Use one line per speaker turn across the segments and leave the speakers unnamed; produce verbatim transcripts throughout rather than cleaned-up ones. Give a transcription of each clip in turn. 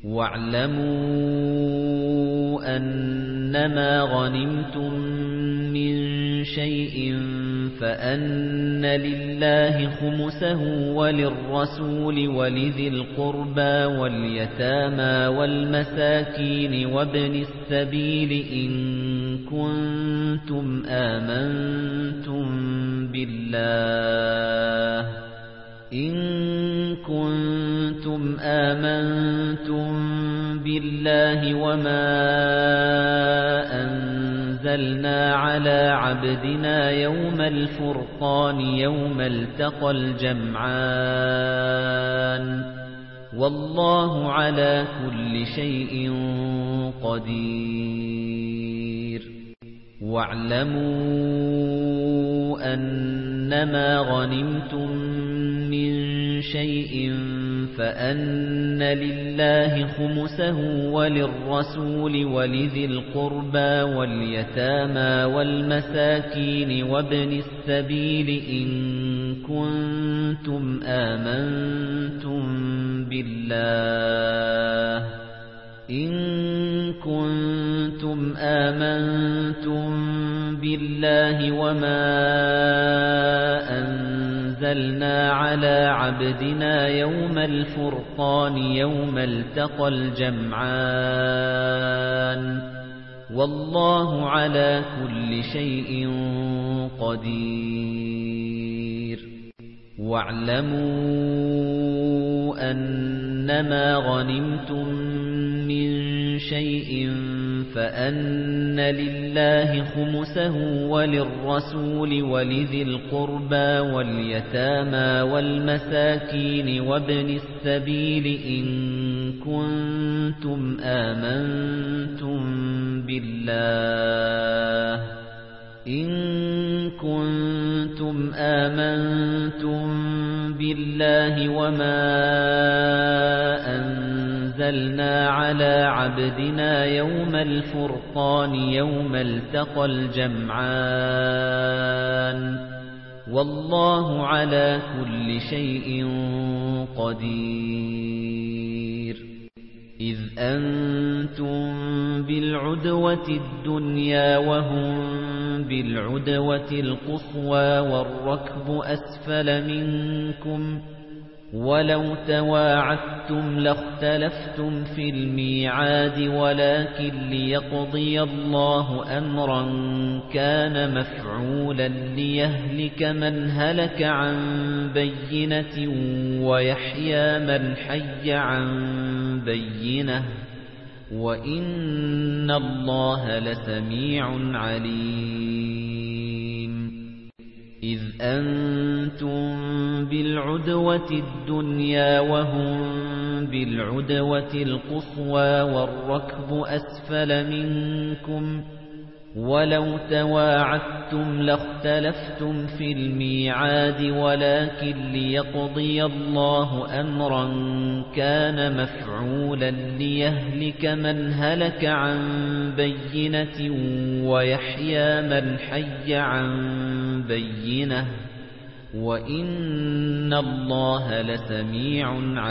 وَاعْلَمُوا أَنَّمَا غَنِمْتُم مِّن شَيْءٍ فَأَنَّ لِلَّهِ خُمُسَهُ وَلِلرَّسُولِ وَلِذِي الْقُرْبَى وَالْيَتَامَى وَالْمَسَاكِينِ وَابْنِ السَّبِيلِ إِن كُنتُمْ آمَنتُم بِاللَّهِ إِن كُنتُمْ آمَنتُم بِاللَّهِ وَمَا أَنزَلْنَا عَلَى عَبْدِنَا يَوْمَ الْفُرْقَانِ يَوْمَ الْتَقَى الْجَمْعَانِ وَاللَّهُ عَلَى كُلِّ شَيْءٍ قَدِيرٌ وَاعْلَمُوا أَنَّمَا غَنِمْتُم مِّن شَيْءٍ فَأَنَّ لِلَّهِ خُمُسَهُ وَلِلرَّسُولِ وَلِذِي الْقُرْبَى وَالْيَتَامَى وَالْمَسَاكِينِ وَابْنِ السَّبِيلِ إِن كُنتُمْ آمَنتُم بِاللَّهِ إِن كُنتُمْ آمَنتُم بِاللَّهِ وَمَا أَنزَلْنَا عَلَى عَبْدِنَا يَوْمَ الْفُرْقَانِ يَوْمَ الْتَقَى الْجَمْعَانِ وَاللَّهُ عَلَى كُلِّ شَيْءٍ قَدِيرٌ وَاعْلَمُوا أَنَّمَا غَنِمْتُم مِّن شَيْءٍ فَأَنَّ لِلَّهِ خُمُسَهُ وَلِلرَّسُولِ وَلِذِي الْقُرْبَى وَالْيَتَامَى وَالْمَسَاكِينِ وَابْنِ السَّبِيلِ إِن كُنتُمْ آمَنتُم بِاللَّهِ إِن كُنتُمْ آمَنتُم بِاللَّهِ وَمَا أَنزَلْنَا عَلَى عَبْدِنَا يَوْمَ الْفُرْقَانِ يَوْمَ الْتَقَى الْجَمْعَانِ وَاللَّهُ عَلَى كُلِّ شَيْءٍ قَدِيرٌ إِذْ أَنتُم بِالْعُدْوَةِ الدُّنْيَا وَهُمْ بِالْعُدْوَةِ الْقُصْوَى وَالرَّكْبُ أَسْفَلَ مِنكُمْ وَلَوْ تَوَاعَدتُّمْ لَاخْتَلَفْتُمْ فِي الْمِيعَادِ وَلَكِنْ لِيَقْضِيَ اللَّهُ أَمْرًا كَانَ مَفْعُولًا لِيَهْلِكَ مَنْ هَلَكَ عَن بَيِّنَةٍ وَيَحْيَىٰ مَنْ حَيَّ عَن بَيِّنَةٍ وَإِنَّ اللَّهَ لَسَمِيعٌ عَلِيمٌ إِذْ أَنتُم بِالْعُدْوَةِ الدُّنْيَا وَهُمْ بِالْعُدْوَةِ الْقُصْوَى وَالرَّكْبُ أَسْفَلَ مِنكُمْ وَلَوْ تَوَاعَدتُّمْ لَاخْتَلَفْتُمْ فِي الْمِيعَادِ وَلَكِنْ لِيَقْضِيَ اللَّهُ أَمْرًا كَانَ مَفْعُولًا لِيَهْلِكَ مَنْ هَلَكَ عَن بَيِّنَةٍ وَيَحْيَىٰ مَنْ حَيَّ عَن بَيِّنَةٍ وَإِنَّ اللَّهَ لَسَمِيعٌ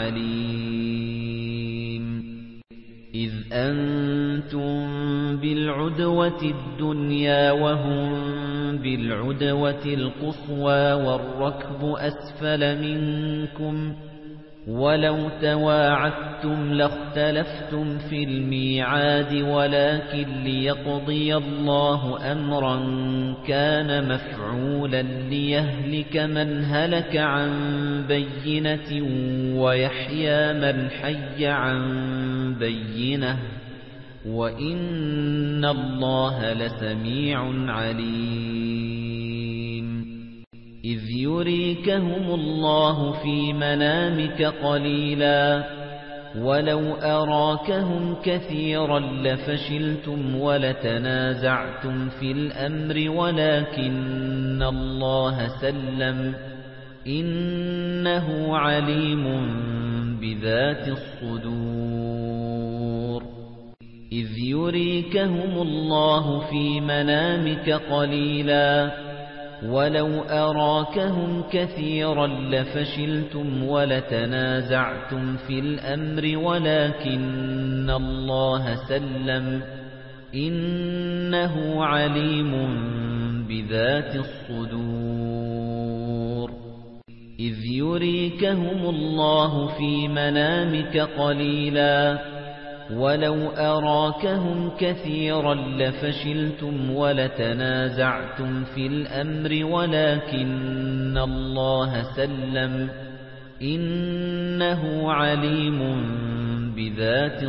عَلِيمٌ إِذْ أَنتُم بِالْعُدْوَةِ الدُّنْيَا وَهُمْ بِالْعُدْوَةِ الْقُصْوَى وَالرَّكْبُ أَسْفَلَ مِنكُمْ وَلَوْ تَوَاعَدتُّمْ لَاخْتَلَفْتُمْ فِي الْمِيعَادِ وَلَكِنْ لِيَقْضِيَ اللَّهُ أَمْرًا كَانَ مَفْعُولًا لِيَهْلِكَ مَنْ هَلَكَ عَن بَيِّنَةٍ وَيَحْيَىٰ مَنْ حَيَّ عَن بَيِّنَةٍ وَإِنَّ اللَّهَ لَسَمِيعٌ عَلِيمٌ إِذْ يُرِيكَهُمُ اللَّهُ فِي مَنَامِكَ قَلِيلًا وَلَوْ أَرَاكَهُمْ كَثِيرًا لَفَشِلْتُمْ وَلَتَنَازَعْتُمْ فِي الْأَمْرِ وَلَكِنَّ اللَّهَ سَلَّمَ إِنَّهُ عَلِيمٌ بِذَاتِ الصُّدُورِ إِذْ يُرِيكَهُمُ اللَّهُ فِي مَنَامِكَ قَلِيلًا وَلَوْ أَرَاكَهُمْ كَثِيرًا لَّفَشِلْتُمْ وَلَتَنَازَعْتُمْ فِي الْأَمْرِ وَلَكِنَّ اللَّهَ سَلَّمَ إِنَّهُ عَلِيمٌ بِذَاتِ الصُّدُورِ إِذْ يُرِيكَهُمُ اللَّهُ فِي مَنَامِكَ قَلِيلًا وَلَوْ أَرَاكَهُمْ كَثِيرًا لَّفَشِلْتُمْ وَلَتَنَازَعْتُمْ فِي الْأَمْرِ وَلَكِنَّ اللَّهَ سَلَّمَ إِنَّهُ عَلِيمٌ بِذَاتِ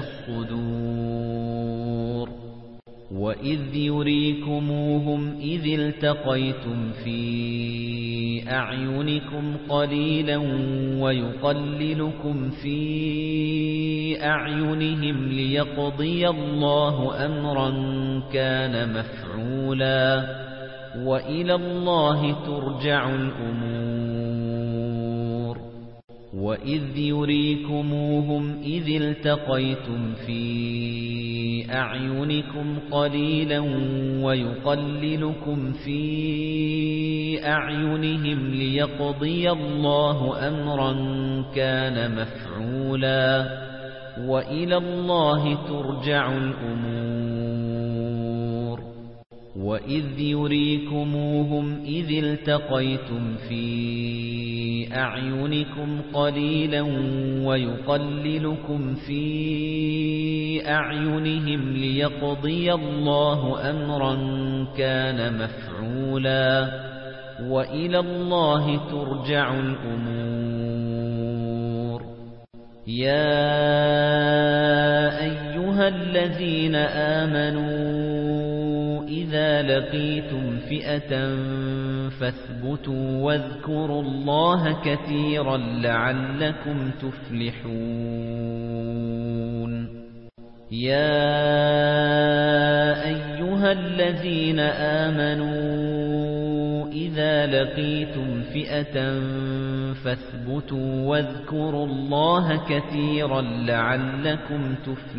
الصُّدُورِ وَإِذْ يُرِيكُمُوهُمْ إِذِ الْتَقَيْتُمْ فِي أَعْيُنِكُمْ قَلِيلًا وَيُقَلِّلُكُمْ فِي أَعْيُنِهِمْ لِيَقْضِيَ اللَّهُ أَمْرًا كَانَ مَفْعُولًا وَإِلَى اللَّهِ تُرْجَعُ الْأُمُورُ وَإِذْ يُرِيكُمُوهُمْ إِذِ الْتَقَيْتُمْ فِي أَعْيُنِكُمْ قَلِيلًا وَيُقَلِّلُكُمْ فِي أَعْيُنِهِمْ لِيَقْضِيَ اللَّهُ أَمْرًا كَانَ مَفْعُولًا وَإِلَى اللَّهِ تُرْجَعُ الْأُمُورُ وَإِذْ يُرِيكُمُوهُمْ إِذِ الْتَقَيْتُمْ فِي أَعْيُنِكُمْ قَلِيلًا وَيُقَلِّلُكُمْ فِي أَعْيُنِهِمْ لِيَقْضِيَ اللَّهُ أَمْرًا كَانَ مَفْعُولًا وَإِلَى اللَّهِ تُرْجَعُ الْأُمُورُ يَا أَيُّهَا الَّذِينَ آمَنُوا إِذَا لَقِيتُمْ فِئَةً فَاثْبُتُوا وَاذْكُرُوا اللَّهَ كَثِيرًا لَّعَلَّكُمْ تُفْلِحُونَ يَا أَيُّهَا الَّذِينَ آمَنُوا إِذَا لَقِيتُمْ فِئَةً فَاثْبُتُوا وَاذْكُرُوا اللَّهَ كَثِيرًا لَّعَلَّكُمْ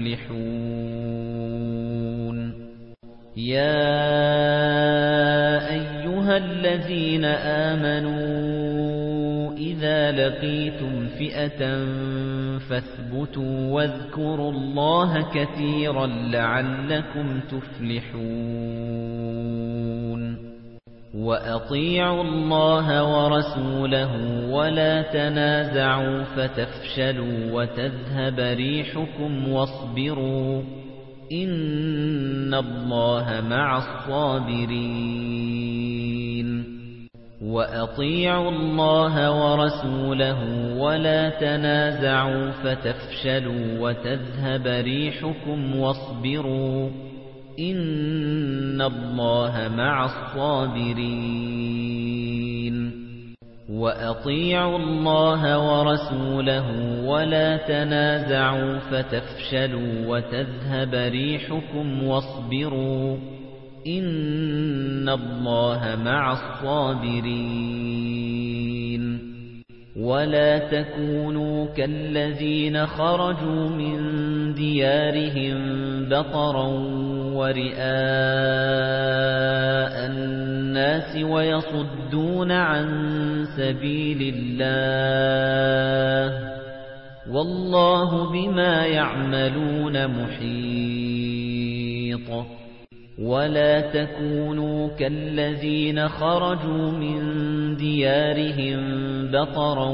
تُفْلِحُونَ يَا أَيُّهَا الَّذِينَ آمَنُوا إِذَا لَقِيتُمْ فِئَةً فَاثْبُتُوا وَاذْكُرُوا اللَّهَ كَثِيرًا لَّعَلَّكُمْ تُفْلِحُونَ وَأَطِيعُوا اللَّهَ وَرَسُولَهُ وَلَا تَنَازَعُوا فَتَفْشَلُوا وَتَذْهَبَ رِيحُكُمْ وَاصْبِرُوا إِنَّ اللَّهَ مَعَ الصَّابِرِينَ وَأَطِيعُوا اللَّهَ وَرَسُولَهُ وَلَا تَنَازَعُوا فَتَفْشَلُوا وَتَذْهَبَ رِيحُكُمْ وَاصْبِرُوا إِنَّ اللَّهَ مَعَ الصَّابِرِينَ وَأَطِيعُوا اللَّهَ وَرَسُولَهُ وَلَا تَنَازَعُوا فَتَفْشَلُوا وَتَذْهَبَ رِيحُكُمْ وَاصْبِرُوا إِنَّ اللَّهَ مَعَ الصَّابِرِينَ وَلَا تَكُونُوا كَالَّذِينَ خَرَجُوا مِن دِيَارِهِم بَطَرًا وَرِئَاءَ النَّاسِ وَيَصُدُّونَ عَن سَبِيلِ اللَّهِ وَاللَّهُ بِمَا يَعْمَلُونَ مُحِيطٌ وَلَا تَكُونُوا كَالَّذِينَ خَرَجُوا مِن دِيَارِهِم بَطَرًا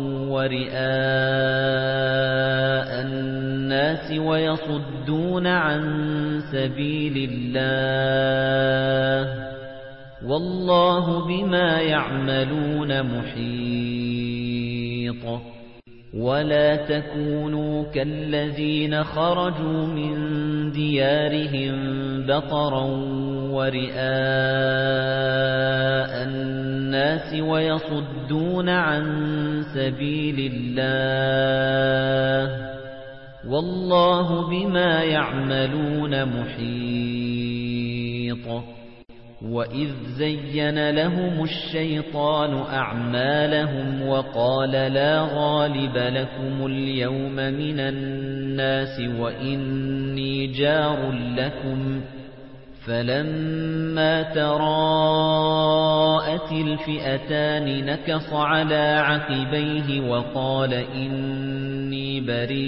وَرِئَاءَ النَّاسِ وَيَصُدُّونَ عَن سَبِيلِ اللَّهِ وَاللَّهُ بِمَا يَعْمَلُونَ مُحِيطٌ وَلَا تَكُونُوا كَالَّذِينَ خَرَجُوا مِن دِيَارِهِم بَطَرًا وَرِئَاءَ النَّاسِ وَيَصُدُّونَ عَن سَبِيلِ اللَّهِ وَاللَّهُ بِمَا يَعْمَلُونَ مُحِيطٌ وَإِذْ زَيَّنَ لَهُمُ الشَّيْطَانُ أَعْمَالَهُمْ وَقَالَ لَا غَالِبَ لَكُمُ الْيَوْمَ مِنَ النَّاسِ وَإِنِّي جَارٌ لَكُمْ فَلَمَّا تَرَاءَتِ الْفِئَتَانِ نَكَصَ عَلَى عَقِبَيْهِ وَقَالَ إِنِّي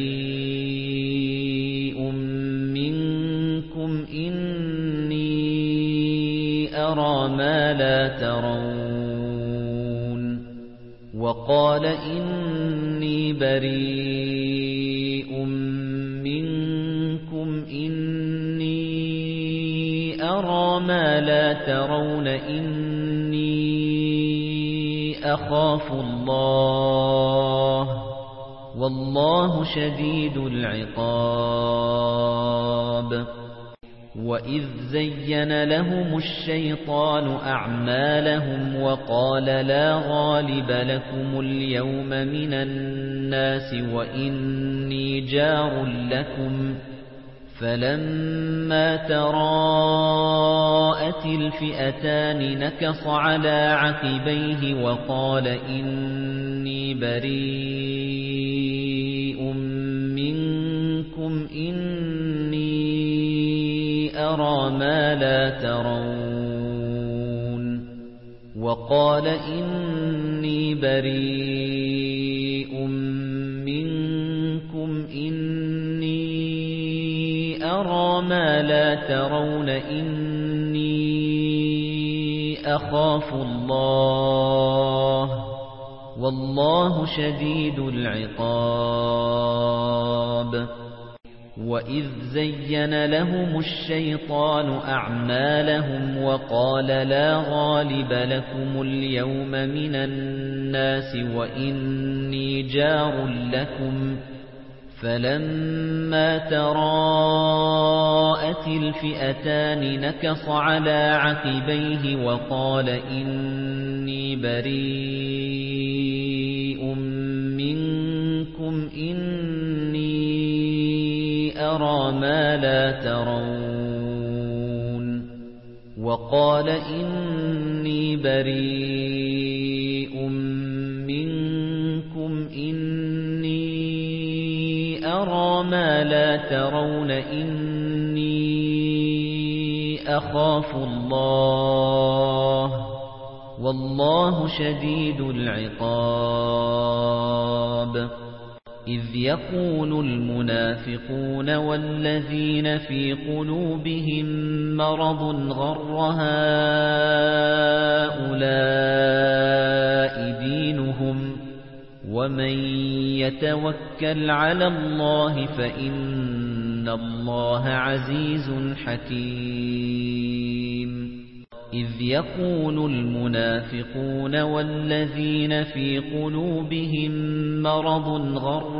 بَرِيءٌ مِنْكُمْ إِنِّي أَرَى مَا لَا تَرَوْنَ وَقَالَ إِنِّي بَرِيءٌ مِنْكُمْ إِنِّي أَرَى مَا لَا تَرَوْنَ إِنِّي أَخَافُ اللَّهَ وَاللَّهُ شَدِيدُ الْعِقَابِ وَإِذْ زَيَّنَ لَهُمُ الشَّيْطَانُ أَعْمَالَهُمْ وَقَالَ لَا غَالِبَ لَكُمُ الْيَوْمَ مِنَ النَّاسِ وَإِنِّي جَارٌ لَكُمْ فَلَمَّا تَرَاءَتِ الْفِئَتَانِ نَكَصَ عَلَى عَقِبَيْهِ وَقَالَ إِنِّي بَرِيءٌ مِنْكُمْ إِنِّي أَرَى مَا لَا تَرَوْنَ وَقَالَ إِنِّي بَرِيءٌ مِنْكُمْ إِنِّي أَرَى مَا لَا تَرَوْنَ إِنِّي أَخَافُ اللَّهَ وَاللَّهُ شَدِيدُ الْعِقَابِ وَإِذْ زَيَّنَ لَهُمُ الشَّيْطَانُ أَعْمَالَهُمْ وَقَالَ لَا غَالِبَ لَكُمُ الْيَوْمَ مِنَ النَّاسِ وَإِنِّي جَارٌ لَكُمْ فَلَمَّا تَرَاءَتِ الْفِئَتَانِ نَكَصَ عَلَى عَقِبَيْهِ وَقَالَ إِنِّي بَرِيءٌ مِنْكُمْ إِنِّي أَرَى مَا لَا تَرَوْنَ وَقَالَ إِنِّي بَرِيءٌ مِنْكُمْ إِنِّي أَرَى مَا لَا تَرَوْنَ إِنِّي أَخَافُ اللَّهَ وَاللَّهُ شَدِيدُ الْعِقَابِ إِذْ يَقُولُ الْمُنَافِقُونَ وَالَّذِينَ فِي قُلُوبِهِم مَّرَضٌ غَرَّ هَٰؤُلَاءِ دِينُهُمْ وَمَن يَتَوَكَّلْ عَلَى اللَّهِ فَإِنَّ اللَّهَ عَزِيزٌ حَكِيمٌ إِذْ يَقُولُ الْمُنَافِقُونَ وَالَّذِينَ فِي قُلُوبِهِم مَّرَضٌ غَرَّ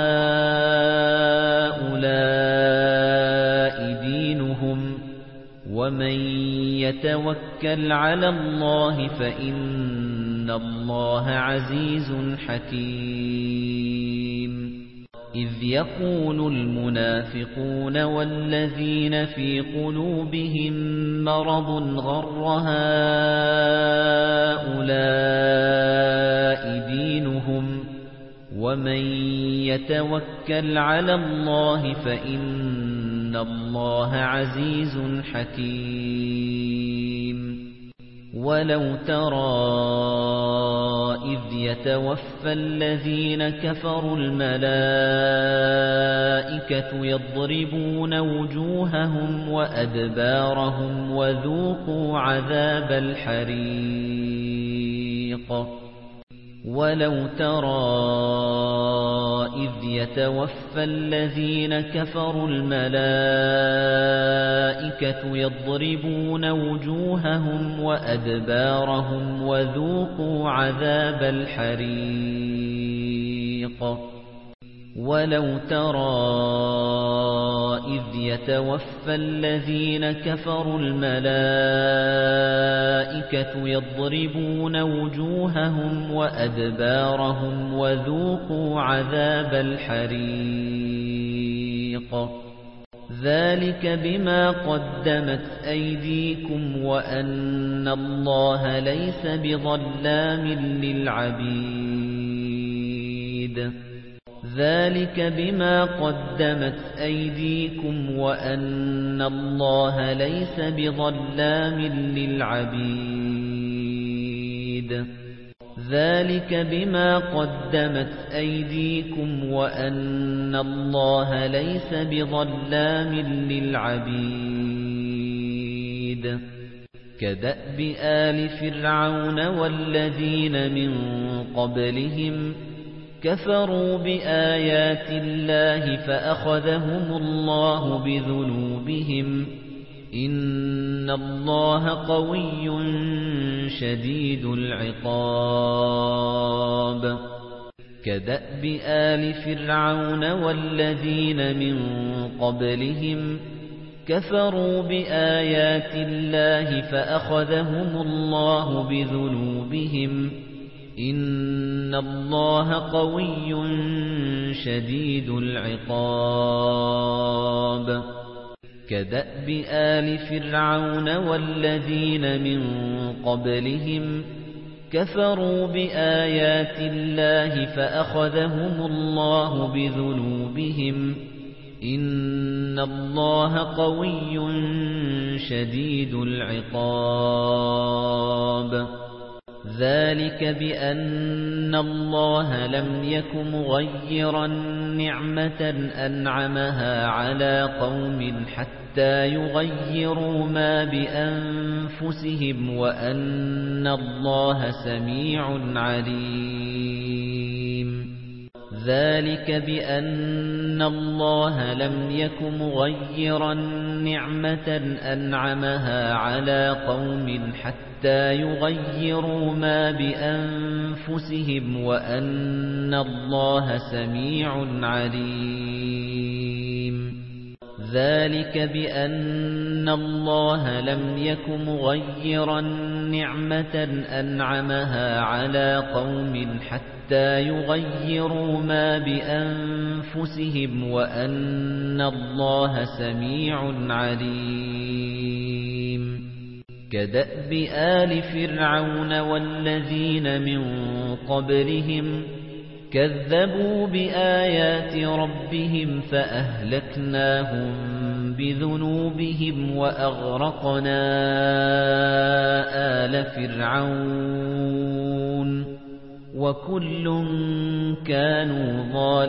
هَٰؤُلَاءِ دِينُهُمْ وَمَن يَتَوَكَّلْ عَلَى اللَّهِ فَإِنَّ اللَّهَ عَزِيزٌ حَكِيمٌ إِذْ يَقُولُ الْمُنَافِقُونَ وَالَّذِينَ فِي قُلُوبِهِم مَّرَضٌ غَرَّ هَٰؤُلَاءِ دِينُهُمْ وَمَن يَتَوَكَّلْ عَلَى اللَّهِ فَإِنَّ اللَّهَ عَزِيزٌ حَكِيمٌ وَلَوْ تَرَىٰ إِذْ يَتَوَفَّى الَّذِينَ كَفَرُوا الْمَلَائِكَةُ يَضْرِبُونَ وُجُوهَهُمْ وَأَدْبَارَهُمْ وَذُوقُوا عَذَابَ الْحَرِيقِ وَلَوْ تَرَىٰ إِذْ يَتَوَفَّى الَّذِينَ كَفَرُوا الْمَلَائِكَةُ يَضْرِبُونَ وُجُوهَهُمْ وَأَدْبَارَهُمْ وَذُوقُوا عَذَابَ الْحَرِيقِ وَلَوْ تَرَىٰ إِذْ يَتَوَفَّى الَّذِينَ كَفَرُوا الْمَلَائِكَةُ يَضْرِبُونَ وُجُوهَهُمْ وَأَدْبَارَهُمْ وَذُوقُوا عَذَابَ الْحَرِيقِ ذَلِكَ بِمَا قَدَّمَتْ أَيْدِيكُمْ وَأَنَّ اللَّهَ لَيْسَ بِظَلَّامٍ لِلْعَبِيدِ ذلك بما قدمت أيديكم وأن الله ليس بظلام للعبيد ذلك بما قدمت أيديكم وأن الله ليس بظلام للعبيد كدأب آل فرعون والذين من قبلهم كفروا بآيات الله فأخذهم الله بذنوبهم إن الله قوي شديد العقاب كدأب آل فرعون والذين من قبلهم كفروا بآيات الله فأخذهم الله بذنوبهم إن الله قوي شديد العقاب كدأب آل فرعون والذين من قبلهم كفروا بآيات الله فأخذهم الله بذنوبهم إن الله قوي شديد العقاب ذلك بأن الله لم يك مغيرا نعمة أنعمها على قوم حتى يغيروا ما بأنفسهم وأن الله سميع عليم ذلك بأن الله لم يك مغيرا نعمة أنعمها على قوم حتى يغيروا ما بأنفسهم وأن الله سميع عليم ذلك بأن الله لم يك مغيرا نعمة أنعمها على قوم حتى يغيروا ما بأنفسهم وأن الله سميع عليم كدأب آل فرعون والذين من قبلهم كذبوا بآيات ربهم فأهلكناهم بذنوبهم وأغرقنا آل فرعون وكل كانوا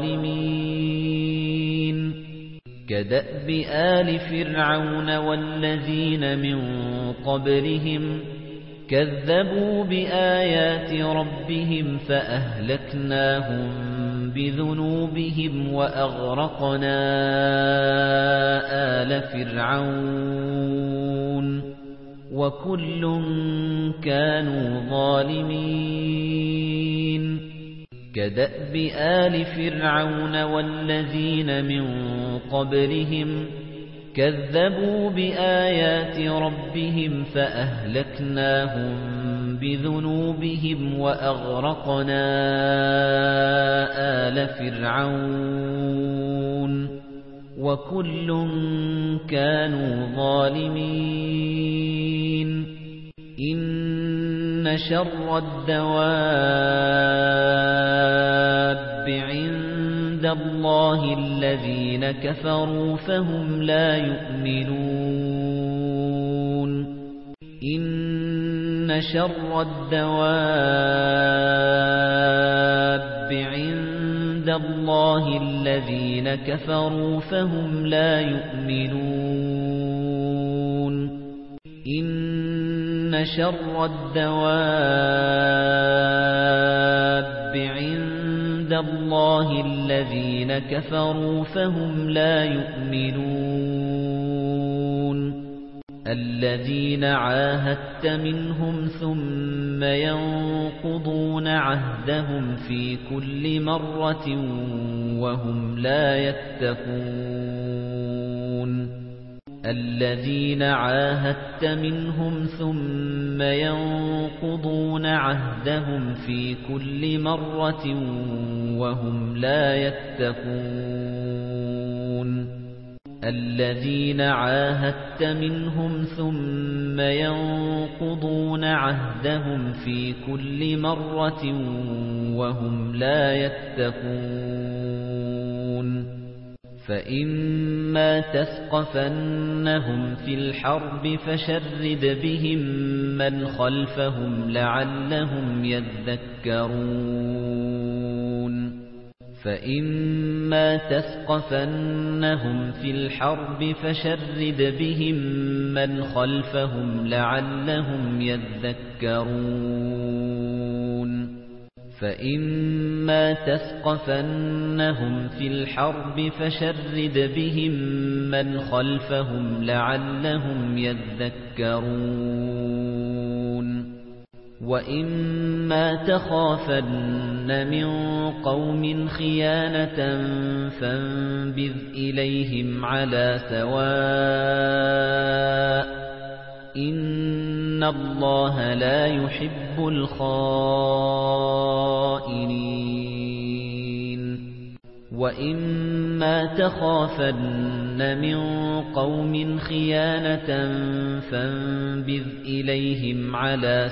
ظالمين كدأب آل فرعون والذين من قبلهم كذبوا بآيات ربهم فأهلكناهم بذنوبهم وأغرقنا آل فرعون وكل كانوا ظالمين كدأب آل فرعون والذين من قبلهم كذبوا بآيات ربهم فأهلكناهم بذنوبهم وأغرقنا آل فرعون وكل كانوا ظالمين إن شر الدواب عند الله الذين كفروا فهم لا يؤمنون إن شر الدواب عند الله الذين كفروا فهم لا يؤمنون إن شر الدواب عند الله الذين كفروا فهم لا يؤمنون الذين عاهدت منهم ثم ينقضون عهدهم في كل مرة وهم لا يتقون الذين عاهدت منهم ثم ينقضون عهدهم في كل مرة وهم لا يتقون الذين عاهدت منهم ثم ينقضون عهدهم في كل مرة وهم لا يتقون فإما تثقفنهم في الحرب فشرد بهم من خلفهم لعلهم يذكرون فإما تثقفنهم في الحرب فشرد بهم من خلفهم لعلهم يذكرون فإما تثقفنهم في الحرب فشرد بهم من خلفهم لعلهم يذكرون وإما تخافن من قوم خيانة فانبذ إليهم على سواء إن الله لا يحب الخائنين وإما تخافن من قوم خيانة فانبذ إليهم على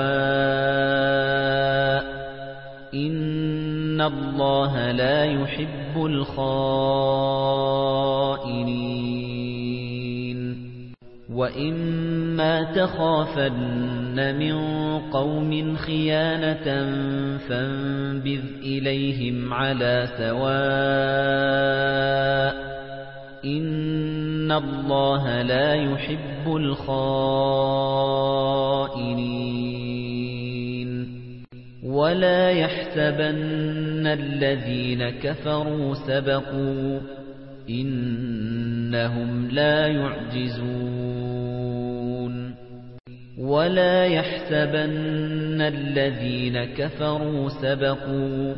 سواء إن الله لا يحب الخائنين وإما تخافن من قوم خيانة فانبذ إليهم على سواء إن الله لا يحب الخائنين ولا يحسبن الذين كفروا سبقوا إنهم لا يعجزون ولا يحسبن الذين كفروا سبقوا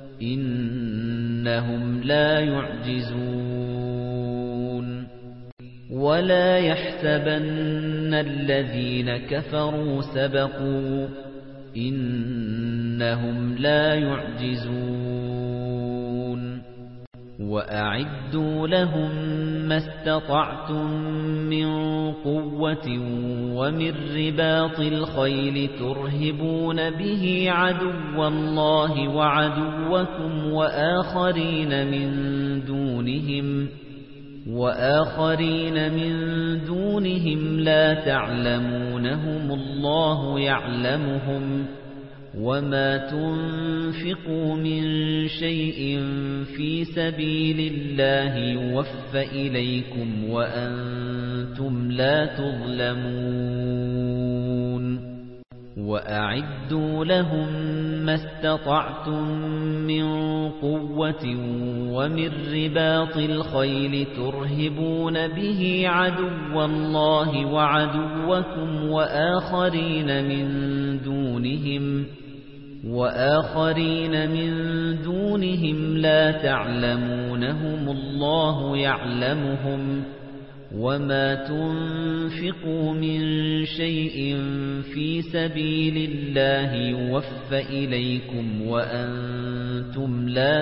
إنهم لا يعجزون ولا يحسبن الذين كفروا سبقوا إنهم لا يعجزون وأعدوا لهم ما استطعتم من قوة ومن رباط الخيل ترهبون به عدو الله وعدوكم وآخرين من دونهم وآخرين من دونهم لا تعلمونهم الله يعلمهم وما تنفقوا من شيء في سبيل الله يوفى إليكم وأنتم لا تظلمون وأعدوا لهم ما استطعتم من قوة ومن رباط الخيل ترهبون به عدو الله وعدوكم وآخرين من دونهم وآخرين من دونهم لا تعلمونهم الله يعلمهم وما تنفقوا من شيء في سبيل الله يوفى إليكم وأنتم لا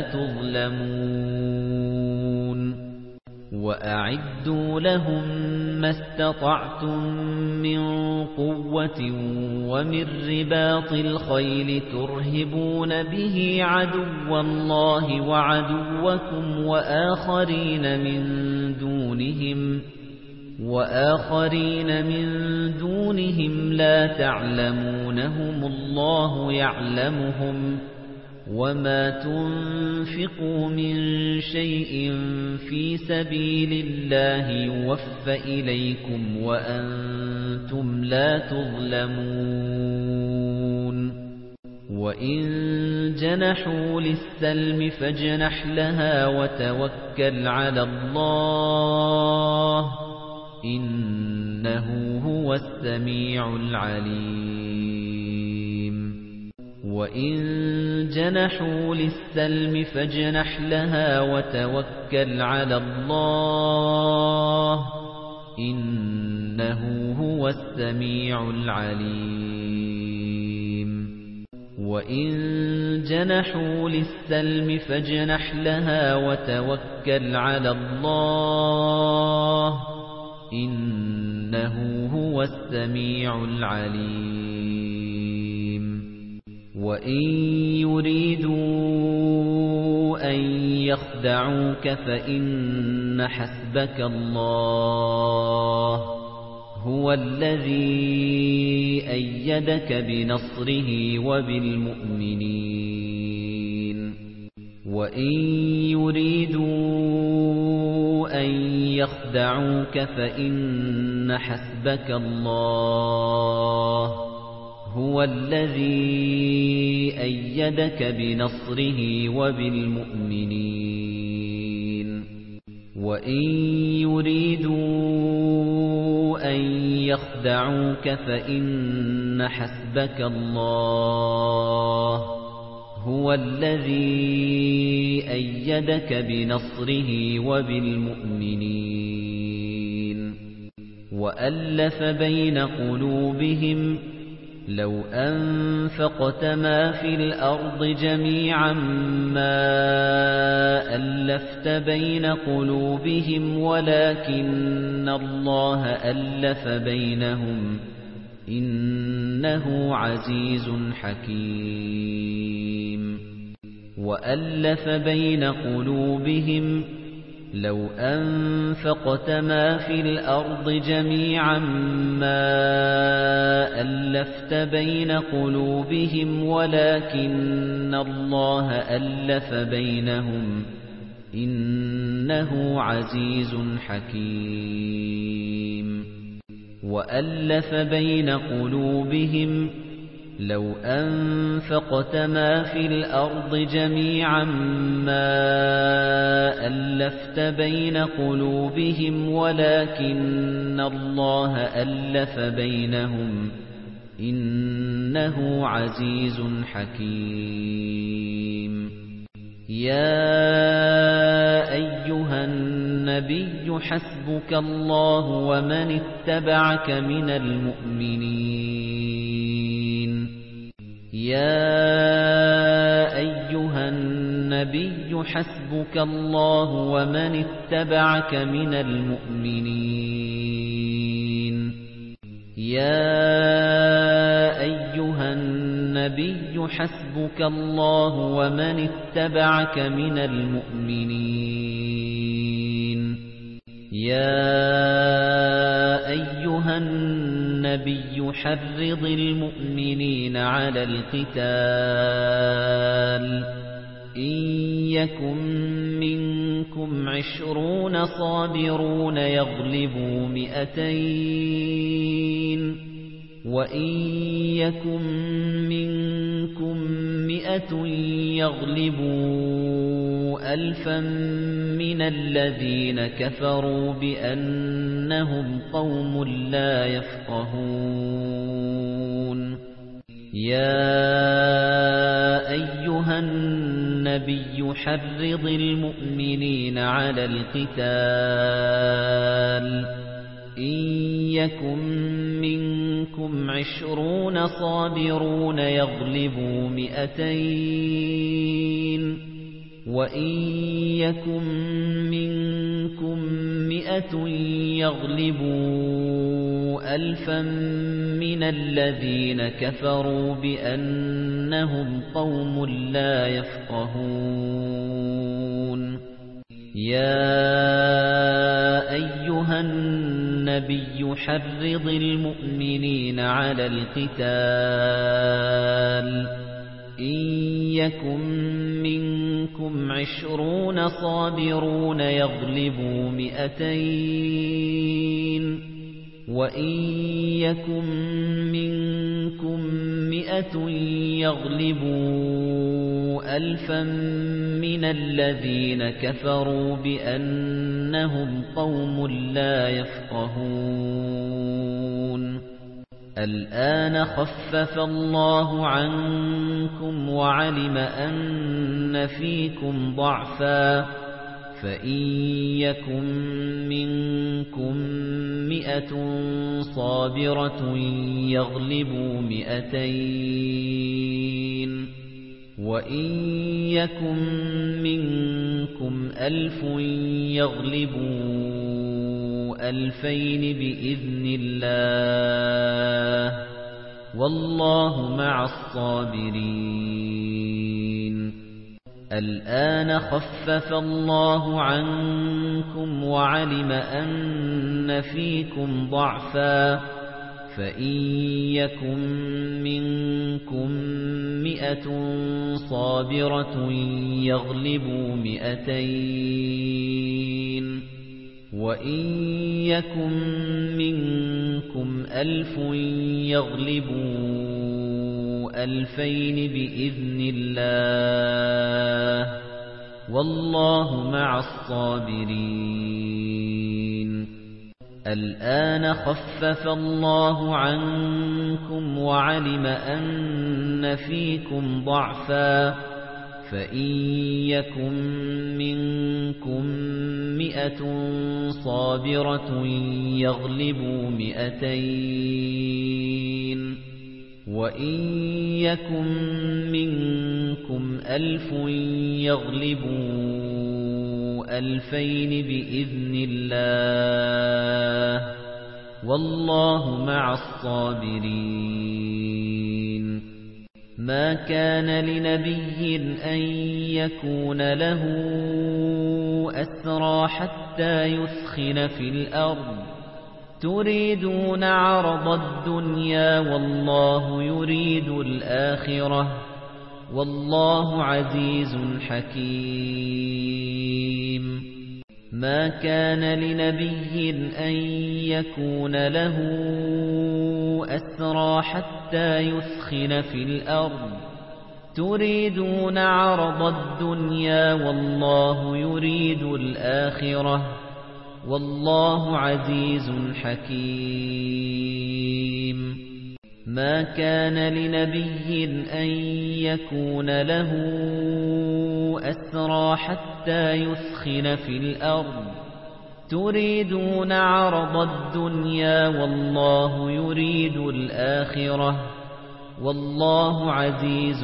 تظلمون وأعدوا لهم ما استطعتم من قوة ومن رباط الخيل ترهبون به عدو الله وعدوكم وآخرين من دونهم وآخرين من دونهم لا تعلمونهم الله يعلمهم وما تنفقوا من شيء في سبيل الله يوفى إليكم وأنتم لا تظلمون وإن جنحوا للسلم فاجنح لها وتوكل على الله إنه هو السميع العليم وإن جنحوا للسلم فاجنح لها وتوكل على الله إنه هو السميع العليم وإن جنحوا للسلم فاجنح لها وتوكل على الله إنه هو السميع العليم وإن يريدوا أن يخدعوك فإن حسبك الله هو الذي أيدك بنصره وبالمؤمنين وإن يريدوا أن يخدعوك فإن حسبك الله هو الذي أيدك بنصره وبالمؤمنين وإن يريدوا أن يخدعوك فإن حسبك الله هو الذي أيدك بنصره وبالمؤمنين وألف بين قلوبهم لو أنفقت ما في الأرض جميعا ما ألفت بين قلوبهم ولكن الله ألف بينهم إنه عزيز حكيم وألف بين قلوبهم لو أنفقت ما في الأرض جميعا ما ألفت بين قلوبهم ولكن الله ألف بينهم إنه عزيز حكيم وألف بين قلوبهم لو أنفقت ما في الأرض جميعا ما ألفت بين قلوبهم ولكن الله ألف بينهم إنه عزيز حكيم يا أيها النبي حسبك الله ومن اتبعك من المؤمنين يا أيها النبي حسبك الله ومن اتبعك من المؤمنين يا أيها النبي حسبك الله ومن اتبعك من المؤمنين يا أيها النبي حرض المؤمنين على القتال إن يكن منكم عشرون صابرون يغلبوا مئتين وإن يكن منكم مئة يغلبوا ألفا من الذين كفروا بأنهم قوم لا يفقهون يا أيها النبي حرض المؤمنين على القتال إن يكن منكم عشرون صابرون يغلبوا مئتين وإن يكن منكم مئة يغلبوا ألفا من الذين كفروا بأنهم قوم لا يفقهون يا أيها النبي حرض المؤمنين على القتال إن يكن منكم عشرون صابرون يغلبوا مئتين وإن يكن منكم مئة يغلبوا ألفا من الذين كفروا بأنهم قوم لا يفقهون الآن خفف الله عنكم وعلم أن فيكم ضعفا فإن يكن منكم مئة صابرة يغلبوا مئتين وإن يكن منكم ألف يغلبوا ألفين بإذن الله والله مع الصابرين الآن خفف الله عنكم وعلم أن فيكم ضعفا فإن يكن منكم مئة صابرة يغلبوا مئتين وإن يكن منكم ألف يغلبوا ألفين بإذن الله والله مع الصابرين الآن خفف الله عنكم وعلم أن فيكم ضعفا فإن يكن منكم مئة صابرة يغلبوا مئتين وإن يكن منكم ألف يغلبوا ألفين بإذن الله والله مع الصابرين ما كان لنبي أن يكون له أسرى حتى يثخن في الأرض تريدون عرض الدنيا والله يريد الآخرة والله عزيز حكيم ما كان لنبي أن يكون له أسرى حتى يثخن في الأرض تريدون عرض الدنيا والله يريد الآخرة والله عزيز حكيم ما كان لنبي أن يكون له أسرى حتى يثخن في الأرض تريدون عرض الدنيا والله يريد الآخرة والله عزيز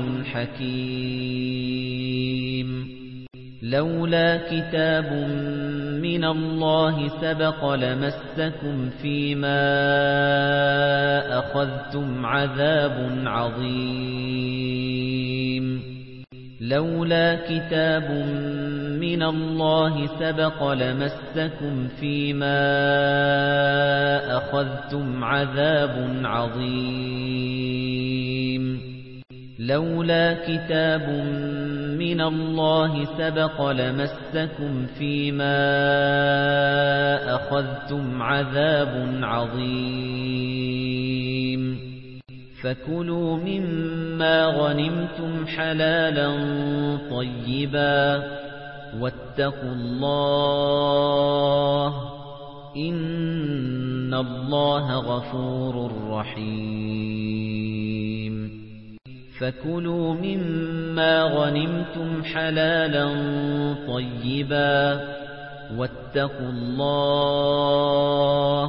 حكيم لولا كتاب من الله سبق لمسكم فيما أخذتم عذاب عظيم لولا كتاب من الله سبق لمسكم فيما أخذتم عذاب عظيم لولا كتاب من الله سبق لمسكم فيما أخذتم عذاب عظيم فكلوا مما غنمتم حلالا طيبا واتقوا الله إن الله غفور رحيم فكلوا مما غنمتم حلالا طيبا واتقوا الله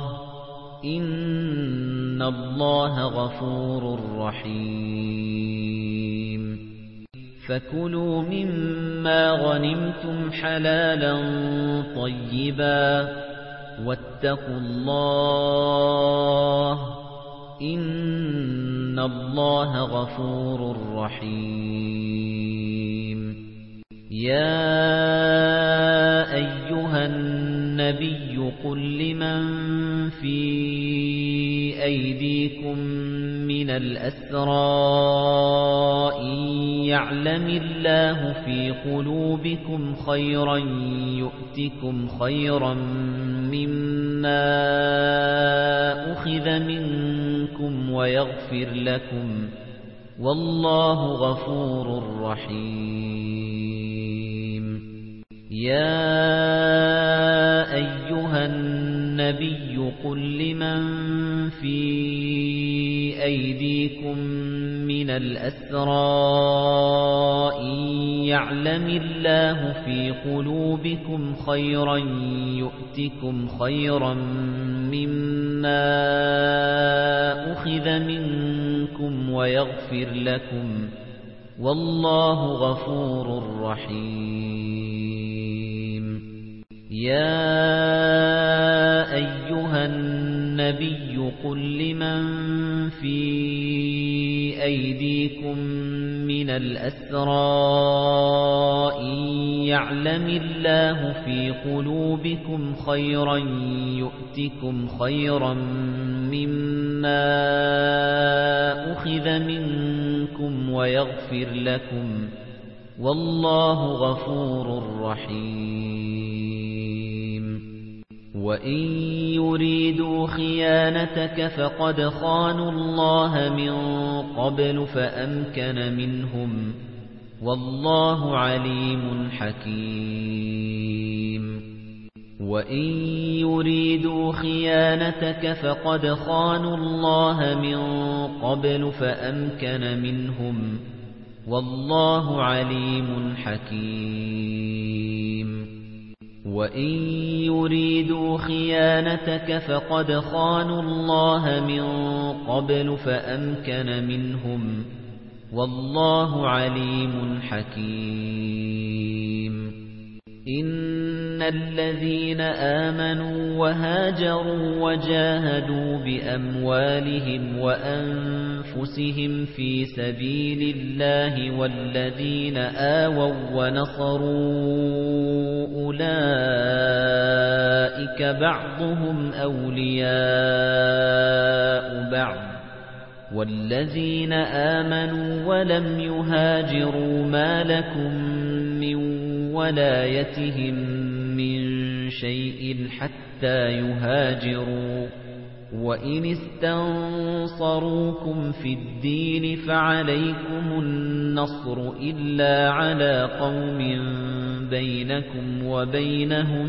إن الله غفور رحيم فكلوا مما غنمتم حلالا طيبا واتقوا الله إن الله غفور رحيم يا أيها النبي قل لمن في أيديكم من الأسرى إن يعلم الله في قلوبكم خيرا يؤتكم خيرا مما أخذ منكم ويغفر لكم والله غفور رحيم يا أيها النبي قل لمن في أيديكم من الأسرى إن يعلم الله في قلوبكم خيرا يؤتكم خيرا مما أخذ منكم ويغفر لكم والله غفور رحيم يا أيها النبي قل لمن في أيديكم من الأسرى يَعْلَمِ اللَّهُ فِي قُلُوبِكُمْ خَيْرًا يُؤْتِكُمْ خَيْرًا مِّمَّا أُخِذَ مِنكُمْ وَيَغْفِرْ لَكُمْ وَاللَّهُ غَفُورٌ رَّحِيمٌ وَإِن يُرِيدُوا خِيَانَتَكَ فَقَدْ خَانُوا اللَّهَ مِن قَبْلُ فَأَمْكَنَ مِنْهُمْ وَاللَّهُ عَلِيمٌ حَكِيمٌ وَإِن يُرِيدُوا خِيَانَتَكَ فَقَدْ خَانُوا اللَّهَ مِن قَبْلُ فَأَمْكَنَ مِنْهُمْ وَاللَّهُ عَلِيمٌ حَكِيمٌ وَإِن يُرِيدُوا خِيَانَتَكَ فَقَدْ خَانُوا اللَّهَ مِن قَبْلُ فَأَمْكَنَ مِنْهُمْ وَاللَّهُ عَلِيمٌ حَكِيمٌ إِنَّ الَّذِينَ آمَنُوا وَهَاجَرُوا وَجَاهَدُوا بِأَمْوَالِهِمْ وَأَنفُسِهِمْ فِي سَبِيلِ اللَّهِ وَالَّذِينَ آوَوا وَّنَصَرُوا أُولَئِكَ بَعْضُهُمْ أَوْلِيَاءُ بَعْضٍ وَالَّذِينَ آمَنُوا وَلَمْ يُهَاجِرُوا مَا لَكُمْ مِنْ وَلَايَتِهِمْ مِنْ شَيْءٍ حَتَّى يُهَاجِرُوا وَإِنِ اسْتَنصَرُوكُمْ فِي الدِّينِ فَعَلَيْكُمُ النَّصْرُ إِلَّا عَلَى قَوْمٍ بَيْنَكُمْ وَبَيْنَهُم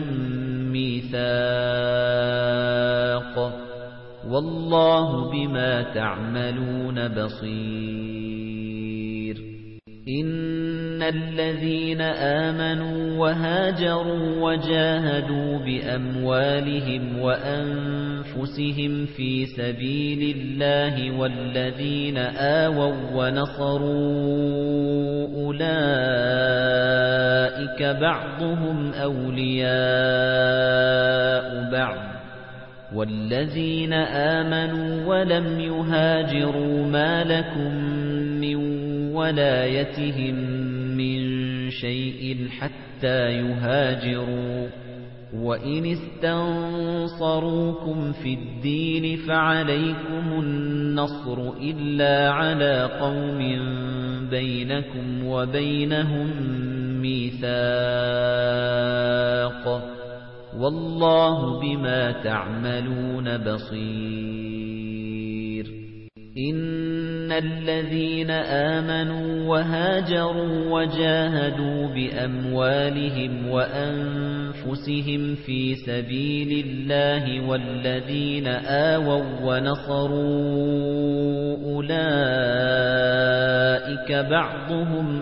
مِّيثَاقٌ وَاللَّهُ بِمَا تَعْمَلُونَ بَصِيرٌ إِنَّ الَّذِينَ آمَنُوا وَهَاجَرُوا وَجَاهَدُوا بِأَمْوَالِهِمْ وَأَنفُسِهِمْ فِي سَبِيلِ اللَّهِ وَالَّذِينَ آوَوا وَّنَصَرُوا أُولَئِكَ بَعْضُهُمْ أَوْلِيَاءُ بَعْضٍ وَالَّذِينَ آمَنُوا وَلَمْ يُهَاجِرُوا مَا لَكُمْ مِنْ وَلَايَتِهِمْ مِنْ شَيْءٍ حَتَّى يُهَاجِرُوا وَإِنِ اسْتَنصَرُوكُمْ فِي الدِّينِ فَعَلَيْكُمُ النَّصْرُ إِلَّا عَلَى قَوْمٍ بَيْنَكُمْ وَبَيْنَهُم مِّيثَاقٌ وَاللَّهُ بِمَا تَعْمَلُونَ بَصِيرٌ إِنَّ الَّذِينَ آمَنُوا وَهَاجَرُوا وَجَاهَدُوا بِأَمْوَالِهِمْ وَأَنفُسِهِمْ فِي سَبِيلِ اللَّهِ وَالَّذِينَ آوَوا وَّنَصَرُوا أُولَئِكَ بَعْضُهُمْ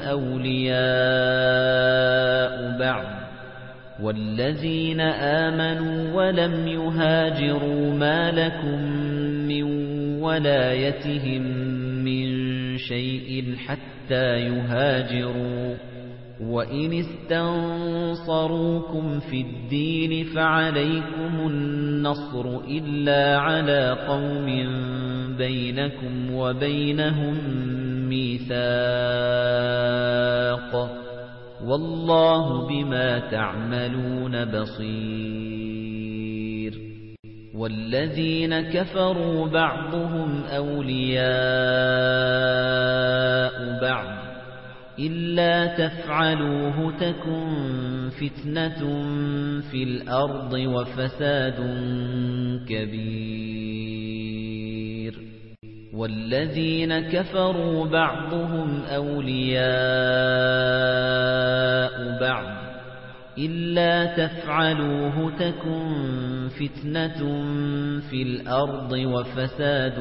أَوْلِيَاءُ بَعْضٍ وَالَّذِينَ آمَنُوا وَلَمْ يُهَاجِرُوا مَا لَكُمْ مِنْ وَلَايَتِهِمْ مِنْ شَيْءٍ حَتَّى يُهَاجِرُوا وَإِنِ اسْتَنصَرُوكُمْ فِي الدِّينِ فَعَلَيْكُمُ النَّصْرُ إِلَّا عَلَى قَوْمٍ بَيْنَكُمْ وَبَيْنَهُم مِّيثَاقٌ وَاللَّهُ بِمَا تَعْمَلُونَ بَصِيرٌ وَالَّذِينَ كَفَرُوا بَعْضُهُمْ أَوْلِيَاءُ بَعْضٍ إِلَّا تَفْعَلُوهُ تَكُنْ فِتْنَةٌ فِي الْأَرْضِ وَفَسَادٌ كَبِيرٌ وَالَّذِينَ كَفَرُوا بَعْضُهُمْ أَوْلِيَاءُ بَعْضٍ إِلَّا تَفْعَلُوهُ تَكُنْ فِتْنَةٌ فِي الْأَرْضِ وَفَسَادٌ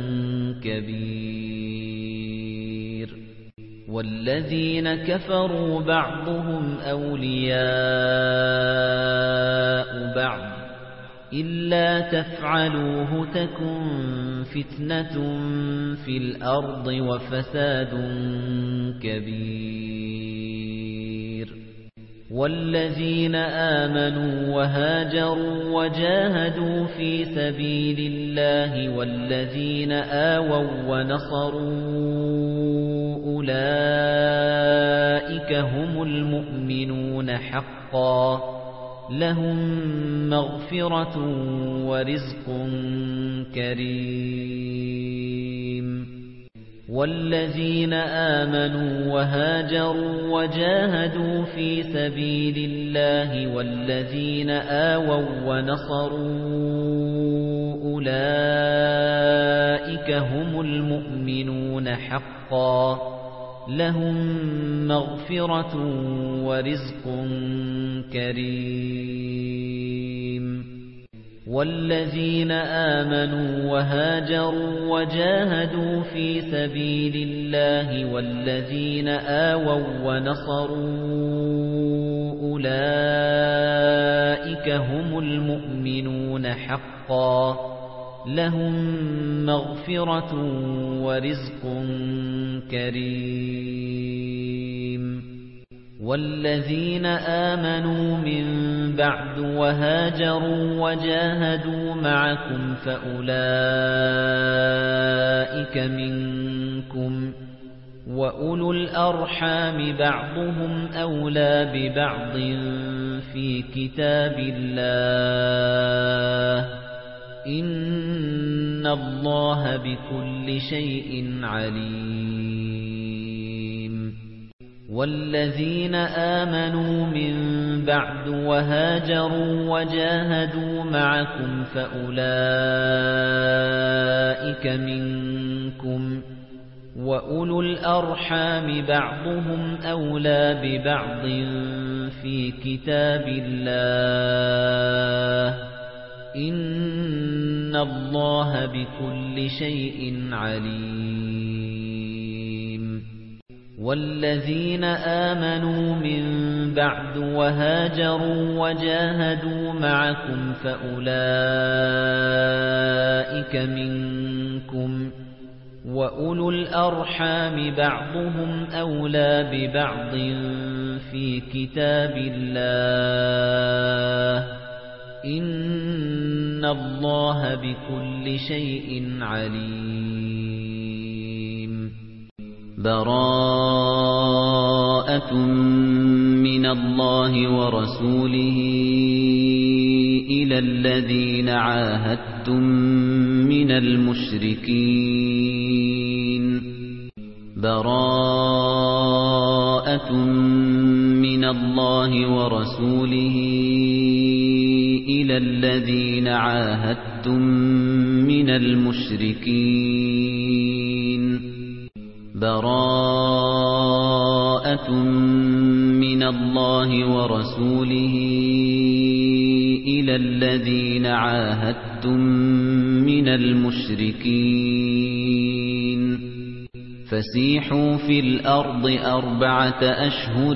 كَبِيرٌ وَالَّذِينَ كَفَرُوا بَعْضُهُمْ أَوْلِيَاءُ بَعْضٍ إِلَّا تَفْعَلُوهُ تَكُنْ فِتْنَةٌ فِي الْأَرْضِ وَفَسَادٌ كَبِيرٌ وَالَّذِينَ آمَنُوا وَهَاجَرُوا وَجَاهَدُوا فِي سَبِيلِ اللَّهِ وَالَّذِينَ آوَوا وَّنَصَرُوا أُولَئِكَ أُولَئِكَ هُمُ الْمُؤْمِنُونَ حَقًّا لَهُم مَّغْفِرَةٌ وَرِزْقٌ كَرِيمٌ وَالَّذِينَ آمَنُوا وَهَاجَرُوا وَجَاهَدُوا فِي سَبِيلِ اللَّهِ وَالَّذِينَ آوَوا وَّنَصَرُوا أُولَئِكَ هُمُ الْمُؤْمِنُونَ حَقًّا لَهُم مَّغْفِرَةٌ وَرِزْقٌ كَرِيمٌ وَالَّذِينَ آمَنُوا وَهَاجَرُوا وَجَاهَدُوا فِي سَبِيلِ اللَّهِ وَالَّذِينَ آوَوا وَّنَصَرُوا أُولَئِكَ هُمُ الْمُؤْمِنُونَ حَقًّا لَهُم مَّغْفِرَةٌ وَرِزْقٌ كَرِيمٌ وَالَّذِينَ آمَنُوا مِن بَعْدُ وَهَاجَرُوا وَجَاهَدُوا مَعَكُمْ فَأُولَئِكَ مِنكُمْ وَأُولُو الْأَرْحَامِ بَعْضُهُمْ أَوْلَى بِبَعْضٍ فِي كِتَابِ اللَّهِ إِنَّ اللَّهَ بِكُلِّ شَيْءٍ عَلِيمٌ وَالَّذِينَ آمَنُوا مِن بَعْدُ وَهَاجَرُوا وَجَاهَدُوا مَعَكُمْ فَأُولَئِكَ مِنكُمْ وَأُولُو الْأَرْحَامِ بَعْضُهُمْ أَوْلَى بِبَعْضٍ فِي كِتَابِ اللَّهِ إِنَّ اللَّهَ بِكُلِّ شَيْءٍ عَلِيمٌ وَالَّذِينَ آمَنُوا مِن بَعْدُ وَهَاجَرُوا وَجَاهَدُوا مَعَكُمْ فَأُولَئِكَ مِنكُمْ وَأُولُو الْأَرْحَامِ بَعْضُهُمْ أَوْلَى بِبَعْضٍ فِي كِتَابِ اللَّهِ إِنَّ اللَّهَ بِكُلِّ شَيْءٍ عَلِيمٌ بَرَاءَةٌ مِّنَ اللَّهِ وَرَسُولِهِ إِلَى الَّذِينَ عَاهَدتُّم مِّنَ الْمُشْرِكِينَ بَرَاءَةٌ مِّنَ اللَّهِ وَرَسُولِهِ إِلَى الَّذِينَ عَاهَدتُّم مِّنَ الْمُشْرِكِينَ بَرَاءَةٌ مِّنَ اللَّهِ وَرَسُولِهِ إِلَى الَّذِينَ عَاهَدتُّم مِّنَ الْمُشْرِكِينَ فَسِيحُوا فِي الْأَرْضِ أَرْبَعَةَ أَشْهُرٍ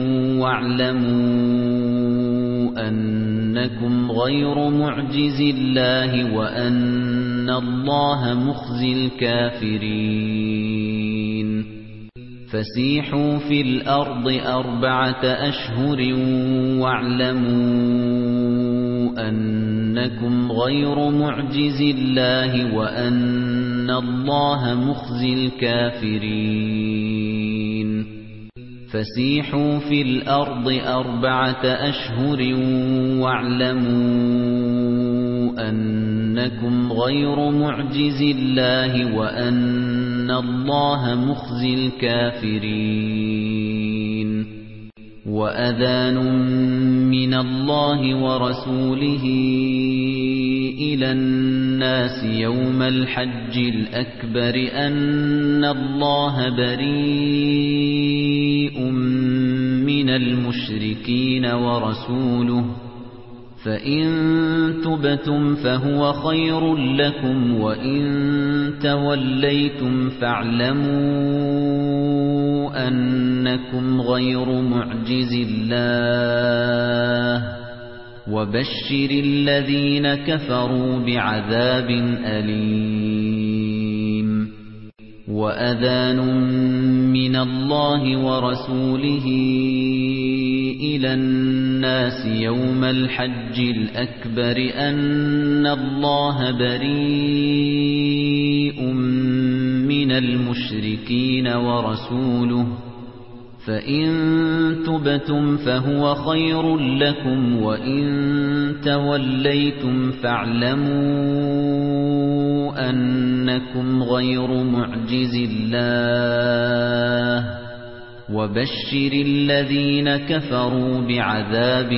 وَاعْلَمُوا أَنَّكُمْ غَيْرُ مُعْجِزِي اللَّهِ وَأَنَّ اللَّهَ مُخْزِي الْكَافِرِينَ فَسِيحُوا فِي الْأَرْضِ أَرْبَعَةَ أَشْهُرٍ وَاعْلَمُوا أَنَّكُمْ غَيْرُ مُعْجِزِي اللَّهِ وَأَنَّ اللَّهَ مُخْزِي الْكَافِرِينَ فَسِيحُوا فِي الْأَرْضِ أَرْبَعَةَ أَشْهُرٍ وَاعْلَمُوا أَنَّكُمْ غَيْرُ مُعْجِزِي اللَّهِ وَأَنَّ اللَّهَ مُخْزِي الْكَافِرِينَ وَأَذَانٌ مِّنَ اللَّهِ وَرَسُولِهِ إِلَى النَّاسِ يَوْمَ الْحَجِّ الْأَكْبَرِ أَنَّ اللَّهَ بَرِيءٌ مِّنَ الْمُشْرِكِينَ وَرَسُولُهُ فَإِن تُبْتُمْ فَهُوَ خَيْرٌ لَّكُمْ وَإِن تَوَلَّيْتُمْ فَاعْلَمُوا أَنَّكُمْ غَيْرُ مُعْجِزِي اللَّهِ وَبَشِّرِ الَّذِينَ كَفَرُوا بِعَذَابٍ أَلِيمٍ وَأَذَانٌ مِّنَ اللَّهِ وَرَسُولِهِ إِلَى النَّاسِ يَوْمَ الْحَجِّ الْأَكْبَرِ أَنَّ اللَّهَ بَرِيءٌ مِّنَ الْمُشْرِكِينَ وَرَسُولُهُ فإن تبتم فهو خير لكم وإن توليتم فاعلموا أنكم غير معجز الله وبشر الذين كفروا بعذاب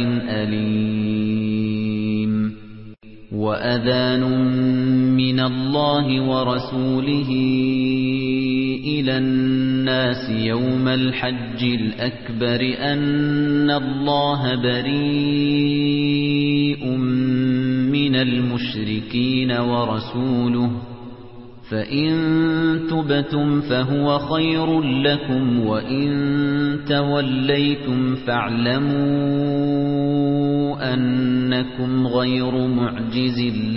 أليم وأذان من الله ورسوله إلى الناس يوم الحج الأكبر أن الله بريء من المشركين ورسوله فإن تبتم فهو خير لكم وإن توليتم فاعلموا أنكم غير معجز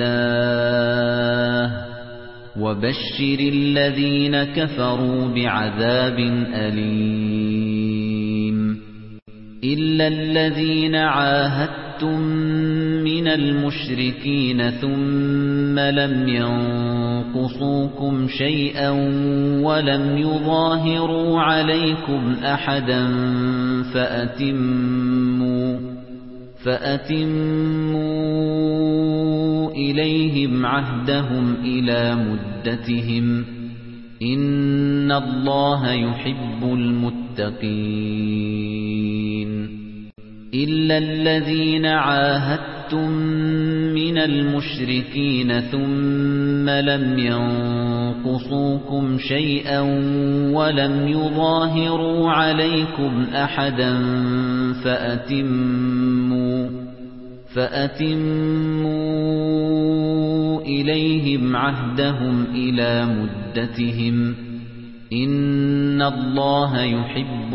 الله وبشر الذين كفروا بعذاب أليم إلا الذين عاهدتم من المشركين ثم لم ينقصوكم شيئا ولم يظاهروا عليكم أحدا فأتموا فأتموا إليهم عهدهم إلى مدتهم إن الله يحب المتقين إلا الذين عاهدتم من المشركين ثم لم ينقصوكم شيئا ولم يظاهروا عليكم أحدا فأتموا فأتموا إليهم عهدهم إلى مدتهم إن الله يحب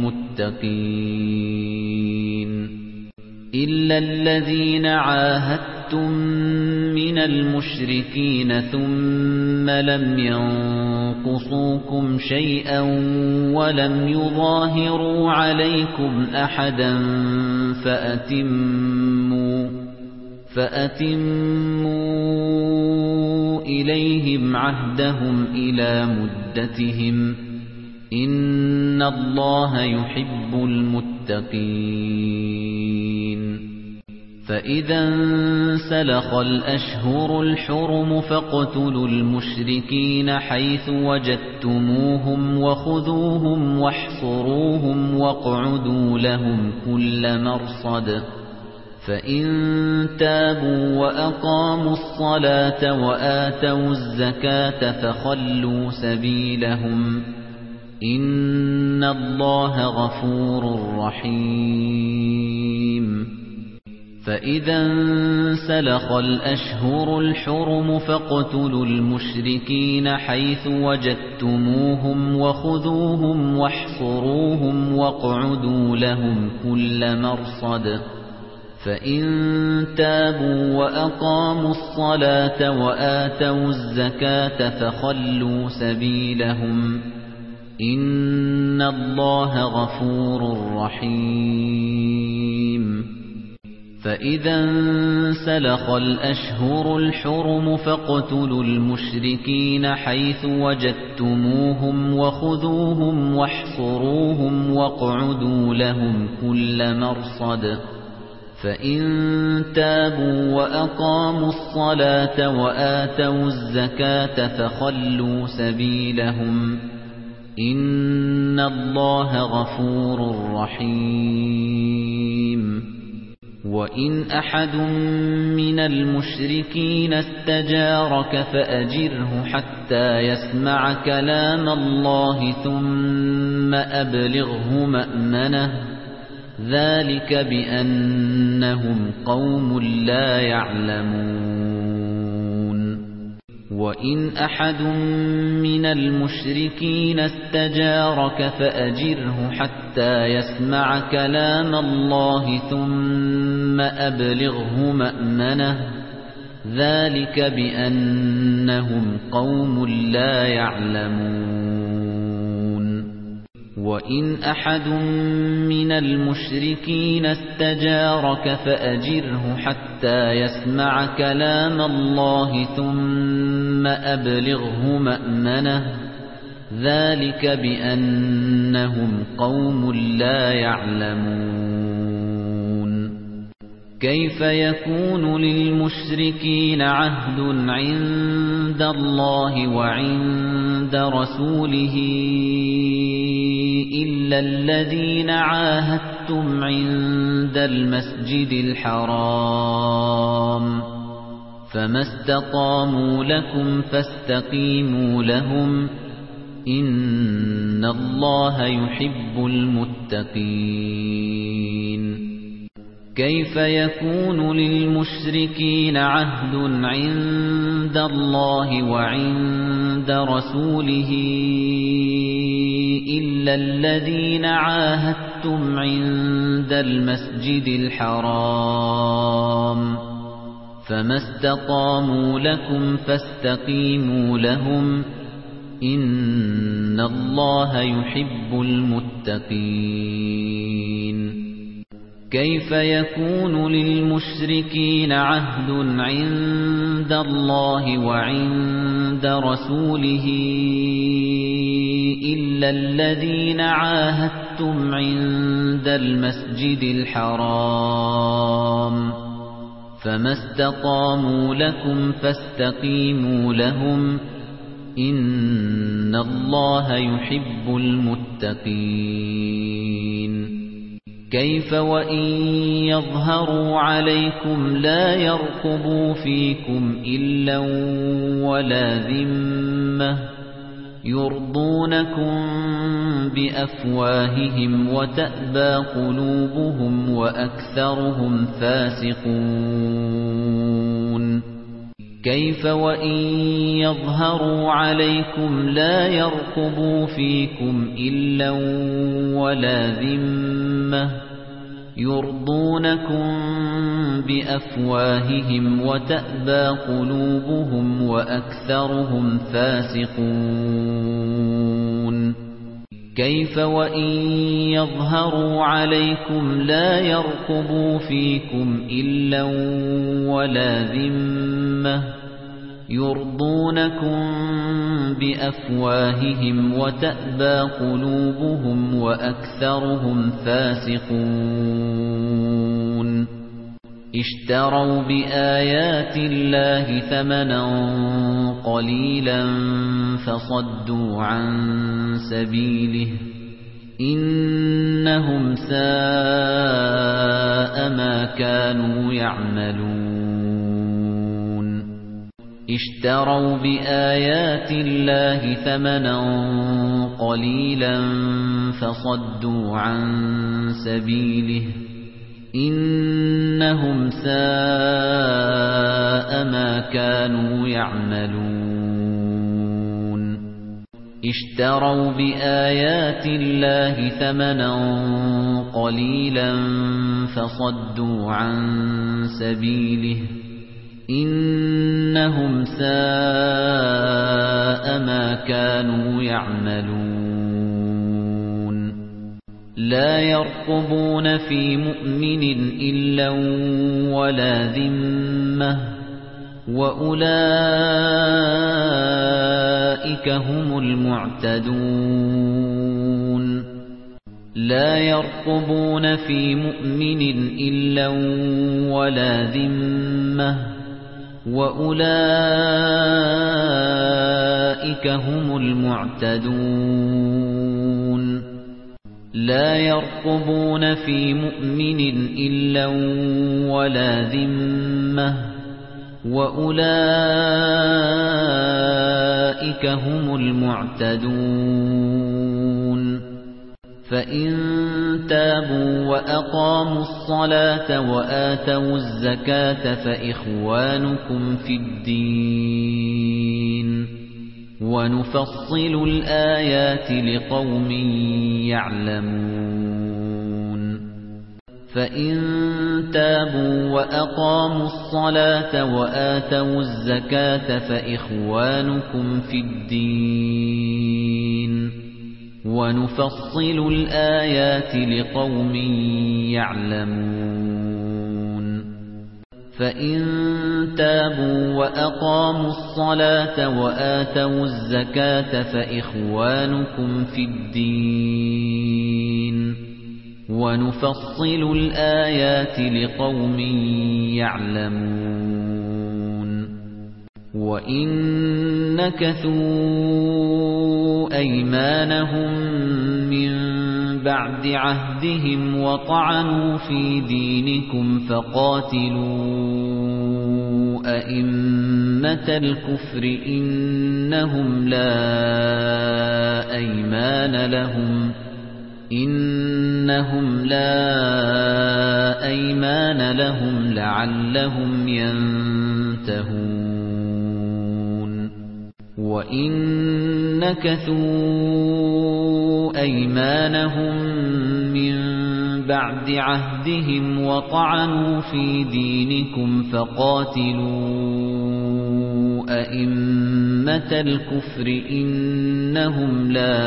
المتقين إلا الذين عاهدتم من المشركين ثم لم ينقصوكم شيئا ولم يظاهروا عليكم أحدا فأتموا فأتموا إليهم عهدهم إلى مدتهم إن الله يحب المتقين فإذا انسلخ الأشهر الحرم فاقتلوا المشركين حيث وجدتموهم وخذوهم واحصروهم واقعدوا لهم كل مرصد فإن تابوا وأقاموا الصلاة وآتوا الزكاة فخلوا سبيلهم إن الله غفور رحيم فإذا انسلخ الأشهر الحرم فاقتلوا المشركين حيث وجدتموهم وخذوهم واحصروهم واقعدوا لهم كل مرصد فإن تابوا وأقاموا الصلاة وآتوا الزكاة فخلوا سبيلهم إن الله غفور رحيم فإذا انسلخ الأشهر الحرم فاقتلوا المشركين حيث وجدتموهم وخذوهم واحصروهم واقعدوا لهم كل مرصد فإن تابوا وأقاموا الصلاة وآتوا الزكاة فخلوا سبيلهم إن الله غفور رحيم وإن أحد من المشركين استجارك فأجره حتى يسمع كلام الله ثم أبلغه مأمنه ذلك بأنهم قوم لا يعلمون وإن أحد من المشركين استجارك فأجره حتى يسمع كلام الله ثم أبلغه مأمنه ذلك بأنهم قوم لا يعلمون وإن أحد من المشركين استجارك فأجره حتى يسمع كلام الله ثم أبلغه مأمنه ذلك بأنهم قوم لا يعلمون كيف يكون للمشركين عهد عند الله وعند رسوله إلا الذين عاهدتم عند المسجد الحرام فما استقاموا لكم فاستقيموا لهم إن الله يحب المتقين كيف يكون للمشركين عهد عند الله وعند رسوله إلا الذين عاهدتم عند المسجد الحرام فما استقاموا لكم فاستقيموا لهم إن الله يحب المتقين كيف يكون للمشركين عهد عند الله وعند رسوله إلا الذين عاهدتم عند المسجد الحرام فما استقاموا لكم فاستقيموا لهم إن الله يحب المتقين كيف وإن يظهروا عليكم لا يرقبوا فيكم إلا ولا ذمة يرضونكم بأفواههم وتأبى قلوبهم وأكثرهم فاسقون كيف وإن يظهروا عليكم لا يرقبوا فيكم إلا ولا ذمة يرضونكم بأفواههم وتأبى قلوبهم وأكثرهم فاسقون كيف وإن يظهروا عليكم لا يرقبوا فيكم إلا ولا ذمة يرضونكم بأفواههم وتأبى قلوبهم وأكثرهم فاسقون اشتروا بآيات الله ثمنا قليلا فصدوا عن سبيله إنهم ساء ما كانوا يعملون اشتروا بآيات الله ثمنا قليلا فصدوا عن سبيله إنهم ساء ما كانوا يعملون اشتروا بآيات الله ثمنا قليلا فصدوا عن سبيله إنهم ساء ما كانوا يعملون لا يرقبون في مؤمن إلا ولا ذمة وأولئك هم المعتدون لا يرقبون في مؤمن إلا ولا ذمة وأولئك هم المعتدون لا يرقبون في مؤمن إلا ولا ذمة وأولئك هم المعتدون فإن تابوا وأقاموا الصلاة وآتوا الزكاة فإخوانكم في الدين ونفصل الآيات لقوم يعلمون فإن تابوا وأقاموا الصلاة وآتوا الزكاة فإخوانكم في الدين ونفصل الآيات لقوم يعلمون فإن تابوا وأقاموا الصلاة وآتوا الزكاة فإخوانكم في الدين ونفصل الآيات لقوم يعلمون وإن نكثوا أيمانهم من بعد عهدهم وطعنوا في دينكم فقاتلوا أئمة الكفر إنهم لا أيمان لهم إنهم لا أيمان لهم لعلهم ينتهون وإن نكثوا أيمانهم من بعد عهدهم وطعنوا في دينكم فقاتلوا أئمة الكفر إنهم لا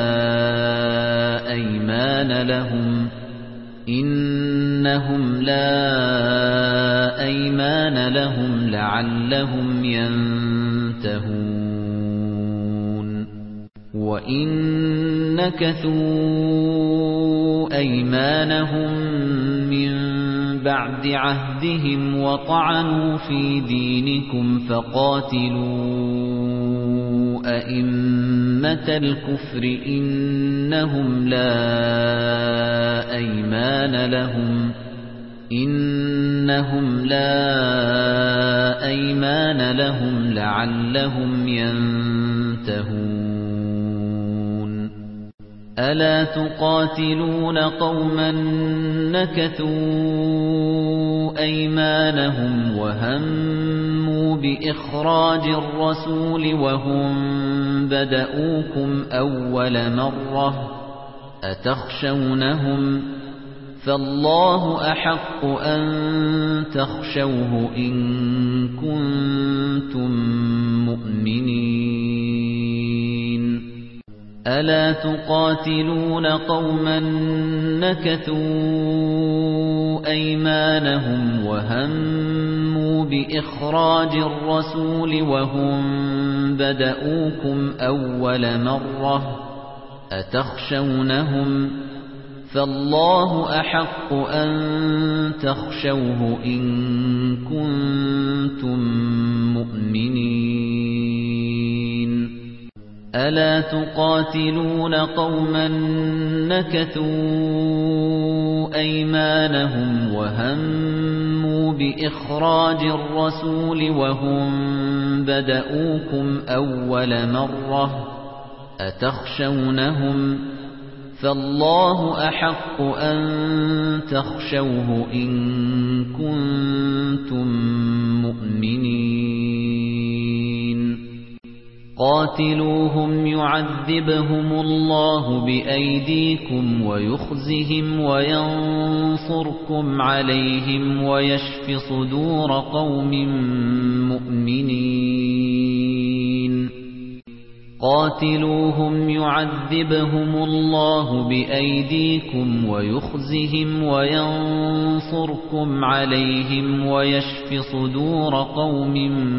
أيمان لهم إنهم لا أيمان لهم لعلهم ينتهون وإن نكثوا أيمانهم من بعد عهدهم وطعنوا في دينكم فقاتلوا أئمة الكفر إنهم لا أيمان لهم إنهم لا أيمان لهم لعلهم ينتهون ألا تقاتلون قوما نكثوا أيمانهم وهموا بإخراج الرسول وهم بدأوكم أول مرة أتخشونهم فالله أحق أن تخشوه إن كنتم مؤمنين ألا تقاتلون قوما نكثوا أيمانهم وهموا بإخراج الرسول وهم بدأوكم أول مرة أتخشونهم فالله أحق أن تخشوه إن كنتم مؤمنين ألا تقاتلون قوما نكثوا أيمانهم وهموا بإخراج الرسول وهم بدأوكم أول مرة أتخشونهم فالله أحق أن تخشوه إن كنتم مؤمنين قاتلوهم يعذبهم الله بأيديكم ويخزهم وينصركم عليهم ويشف صدور قوم مؤمنين قاتلوهم يعذبهم الله بأيديكم ويخزهم وينصركم عليهم ويشف صدور قوم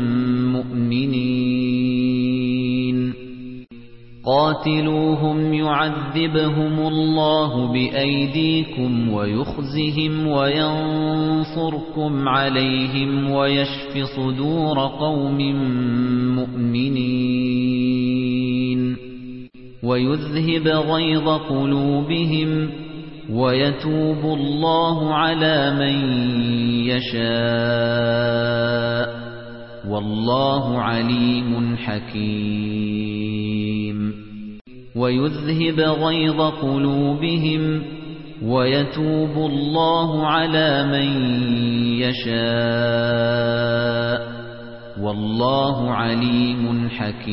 مؤمنين قاتلوهم يعذبهم الله بأيديكم ويخزهم وينصركم عليهم ويشف صدور قوم مؤمنين ويذهب غيظ قلوبهم ويتوب الله على من يشاء والله عليم حكيم ويذهب غيظ قلوبهم ويتوب الله على من يشاء والله عليم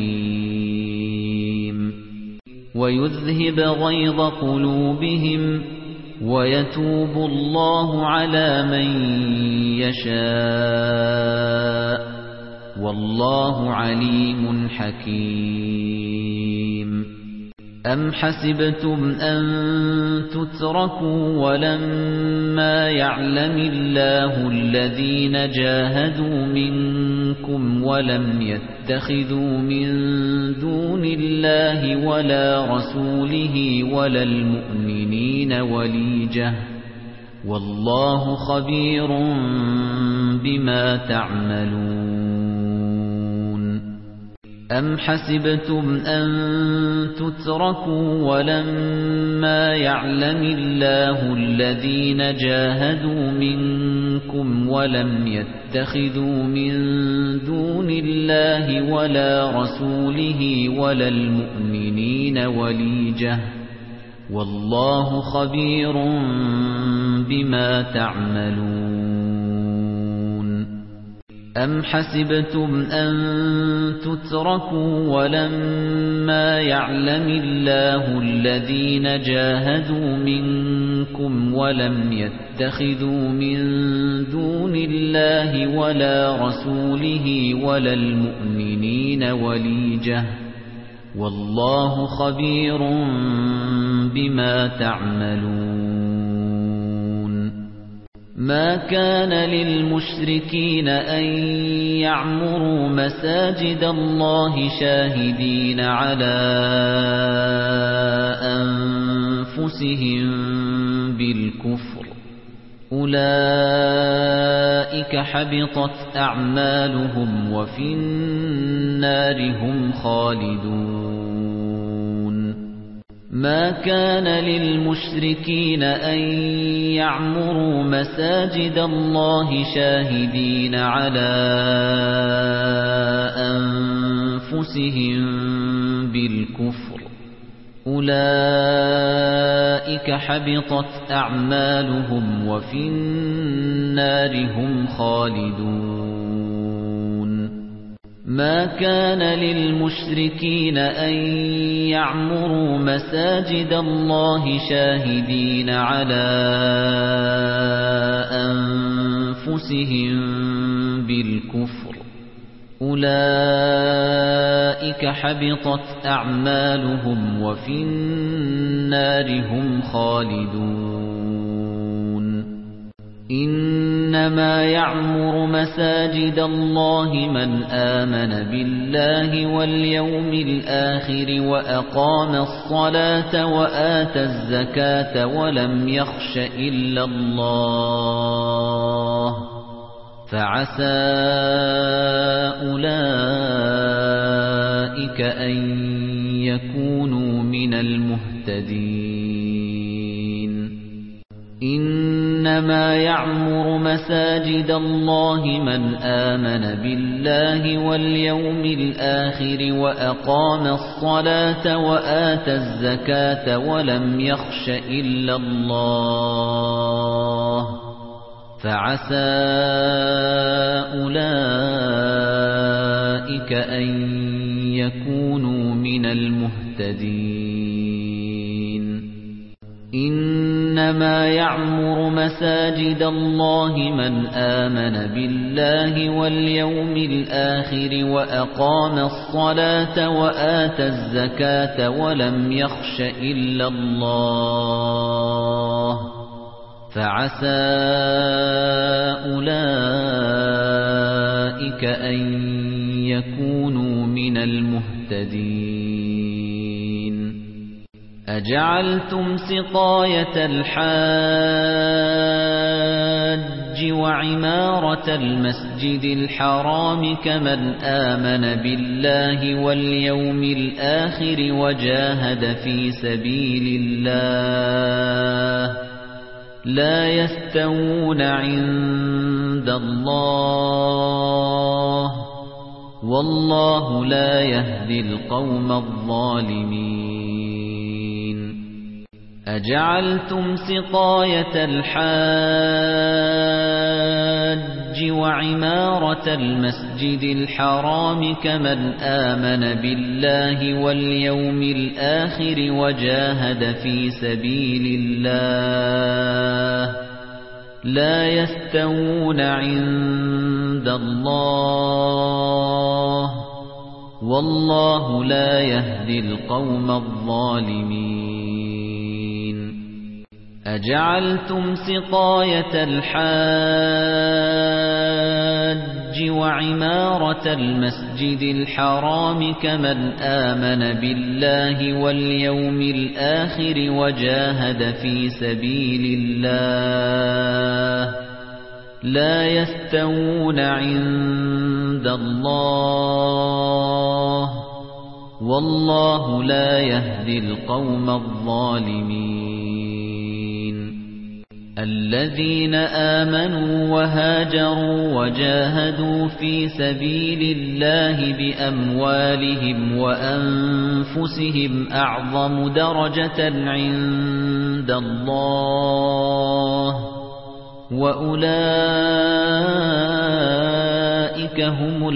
حكيم ويذهب غيظ قلوبهم ويتوب الله على من يشاء والله عليم حكيم أَمْ حَسِبْتُمْ أَن تُتْرَكُوا وَلَمَّا يَعْلَمِ اللَّهُ الَّذِينَ جَاهَدُوا مِنكُمْ وَلَمْ يَتَّخِذُوا مِن دُونِ اللَّهِ وَلَا رَسُولِهِ وَلَا الْمُؤْمِنِينَ وَلِيجَةً وَاللَّهُ خَبِيرٌ بِمَا تَعْمَلُونَ أَمْ حَسِبْتُمْ أَن تُتْرَكُوا وَلَمَّا يَعْلَمِ اللَّهُ الَّذِينَ جَاهَدُوا مِنكُمْ وَلَمْ يَتَّخِذُوا مِن دُونِ اللَّهِ وَلَا رَسُولِهِ وَلَا الْمُؤْمِنِينَ وَلِيجَةً وَاللَّهُ خَبِيرٌ بِمَا تَعْمَلُونَ أَمْ حَسِبْتُمْ أَن تُتْرَكُوا وَلَمَّا يَعْلَمِ اللَّهُ الَّذِينَ جَاهَدُوا مِنكُمْ وَلَمْ يَتَّخِذُوا مِن دُونِ اللَّهِ وَلَا رَسُولِهِ وَلَا الْمُؤْمِنِينَ وَلِيجَةً وَاللَّهُ خَبِيرٌ بِمَا تَعْمَلُونَ مَا كَانَ لِلْمُشْرِكِينَ أَن يَعْمُرُوا مَسَاجِدَ اللَّهِ شَاهِدِينَ عَلَى أَنفُسِهِم بِالْكُفْرِ أُولَئِكَ حَبِطَتْ أَعْمَالُهُمْ وَفِي النَّارِ هُمْ خَالِدُونَ مَا كَانَ لِلْمُشْرِكِينَ أَن يَعْمُرُوا مَسَاجِدَ اللَّهِ شَاهِدِينَ عَلَى أَنفُسِهِم بِالْكُفْرِ أُولَئِكَ حَبِطَتْ أَعْمَالُهُمْ وَفِي النَّارِ هُمْ خَالِدُونَ مَا كَانَ لِلْمُشْرِكِينَ أَن يَعْمُرُوا مَسَاجِدَ اللَّهِ شَاهِدِينَ عَلَى أَنفُسِهِم بِالْكُفْرِ أُولَئِكَ حَبِطَتْ أَعْمَالُهُمْ وَفِي النَّارِ هُمْ خَالِدُونَ إِنَّمَا يَعْمُرُ مَسَاجِدَ اللَّهِ مَنْ آمَنَ بِاللَّهِ وَالْيَوْمِ الْآخِرِ وَأَقَامَ الصَّلَاةَ وَآتَى الزَّكَاةَ وَلَمْ يَخْشَ إِلَّا اللَّهَ فَعَسَى أُولَئِكَ أَن يَكُونُوا مِنَ الْمُهْتَدِينَ إِنَّمَا يَعْمُرُ مَسَاجِدَ اللَّهِ مَنْ آمَنَ بِاللَّهِ وَالْيَوْمِ الْآخِرِ وَأَقَامَ الصَّلَاةَ وَآتَى الزَّكَاةَ وَلَمْ يَخْشَ إِلَّا اللَّهَ فَعَسَى أُولَئِكَ أَن يَكُونُوا مِنَ الْمُهْتَدِينَ إِنَّمَا يَعْمُرُ مَسَاجِدَ اللَّهِ مَنْ آمَنَ بِاللَّهِ وَالْيَوْمِ الْآخِرِ وَأَقَامَ الصَّلَاةَ وَآتَى الزَّكَاةَ وَلَمْ يَخْشَ إِلَّا اللَّهَ فَعَسَى أُولَئِكَ أَن يَكُونُوا مِنَ الْمُهْتَدِينَ أَجَعَلْتُمْ سِقَايَةَ الْحَاجِّ وَعِمَارَةَ الْمَسْجِدِ الْحَرَامِ كَمَنْ آمَنَ بِاللَّهِ وَالْيَوْمِ الْآخِرِ وَجَاهَدَ فِي سَبِيلِ اللَّهِ لَا يَسْتَوُونَ عِندَ اللَّهِ وَاللَّهُ لَا يَهْدِي الْقَوْمَ الظَّالِمِينَ أَجَعَلْتُمْ سِقَايَةَ الْحَاجِّ وَعِمَارَةَ الْمَسْجِدِ الْحَرَامِ كَمَنْ آمَنَ بِاللَّهِ وَالْيَوْمِ الْآخِرِ وَجَاهَدَ فِي سَبِيلِ اللَّهِ لَا يَسْتَوُونَ عِندَ اللَّهِ والله لا يهدي القوم الظالمين أجعلتم سقاية الحاج وعمارة المسجد الحرام كمن آمن بالله واليوم الآخر وجاهد في سبيل الله لا يستوون عند الله والله لا يهدي القوم الظالمين الذين آمنوا وهاجروا وجاهدوا في سبيل الله بأموالهم وأنفسهم أعظم درجة عند الله وأولئك هم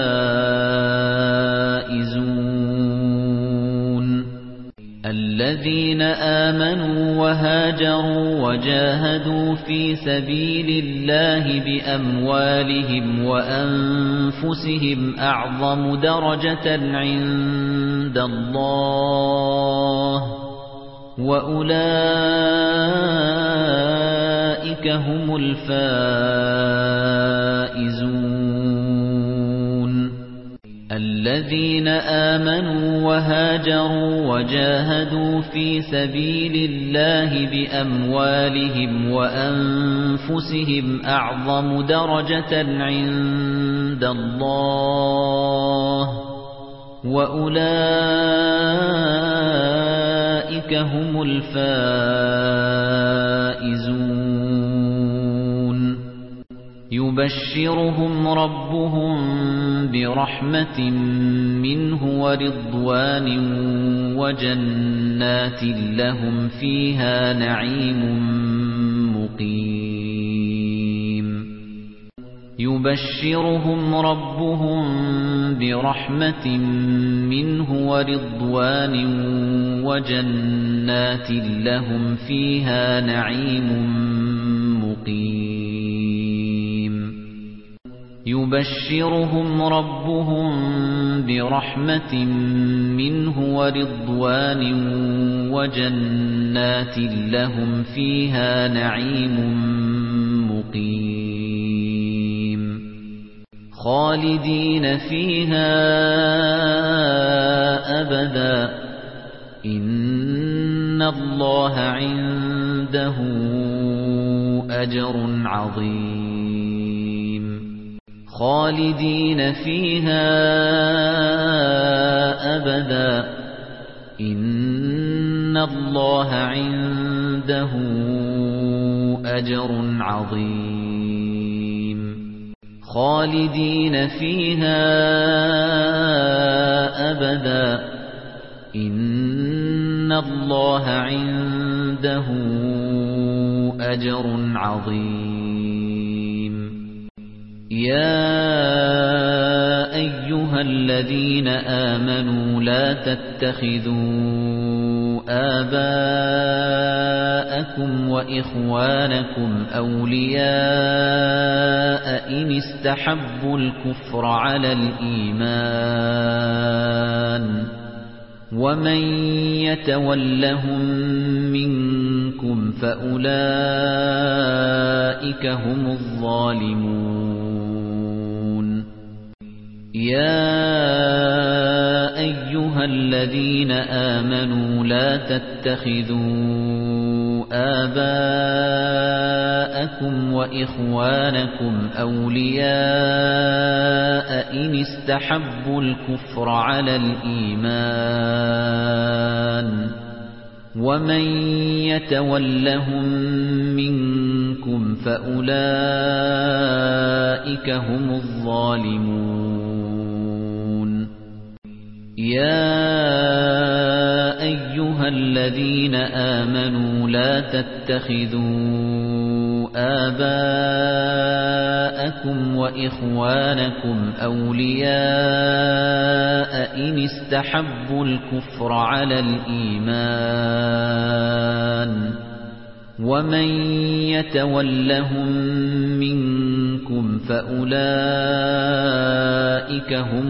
الفائزون الذين آمنوا وهاجروا وجاهدوا في سبيل الله بأموالهم وأنفسهم أعظم درجة عند الله وأولئك هم الفائزون الذين آمنوا وهاجروا وجاهدوا في سبيل الله بأموالهم وأنفسهم أعظم درجة عند الله وأولئك هم الفائزون يبشرهم ربهم برحمة منه ورضوان وجنات لهم فيها نعيم مقيم يبشرهم ربهم برحمة منه ورضوان وجنات لهم فيها نعيم مقيم يبشرهم ربهم برحمة منه ورضوان وجنات لهم فيها نعيم مقيم خالدين فيها أبدا إن الله عنده أجر عظيم خالدين فيها أبدا إن الله عنده أجر عظيم خالدين فيها أبدا إن الله عنده أجر عظيم يا أيها الذين آمنوا لا تتخذوا آباءكم وإخوانكم أولياء إن استحبوا الكفر على الإيمان ومن يتولهم منكم فأولئك هم الظالمون يا أيها الذين آمنوا لا تتخذوا آباءكم وإخوانكم أولياء إن استحبوا الكفر على الإيمان ومن يتولهم منكم فأولئك هم الظالمون يا أيها الذين آمنوا لا تتخذوا آباءكم وإخوانكم أولياء إن استحبوا الكفر على الإيمان ومن يتولهم منكم مِنكُمْ فَأُولَئِكَ هُمُ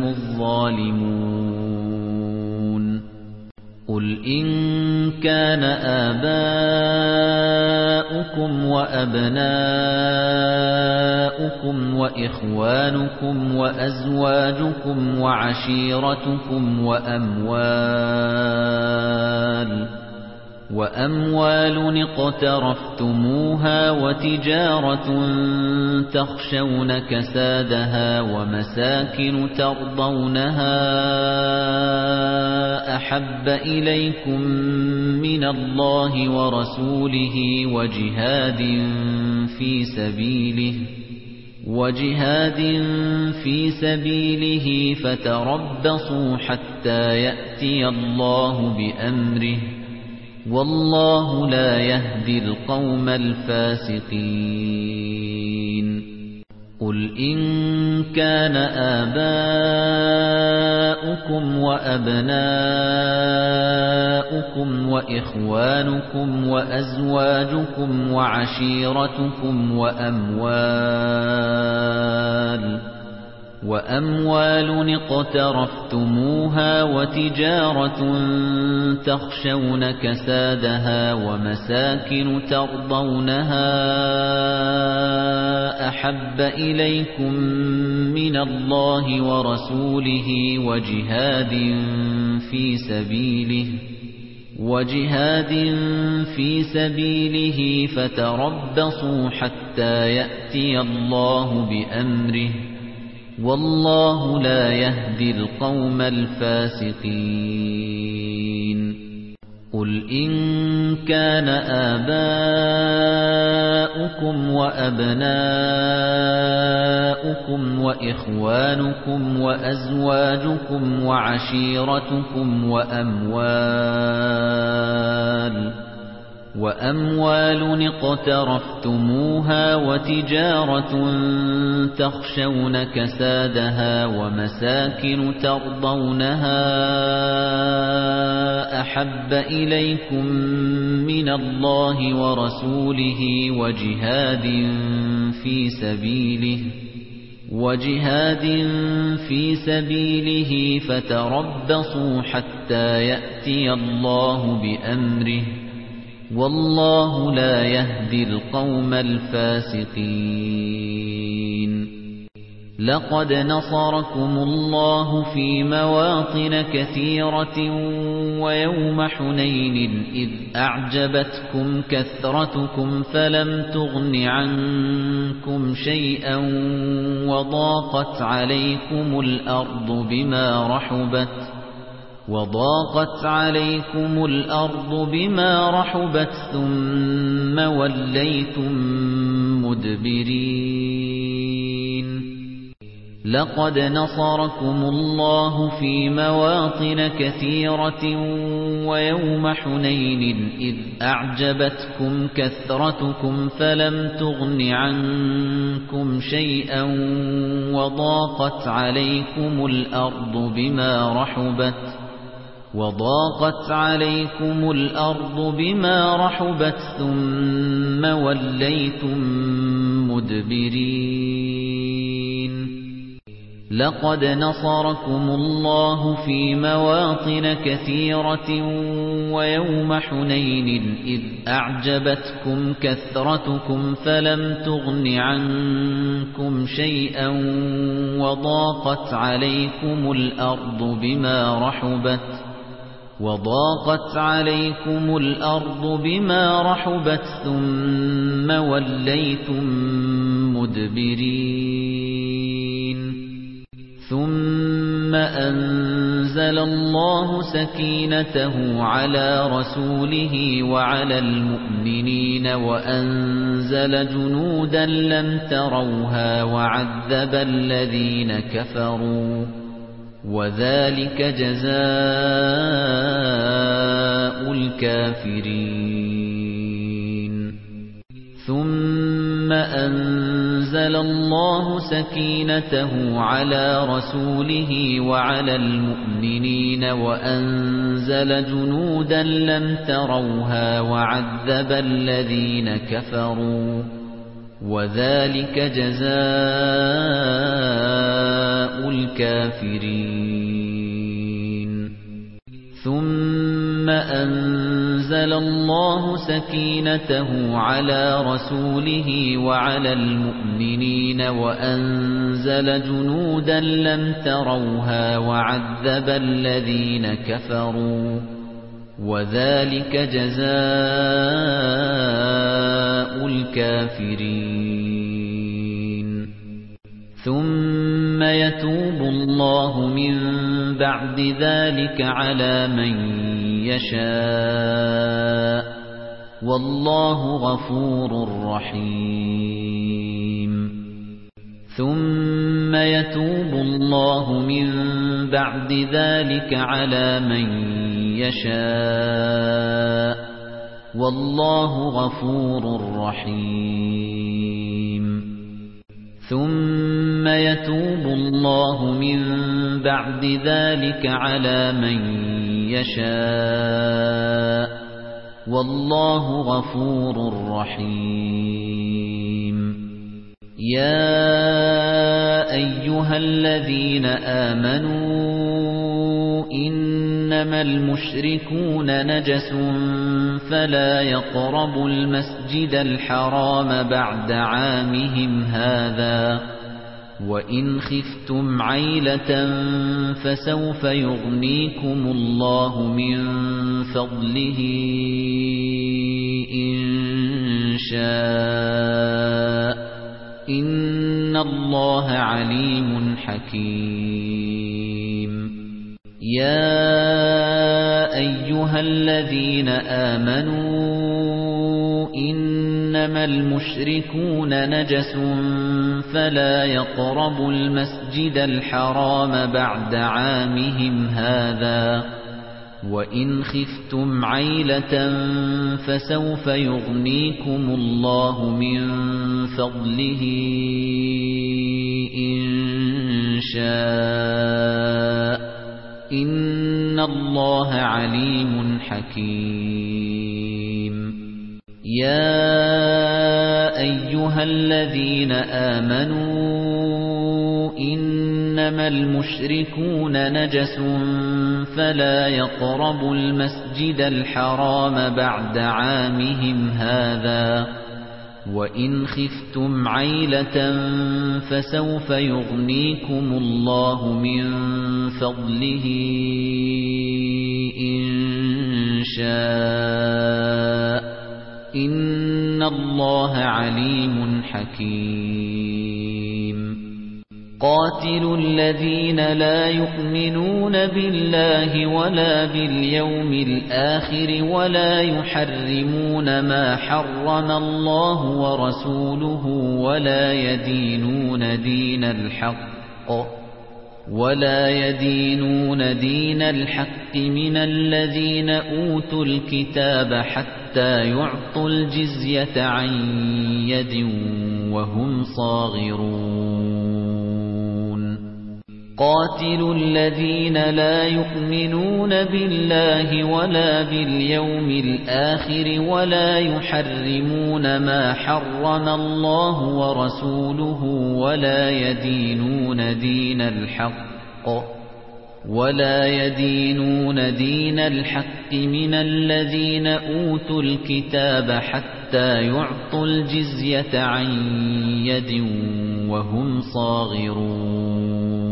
الظَّالِمُونَ قُلْ إِن كَانَ آبَاؤُكُمْ وَأَبْنَاؤُكُمْ وَإِخْوَانُكُمْ وَأَزْوَاجُكُمْ وَعَشِيرَتُكُمْ وَأَمْوَالٌ وَأَمْوَالٌ اقْتَرَفْتُمُوهَا وَتِجَارَةٌ تَخْشَوْنَ كَسَادَهَا وَمَسَاكِنُ تَرْضَوْنَهَا أَحَبَّ إِلَيْكُم مِّنَ اللَّهِ وَرَسُولِهِ وَجِهَادٍ فِي سَبِيلِهِ وَجِهَادٍ فِي سَبِيلِهِ فَتَرَبَّصُوا حَتَّى يَأْتِيَ اللَّهُ بِأَمْرِهِ وَاللَّهُ لَا يَهْدِي الْقَوْمَ الْفَاسِقِينَ قُلْ إِن كَانَ آبَاؤُكُمْ وَأَبْنَاؤُكُمْ وَإِخْوَانُكُمْ وَأَزْوَاجُكُمْ وَعَشِيرَتُكُمْ وَأَمْوَالٌ وَأَمْوَالٌ اقْتَرَفْتُمُوهَا وَتِجَارَةٌ تَخْشَوْنَ كَسَادَهَا وَمَسَاكِنُ تَرْضَوْنَهَا أَحَبَّ إِلَيْكُم مِّنَ اللَّهِ وَرَسُولِهِ وَجِهَادٍ فِي سَبِيلِهِ وَجِهَادٍ فِي سَبِيلِهِ فَتَرَبَّصُوا حَتَّى يَأْتِيَ اللَّهُ بِأَمْرِهِ وَاللَّهُ لَا يَهْدِي الْقَوْمَ الْفَاسِقِينَ قُلْ إِن كَانَ آبَاؤُكُمْ وَأَبْنَاؤُكُمْ وَإِخْوَانُكُمْ وَأَزْوَاجُكُمْ وَعَشِيرَتُكُمْ وَأَمْوَالٌ وَأَمْوَالٌ اقْتَرَفْتُمُوهَا وَتِجَارَةٌ تَخْشَوْنَ كَسَادَهَا وَمَسَاكِنُ تَرْضَوْنَهَا أَحَبَّ إِلَيْكُم مِّنَ اللَّهِ وَرَسُولِهِ وَجِهَادٍ فِي سَبِيلِهِ وَجِهَادٍ فِي سَبِيلِهِ فَتَرَبَّصُوا حَتَّى يَأْتِيَ اللَّهُ بِأَمْرِهِ وَاللَّهُ لَا يَهْدِي الْقَوْمَ الْفَاسِقِينَ لَقَدْ نَصَرَكُمُ اللَّهُ فِي مَوَاطِنَ كَثِيرَةٍ وَيَوْمَ حُنَيْنٍ إِذْ أَعْجَبَتْكُمْ كَثْرَتُكُمْ فَلَمْ تُغْنِ عَنكُمْ شَيْئًا وَضَاقَتْ عَلَيْكُمُ الْأَرْضُ بِمَا رَحُبَتْ وَضَاقَتْ عَلَيْكُمُ الْأَرْضُ بِمَا رَحُبَتْ ثُمَّ وَلَّيْتُمْ مُدْبِرِينَ لَقَدْ نَصَرَكُمُ اللَّهُ فِي مَوَاطِنَ كَثِيرَةٍ وَيَوْمَ حُنَيْنٍ إِذْ أَعْجَبَتْكُمْ كَثْرَتُكُمْ فَلَمْ تُغْنِ عَنكُمْ شَيْئًا وَضَاقَتْ عَلَيْكُمُ الْأَرْضُ بِمَا رَحُبَتْ وَضَاقَتْ عَلَيْكُمُ الْأَرْضُ بِمَا رَحُبَتْ ثُمَّ وَلَّيْتُمْ مُدْبِرِينَ لَقَدْ نَصَرَكُمُ اللَّهُ فِي مَوَاطِنَ كَثِيرَةٍ وَيَوْمَ حُنَيْنٍ إِذْ أَعْجَبَتْكُمْ كَثْرَتُكُمْ فَلَمْ تُغْنِ عَنكُمْ شَيْئًا وَضَاقَتْ عَلَيْكُمُ الْأَرْضُ بِمَا رَحُبَتْ وَضَاقَتْ عَلَيْكُمُ الْأَرْضُ بِمَا رَحُبَتْ ثُمَّ وَلَّيْتُمْ مُدْبِرِينَ ثُمَّ أَنزَلَ اللَّهُ سَكِينَتَهُ عَلَى رَسُولِهِ وَعَلَى الْمُؤْمِنِينَ وَأَنزَلَ جُنُودًا لَّمْ تَرَوْهَا وَعَذَّبَ الَّذِينَ كَفَرُوا وَذَلِكَ جَزَاءُ الْكَافِرِينَ ثُمَّ أَنزَلَ اللَّهُ سَكِينَتَهُ عَلَى رَسُولِهِ وَعَلَى الْمُؤْمِنِينَ وَأَنزَلَ جُنُودًا لَّمْ تَرَوْهَا وَعَذَّبَ الَّذِينَ كَفَرُوا وَذَلِكَ جَزَاءُ الْكَافِرِينَ ثُمَّ أَنزَلَ اللَّهُ سَكِينَتَهُ عَلَى رَسُولِهِ وَعَلَى الْمُؤْمِنِينَ وَأَنزَلَ جُنُودًا لَّمْ تَرَوْهَا وَعَذَّبَ الَّذِينَ كَفَرُوا وَذَلِكَ جَزَاءُ الْكَافِرِينَ ثُمَّ يَتُوبُ اللَّهُ مِن بَعْدِ ذَلِكَ عَلَى مَن يَشَاءُ وَاللَّهُ غَفُورٌ رَّحِيمٌ ثُمَّ يَتُوبُ اللَّهُ مِن بَعْدِ ذَلِكَ عَلَى مَن يَشَاءُ وَاللَّهُ غَفُورٌ رَّحِيمٌ ثُمَّ يَتُوبُ اللَّهُ مِن بَعْدِ ذَلِكَ عَلَى مَن يَشَاءُ وَاللَّهُ غَفُورٌ رَّحِيمٌ يَا أَيُّهَا الَّذِينَ آمَنُوا إِنَّمَا الْمُشْرِكُونَ نَجَسٌ فَلَا يَقْرَبُوا الْمَسْجِدَ الْحَرَامَ بَعْدَ عَامِهِمْ هَذَا وَإِنْ خِفْتُمْ عَيْلَةً فَسَوْفَ يُغْنِيكُمُ اللَّهُ مِنْ فَضْلِهِ إِنْ شَاءَ إِنَّ اللَّهَ عَلِيمٌ حَكِيمٌ يَا أَيُّهَا الَّذِينَ آمَنُوا إِنَّمَا الْمُشْرِكُونَ نَجَسٌ فَلَا يَقْرَبُوا الْمَسْجِدَ الْحَرَامَ بَعْدَ عَامِهِمْ هَذَا وَإِنْ خِفْتُمْ عَيْلَةً فَسَوْفَ يُغْنِيكُمُ اللَّهُ مِنْ فَضْلِهِ إِنْ شَاءَ إِنَّ اللَّهَ عَلِيمٌ حَكِيمٌ يَا أَيُّهَا الَّذِينَ آمَنُوا إِنَّمَا الْمُشْرِكُونَ نَجَسٌ فَلَا يَقْرَبُوا الْمَسْجِدَ الْحَرَامَ بَعْدَ عَامِهِمْ هَذَا وَإِنْ خِفْتُمْ عَيْلَةً فَسَوْفَ يُغْنِيكُمُ اللَّهُ مِنْ فَضْلِهِ إِنْ شَاءَ إِنَّ اللَّهَ عَلِيمٌ حَكِيمٌ قَاتِلُوا الَّذِينَ لَا يُؤْمِنُونَ بِاللَّهِ وَلَا بِالْيَوْمِ الْآخِرِ وَلَا يُحَرِّمُونَ مَا حَرَّمَ اللَّهُ وَرَسُولُهُ وَلَا يَدِينُونَ دِينَ الْحَقِّ وَلَا يَدِينُونَ دِينَ الْحَقِّ مِنَ الَّذِينَ أُوتُوا الْكِتَابَ حَتَّى يُعْطُوا الْجِزْيَةَ عَن يَدٍ وَهُمْ صَاغِرُونَ قَاتِلُوا الَّذِينَ لَا يُؤْمِنُونَ بِاللَّهِ وَلَا بِالْيَوْمِ الْآخِرِ وَلَا يُحَرِّمُونَ مَا حَرَّمَ اللَّهُ وَرَسُولُهُ وَلَا يَدِينُونَ دِينَ الْحَقِّ وَلَا يَدِينُونَ دِينَ الْحَقِّ مِنَ الَّذِينَ أُوتُوا الْكِتَابَ حَتَّى يُعْطُوا الْجِزْيَةَ عَن يَدٍ وَهُمْ صَاغِرُونَ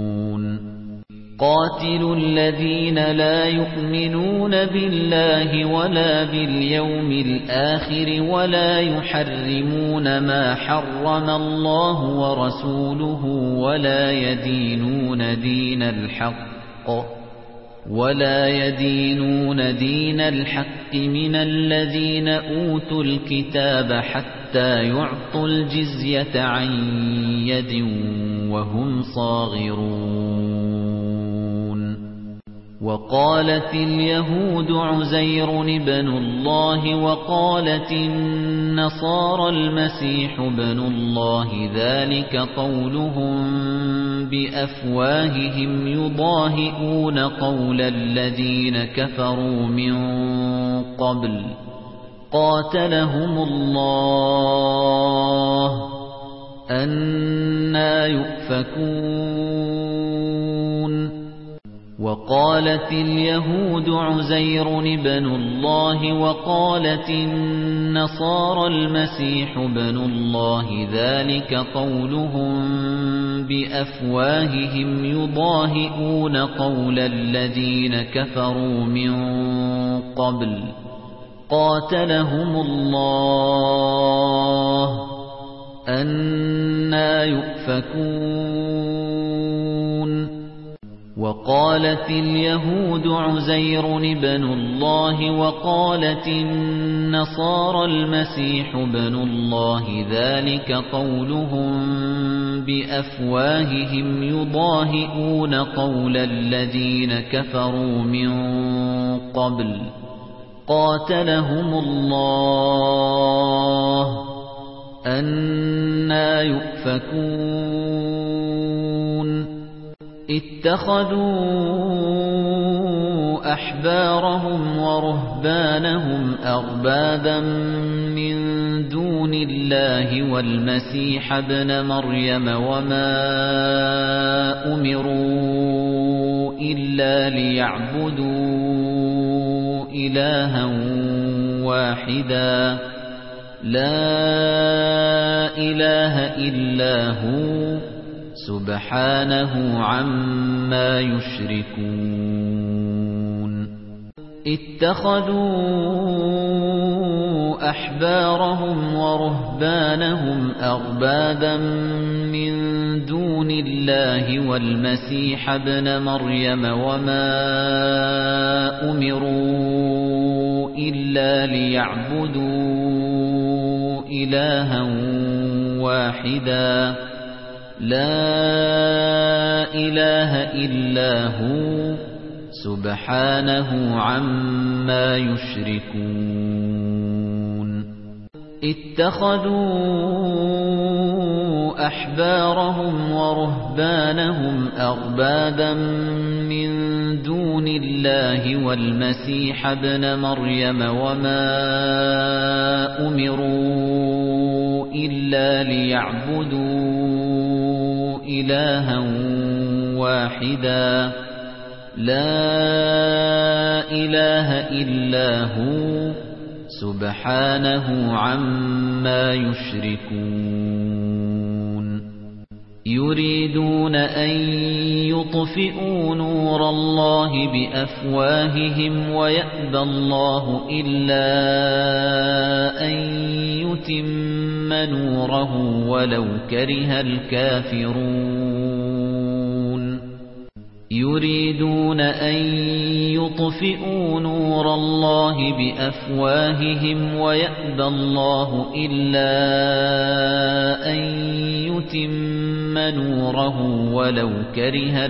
قَاتِلُوا الَّذِينَ لَا يُؤْمِنُونَ بِاللَّهِ وَلَا بِالْيَوْمِ الْآخِرِ وَلَا يُحَرِّمُونَ مَا حَرَّمَ اللَّهُ وَرَسُولُهُ وَلَا يَدِينُونَ دِينَ الْحَقِّ وَلَا يَدِينُونَ دِينَ الْحَقِّ مِنَ الَّذِينَ أُوتُوا الْكِتَابَ حَتَّى يُعْطُوا الْجِزْيَةَ عَن يَدٍ وَهُمْ صَاغِرُونَ وَقَالَتِ الْيَهُودُ عُزَيْرٌ ابْنُ اللَّهِ وَقَالَتِ النَّصَارَى الْمَسِيحُ ابْنُ اللَّهِ ذَلِكَ قَوْلُهُم بِأَفْوَاهِهِمْ يُضَاهِئُونَ قَوْلَ الَّذِينَ كَفَرُوا مِن قَبْلُ قاتلهم الله أَنَّى يُؤْفَكُونَ وَقَالَتِ الْيَهُودُ عُزَيْرٌ ابْنُ اللَّهِ وَقَالَتِ النَّصَارَى الْمَسِيحُ ابْنُ اللَّهِ ذَلِكَ قَوْلُهُم بِأَفْوَاهِهِمْ يُضَاهِئُونَ قَوْلَ الَّذِينَ كَفَرُوا مِن قَبْلُ قَاتَلَهُمُ اللَّهُ أَنَّى يُؤْفَكُونَ وَقَالَتِ الْيَهُودُ عُزَيْرٌ ابْنُ اللَّهِ وَقَالَتِ النَّصَارَى الْمَسِيحُ ابْنُ اللَّهِ ذَلِكَ قَوْلُهُم بِأَفْوَاهِهِمْ يُضَاهِئُونَ قَوْلَ الَّذِينَ كَفَرُوا مِن قَبْلُ قَاتَلَهُمُ اللَّهُ أَنَّى يُؤْفَكُونَ اتَّخَذُوا أَحْبَارَهُمْ وَرُهْبَانَهُمْ أَرْبَابًا مِّن دُونِ اللَّهِ وَالْمَسِيحَ ابْنَ مَرْيَمَ وَمَا أُمِرُوا إِلَّا لِيَعْبُدُوا إِلَٰهًا وَاحِدًا لَا إِلَٰهَ إِلَّا هُوَ سُبْحَانَهُ عَمَّا يُشْرِكُونَ اتَّخَذُوا أَحْبَارَهُمْ وَرُهْبَانَهُمْ أَرْبَابًا مِّن دُونِ اللَّهِ وَالْمَسِيحَ ابْنَ مَرْيَمَ وَمَا أُمِرُوا إِلَّا لِيَعْبُدُوا إِلَٰهًا وَاحِدًا لَا إِلَٰهَ إِلَّا هُوَ سُبْحَانَهُ عَمَّا يُشْرِكُونَ اتَّخَذُوا أَحْبَارَهُمْ وَرُهْبَانَهُمْ أَرْبَابًا مِّن دُونِ اللَّهِ وَالْمَسِيحَ ابْنَ مَرْيَمَ وَمَا أُمِرُوا إِلَّا لِيَعْبُدُوا إِلَٰهًا وَاحِدًا لَا إِلَٰهَ إِلَّا هُوَ سُبْحَانَهُ عَمَّا يُشْرِكُونَ يُرِيدُونَ أَن يُطْفِئُوا نُورَ اللَّهِ بِأَفْوَاهِهِمْ وَيَأْبَى اللَّهُ إِلَّا أَن يُتِمَّ نُورَهُ وَلَوْ كَرِهَ الْكَافِرُونَ يُرِيدُونَ أَن يُطْفِئُوا نُورَ اللَّهِ بِأَفْوَاهِهِمْ وَيَأْبَى اللَّهُ إِلَّا أَن يُتِمَّ نُورَهُ وَلَوْ كَرِهَ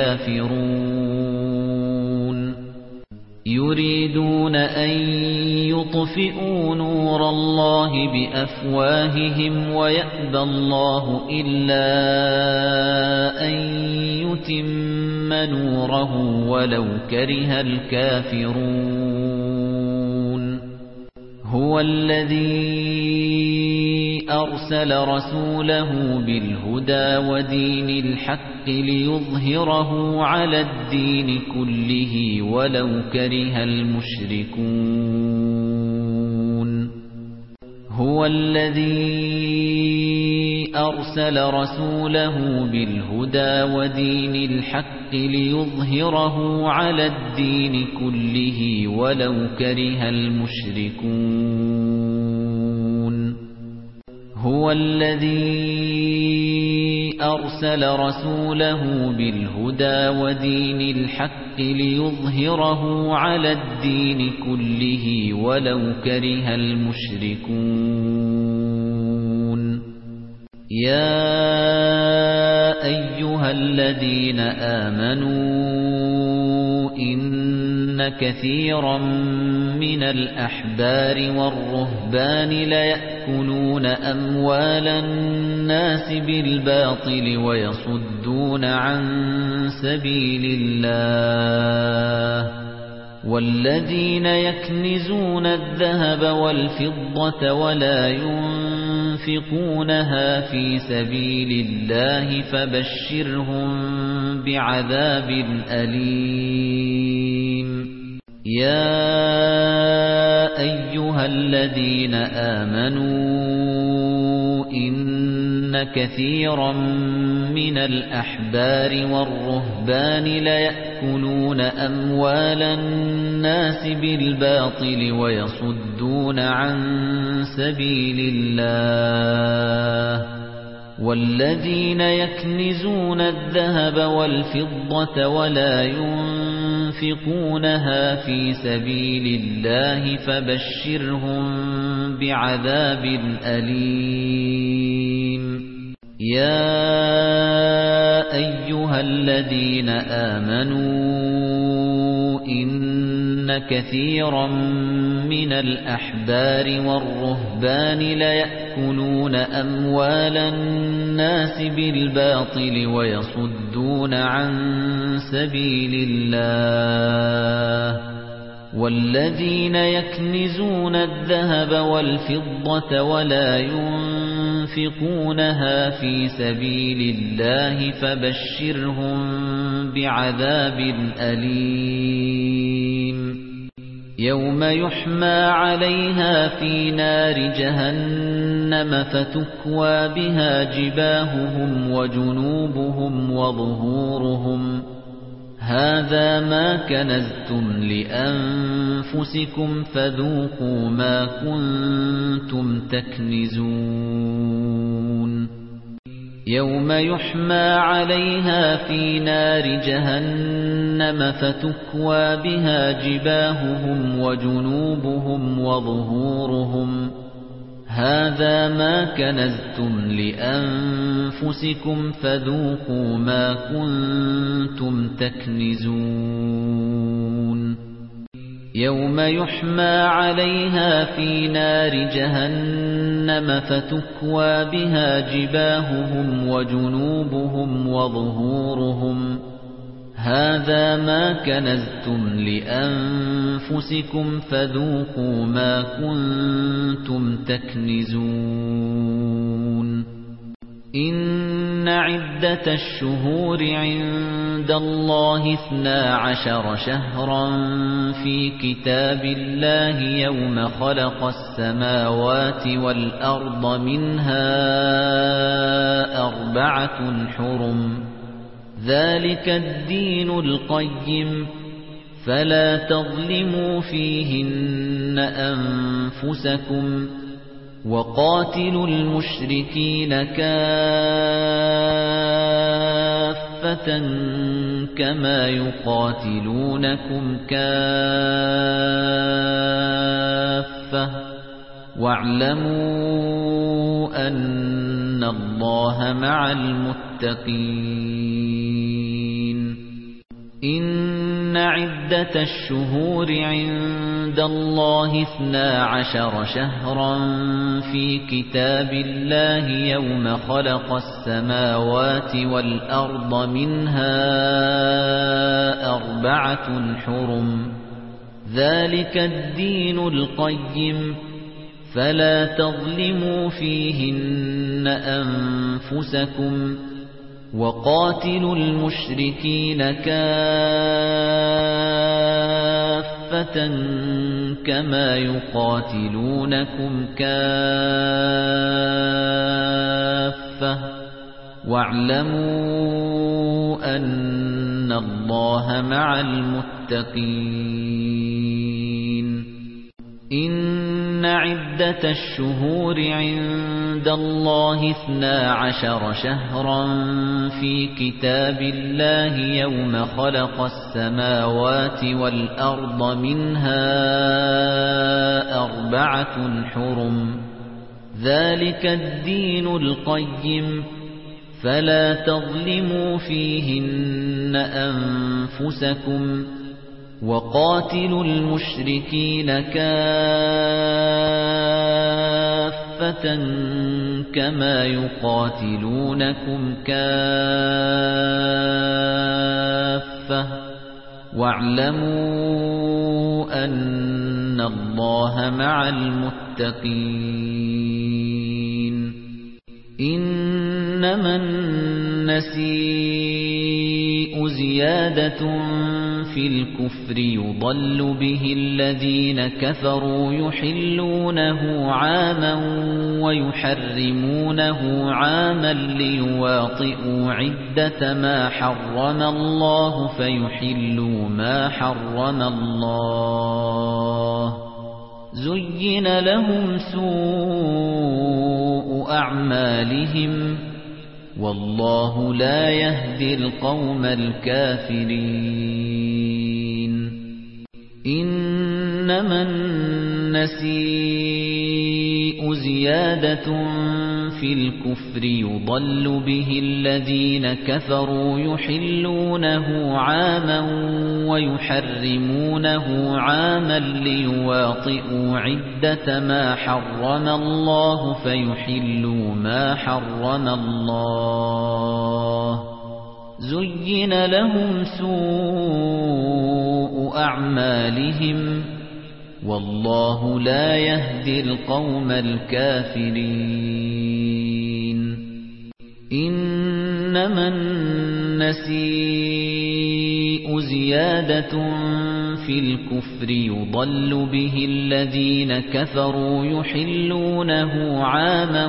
الْكَافِرُونَ يُرِيدُونَ أَن يُطْفِئُوا نُورَ اللَّهِ بِأَفْوَاهِهِمْ وَيَأْبَى اللَّهُ إِلَّا أَن يُتِمَّ نُورَهُ وَلَوْ كَرِهَ الْكَافِرُونَ هُوَ الَّذِي أَرْسَلَ رَسُولَهُ بِالْهُدَى وَدِينِ الْحَقِّ لِيُظْهِرَهُ عَلَى الدِّينِ كُلِّهِ وَلَوْ كَرِهَ الْمُشْرِكُونَ هُوَ الَّذِي أَرْسَلَ رَسُولَهُ بِالْهُدَى وَدِينِ الْحَقِّ لِيُظْهِرَهُ عَلَى الدِّينِ كُلِّهِ وَلَوْ كَرِهَ الْمُشْرِكُونَ هُوَ الَّذِي أَرْسَلَ رَسُولَهُ بِالْهُدَى وَدِينِ الْحَقِّ لِيُظْهِرَهُ عَلَى الدِّينِ كُلِّهِ وَلَوْ كَرِهَ الْمُشْرِكُونَ يَا أَيُّهَا الَّذِينَ آمَنُوا إِنَّ كَثِيرًا مِنَ الْأَحْبَارِ وَالرُّهْبَانِ لَيَأْكُلُونَ أَمْوَالَ النَّاسِ بِالْبَاطِلِ وَيَصُدُّونَ عَن سَبِيلِ اللَّهِ والذين يكنزون الذهب والفضة ولا ينفقونها في سبيل الله فبشرهم بعذاب أليم يا أيها الذين آمنوا إن كثيرا من الأحبار والرهبان ليأكلون أموال الناس بالباطل ويصدون عن سبيل الله والذين يكنزون الذهب والفضة ولا ينفقونها في سبيل الله فبشرهم بعذاب أليم يا أيها الذين آمنوا إن كثيرا من الأحبار والرهبان ليأكلون أموال الناس بالباطل ويصدون عن سبيل الله والذين يكنزون الذهب والفضة ولا ينفقونها في سبيل الله فبشرهم بعذاب أليم يوم يحمى عليها في نار جهنم فتكوى بها جباههم وجنوبهم وظهورهم هذا ما كنزتم لأنفسكم فذوقوا ما كنتم تكنزون يوم يحمى عليها في نار جهنم فتكوى بها جباههم وجنوبهم وظهورهم هذا ما كنزتم لأنفسكم فذوقوا ما كنتم تكنزون يوم يحمى عليها في نار جهنم فتكوى بها جباههم وجنوبهم وظهورهم هذا ما كنزتم لأنفسكم فذوقوا ما كنتم تكنزون إن عدة الشهور عند الله اثنا عشر شهرا في كتاب الله يوم خلق السماوات والأرض منها أربعة حرم ذلك الدين القيم فلا تظلموا فيهن أنفسكم وقاتلوا المشركين كافة كما يقاتلونكم كافة واعلموا أن الله مع المتقين إن عدة الشهور عند الله اثنا عشر شهرا في كتاب الله يوم خلق السماوات والأرض منها أربعة حرم ذلك الدين القيم فلا تظلموا فيهن أنفسكم وقاتلوا المشركين كافة كما يقاتلونكم كافة واعلموا أن الله مع المتقين إن عدة الشهور عند الله اثنا عشر شهرا في كتاب الله يوم خلق السماوات والأرض منها أربعة حرم ذلك الدين القيم فلا تظلموا فيهن أنفسكم وقاتلوا المشركين كافة كما يقاتلونكم كافة واعلموا أن الله مع المتقين إنما النسيء زيادة في الكفر يضل به الذين كفروا يحلونه عاما ويحرمونه عاما ليواطئوا عدة ما حرم الله فيحلوا ما حرم الله زين لهم سوء أعمالهم والله لا يهدي القوم الكافرين إنما النسيء زيادة في الكفر يضل به الذين كفروا يحلونه عاما ويحرمونه عاما ليواطئوا عدة ما حرم الله فيحلوا ما حرم الله زين لهم سوء أعمالهم والله لا يهدي القوم الكافرين إنما النسيء زيادة في الكفر يضل به الذين كفروا يحلونه عاما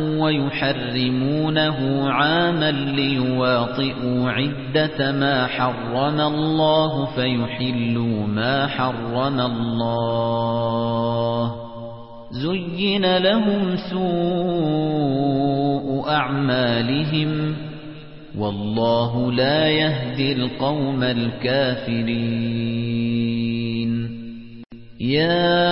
ويحرمونه عاما ليواطئوا عدة ما حرم الله فيحلوا ما حرم الله زين لهم سوء أعمالهم والله لا يهدي القوم الكافرين يا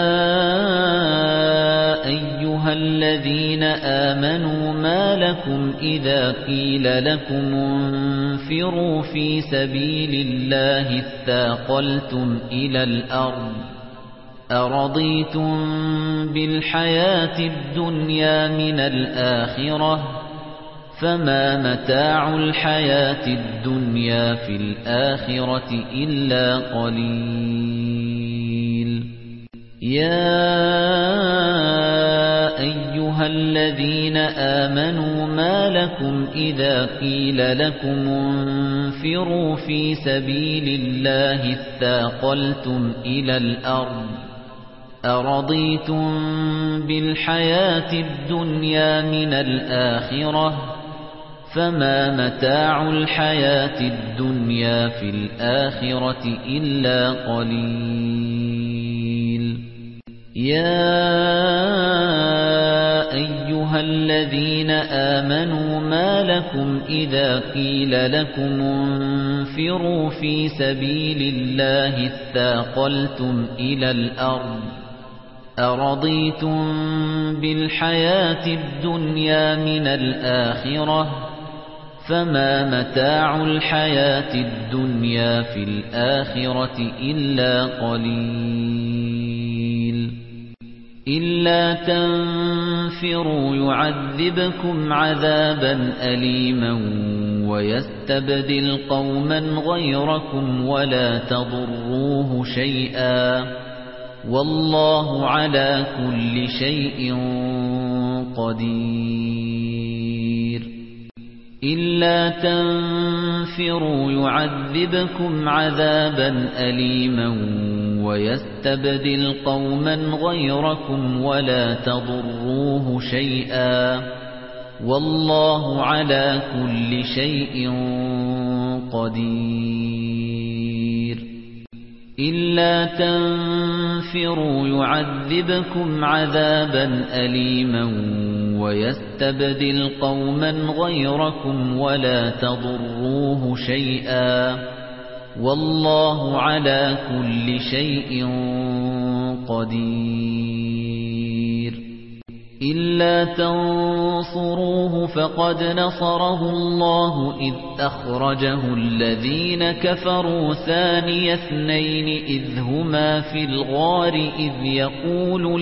أيها الذين آمنوا ما لكم إذا قيل لكم انفروا في سبيل الله اثاقلتم إلى الأرض أرضيتم بالحياة الدنيا من الآخرة فما متاع الحياة الدنيا في الآخرة إلا قليل يا أيها الذين آمنوا ما لكم إذا قيل لكم انفروا في سبيل الله اثاقلتم إلى الأرض أرضيتم بالحياة الدنيا من الآخرة فما متاع الحياة الدنيا في الآخرة إلا قليل يا أيها الذين آمنوا ما لكم إذا قيل لكم انفروا في سبيل الله اثاقلتم إلى الأرض أرضيتم بالحياة الدنيا من الآخرة فما متاع الحياة الدنيا في الآخرة إلا قليل إلا تنفروا يعذبكم عذابا أليما ويستبدل قوما غيركم ولا تضروه شيئا والله على كل شيء قدير إلا تنفروا يعذبكم عذابا أليما ويستبدل قوما غيركم ولا تضروه شيئا والله على كل شيء قدير إلا تنفروا يعذبكم عذابا أليما ويستبدل قوما غيركم ولا تضروه شيئا والله على كل شيء قدير إلا تنصروه فقد نصره الله إذ أخرجه الذين كفروا ثاني اثنين إذ هما في الغار إذ يقول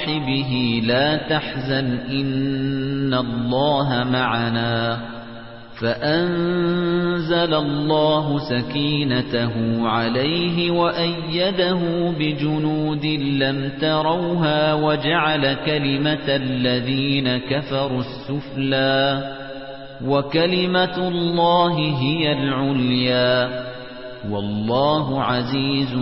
لصاحبه لا تحزن إن الله معنا فأنزل الله سكينته عليه وأيده بجنود لم تروها وجعل كلمة الذين كفروا السفلى وكلمة الله هي العليا والله عزيز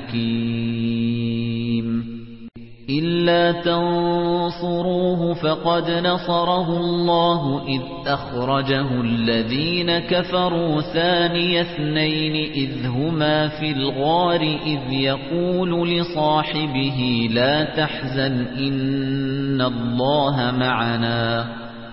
حكيم إلا تنصروه فقد نصره الله إذ أخرجه الذين كفروا ثاني اثنين إذ هما في الغار إذ يقول لصاحبه لا تحزن إن الله معنا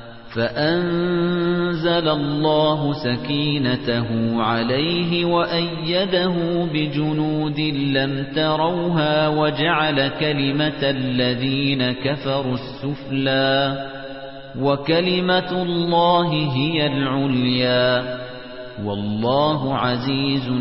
فأنزل الله سكينته عليه وأيده بجنود لم تروها وجعل كلمة الذين كفروا السفلى وكلمة الله هي العليا والله عزيز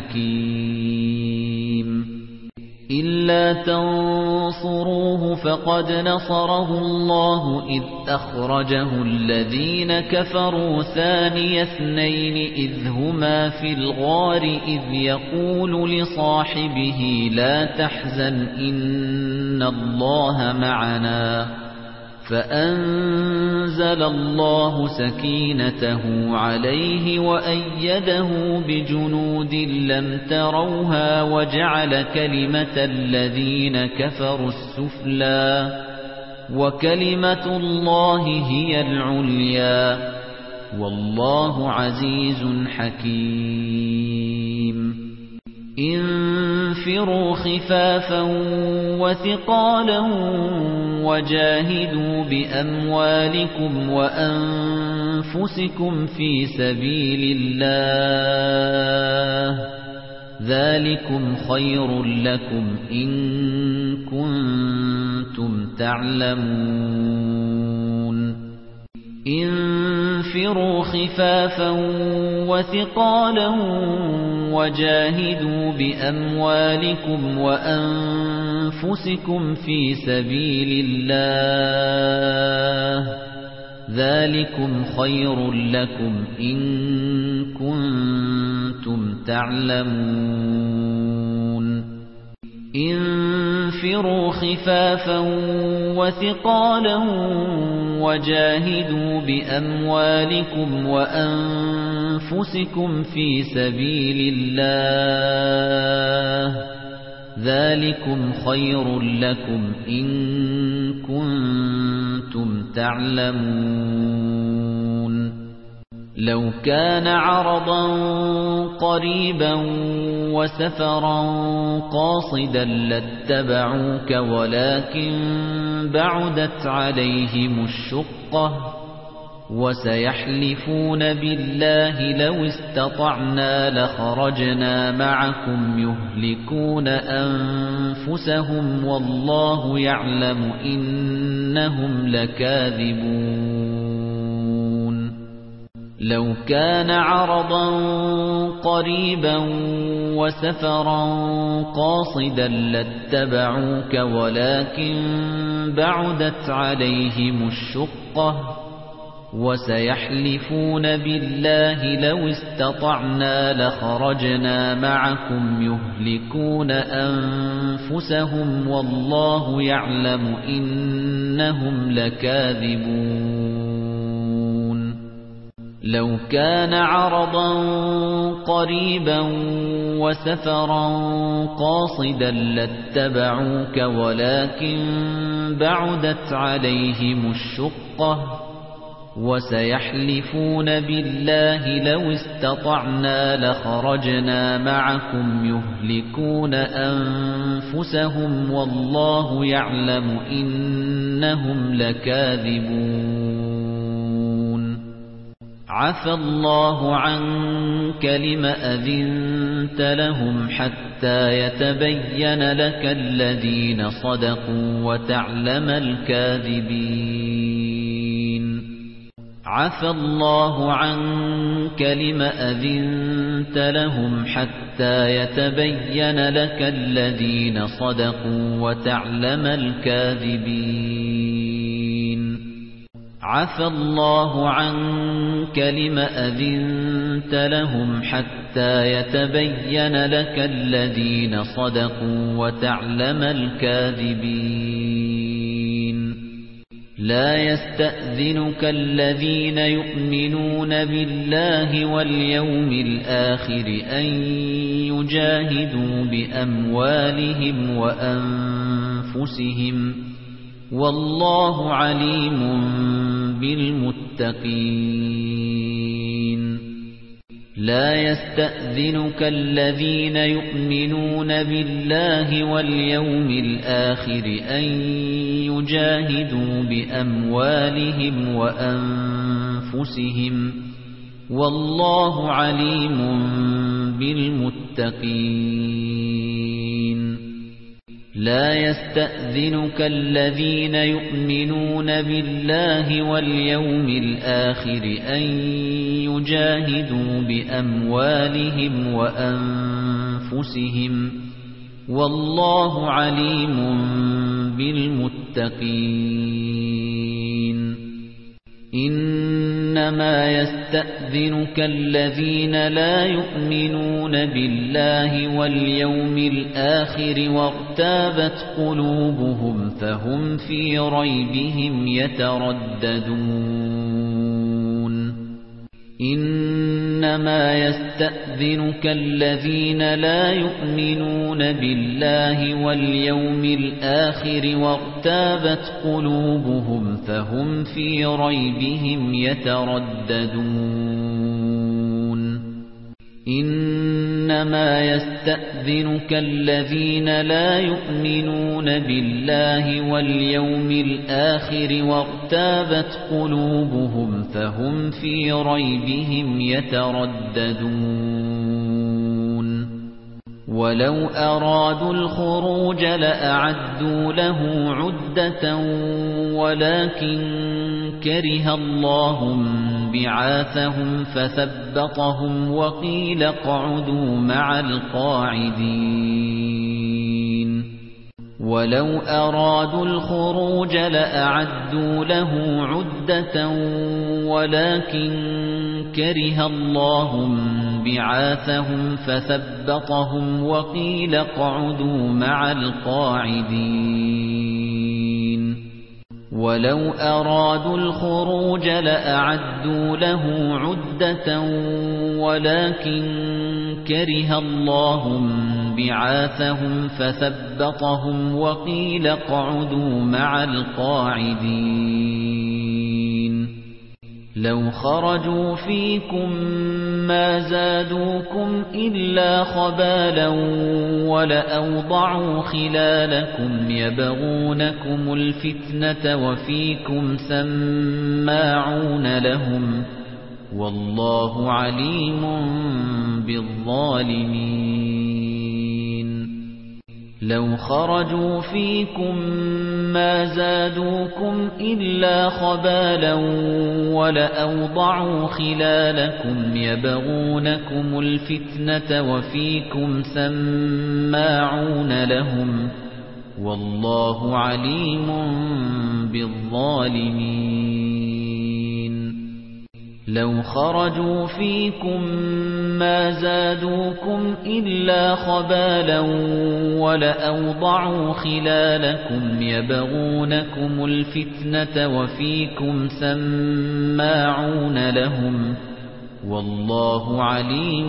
حكيم إلا تنصروه فقد نصره الله إذ أخرجه الذين كفروا ثاني اثنين إذ هما في الغار إذ يقول لصاحبه لا تحزن إن الله معنا فأنزل الله سكينته عليه وأيده بجنود لم تروها وجعل كلمة الذين كفروا السفلى وكلمة الله هي العليا والله عزيز حكيم انفروا خفافا وثقالا وجاهدوا بأموالكم وأنفسكم في سبيل الله ذلكم خير لكم إن كنتم تعلمون انفروا خفافا وثقالا وجاهدوا بأموالكم وأنفسكم في سبيل الله ذلكم خير لكم إن كنتم تعلمون انفروا خفافا وثقالا وجاهدوا بأموالكم وأنفسكم في سبيل الله ذلكم خير لكم إن كنتم تعلمون لو كان عرضا قريبا وسفرا قاصدا لاتبعوك ولكن بعدت عليهم الشقة وسيحلفون بالله لو استطعنا لخرجنا معكم يهلكون أنفسهم والله يعلم إنهم لكاذبون لو كان عرضا قريبا وسفرا قاصدا لاتبعوك ولكن بعدت عليهم الشقة وسيحلفون بالله لو استطعنا لخرجنا معكم يهلكون أنفسهم والله يعلم إنهم لكاذبون لو كان عرضا قريبا وسفرا قاصدا لاتبعوك ولكن بعدت عليهم الشقة وسيحلفون بالله لو استطعنا لخرجنا معكم يهلكون أنفسهم والله يعلم إنهم لكاذبون عفى الله عنك لم أذنت لهم حتى يتبين لك الذين صدقوا وتعلم الكاذبين عفى الله عنك لم أذنت لهم حتى يتبين لك الذين صدقوا وتعلم الكاذبين عَفَا اللَّهُ عَنكَ لِمَ أَذِنتَ لَهُمْ حَتَّى يَتَبَيَّنَ لَكَ الَّذِينَ صَدَقُوا وَتَعْلَمَ الْكَاذِبِينَ لَا يَسْتَأْذِنُكَ الَّذِينَ يُؤْمِنُونَ بِاللَّهِ وَالْيَوْمِ الْآخِرِ أَن يُجَاهِدُوا بِأَمْوَالِهِمْ وَأَنفُسِهِمْ وَاللَّهُ عَلِيمٌ بِالْمُتَّقِينَ لَا يَسْتَأْذِنُكَ الَّذِينَ يُؤْمِنُونَ بِاللَّهِ وَالْيَوْمِ الْآخِرِ أَن يُجَاهِدُوا بِأَمْوَالِهِمْ وَأَنفُسِهِمْ وَاللَّهُ عَلِيمٌ بِالْمُتَّقِينَ لَا يَسْتَأْذِنُكَ الَّذِينَ يُؤْمِنُونَ بِاللَّهِ وَالْيَوْمِ الْآخِرِ أَن يُجَاهِدُوا بِأَمْوَالِهِمْ وَأَنفُسِهِمْ وَاللَّهُ عَلِيمٌ بِالْمُتَّقِينَ إِنَّمَا يَسْتَأْذِنُكَ الَّذِينَ لا يُؤْمِنُونَ بِاللَّهِ وَالْيَوْمِ الْآخِرِ وَارْتَابَتْ قُلُوبُهُمْ فَهُمْ فِي رَيْبِهِمْ يَتَرَدَّدُونَ إِنَّمَا يَسْتَأْذِنُكَ الَّذِينَ لا يُؤْمِنُونَ بِاللَّهِ وَالْيَوْمِ الْآخِرِ وَارْتَابَتْ قُلُوبُهُمْ فَهُمْ فِي رَيْبِهِمْ يَتَرَدَّدُونَ إِنَّمَا يَسْتَأْذِنُكَ الَّذِينَ لا يُؤْمِنُونَ بِاللَّهِ وَالْيَوْمِ الْآخِرِ وَارْتَابَتْ قُلُوبُهُمْ فَهُمْ فِي رَيْبِهِمْ يَتَرَدَّدُونَ وَلَوْ أَرَادُوا الْخُرُوجَ لَأَعَدُّوا لَهُ عُدَّةً وَلَكِن كَرِهَ اللَّهُ بِعَاثَهُمْ فَثَبَّطَهُمْ وَقِيلَ اقْعُدُوا مَعَ الْقَاعِدِينَ وَلَوْ أَرَادُوا الْخُرُوجَ لَأَعَدُّوا لَهُ عُدَّةً وَلَكِن كَرِهَ اللَّهُ بِعَاثَهُمْ فَثَبَّطَهُمْ وَقِيلَ اقْعُدُوا مَعَ الْقَاعِدِينَ وَلَوْ أَرَادُوا الْخُرُوجَ لَأَعَدُّوا لَهُ عُدَّةً وَلَكِن كَرِهَ اللَّهُ بِعَاثَهُمْ فَثَبَّطَهُمْ وَقِيلَ اقْعُدُوا مَعَ الْقَاعِدِينَ لَوْ خَرَجُوا فِيكُم مَّا زَادُوكُمْ إِلَّا خَبَالًا وَلَأَوْضَعُوا خِلَالَكُمْ يَبْغُونَكُمُ الْفِتْنَةَ وَفِيكُمْ سَمَّاعُونَ لَهُمْ وَاللَّهُ عَلِيمٌ بِالظَّالِمِينَ لَوْ خَرَجُوا فِيكُم مَّا زَادُوكُمْ إِلَّا خَبَالًا وَلَأَوْضَعُوا خِلَالَكُمْ يَبْغُونَكُمُ الْفِتْنَةَ وَفِيكُمْ سَمَّاعُونَ لَهُمْ وَاللَّهُ عَلِيمٌ بِالظَّالِمِينَ لَوْ خَرَجُوا فِيكُم مَّا زَادُوكُمْ إِلَّا خَبَالًا وَلَأَوْضَعُوا خِلَالَكُمْ يَبْغُونَكُمُ الْفِتْنَةَ وَفِيكُمْ سَمَّاعُونَ لَهُمْ وَاللَّهُ عَلِيمٌ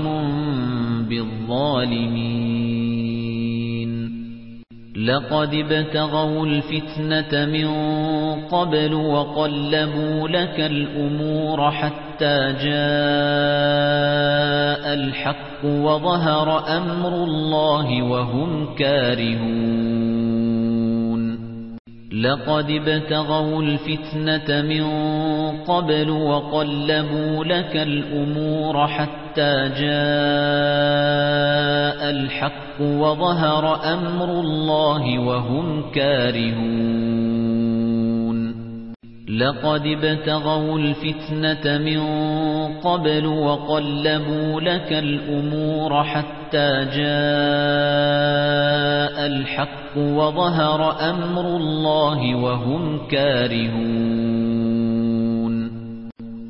بِالظَّالِمِينَ لَقَدِ ابْتَغَوُا الْفِتْنَةَ مِن قَبْلُ وَقَلَّبُوا لَكَ الْأُمُورَ حَتَّى جَاءَ الْحَقُّ وَظَهَرَ أَمْرُ اللَّهِ وَهُمْ كَارِهُونَ لَقَدِ ابْتَغَوُا الْفِتْنَةَ مِن قَبْلُ وَقَلَّبُوا لَكَ الْأُمُورَ حَتَّى جَاءَ الْحَقُّ وَظَهَرَ أَمْرُ اللَّهِ وَهُمْ كَارِهُونَ لَقَدِ ابْتَغَوُا الْفِتْنَةَ مِن قَبْلُ وَقَلَّبُوا لَكَ الْأُمُورَ حَتَّى جَاءَ الْحَقُّ وَظَهَرَ أَمْرُ اللَّهِ وَهُمْ كَارِهُونَ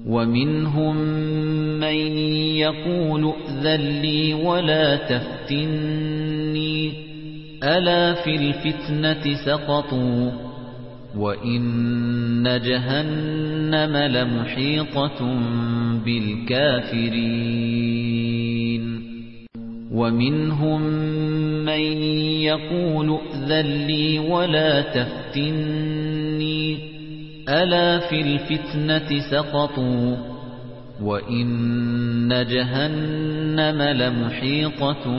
ومنهم من يقول ائذن لي ولا تفتني ألا في الفتنة سقطوا وإن جهنم لمحيطة بالكافرين ومنهم من يقول ائذن لي ولا تفتني ألا في الفتنة سقطوا وإن جهنم لمحيطة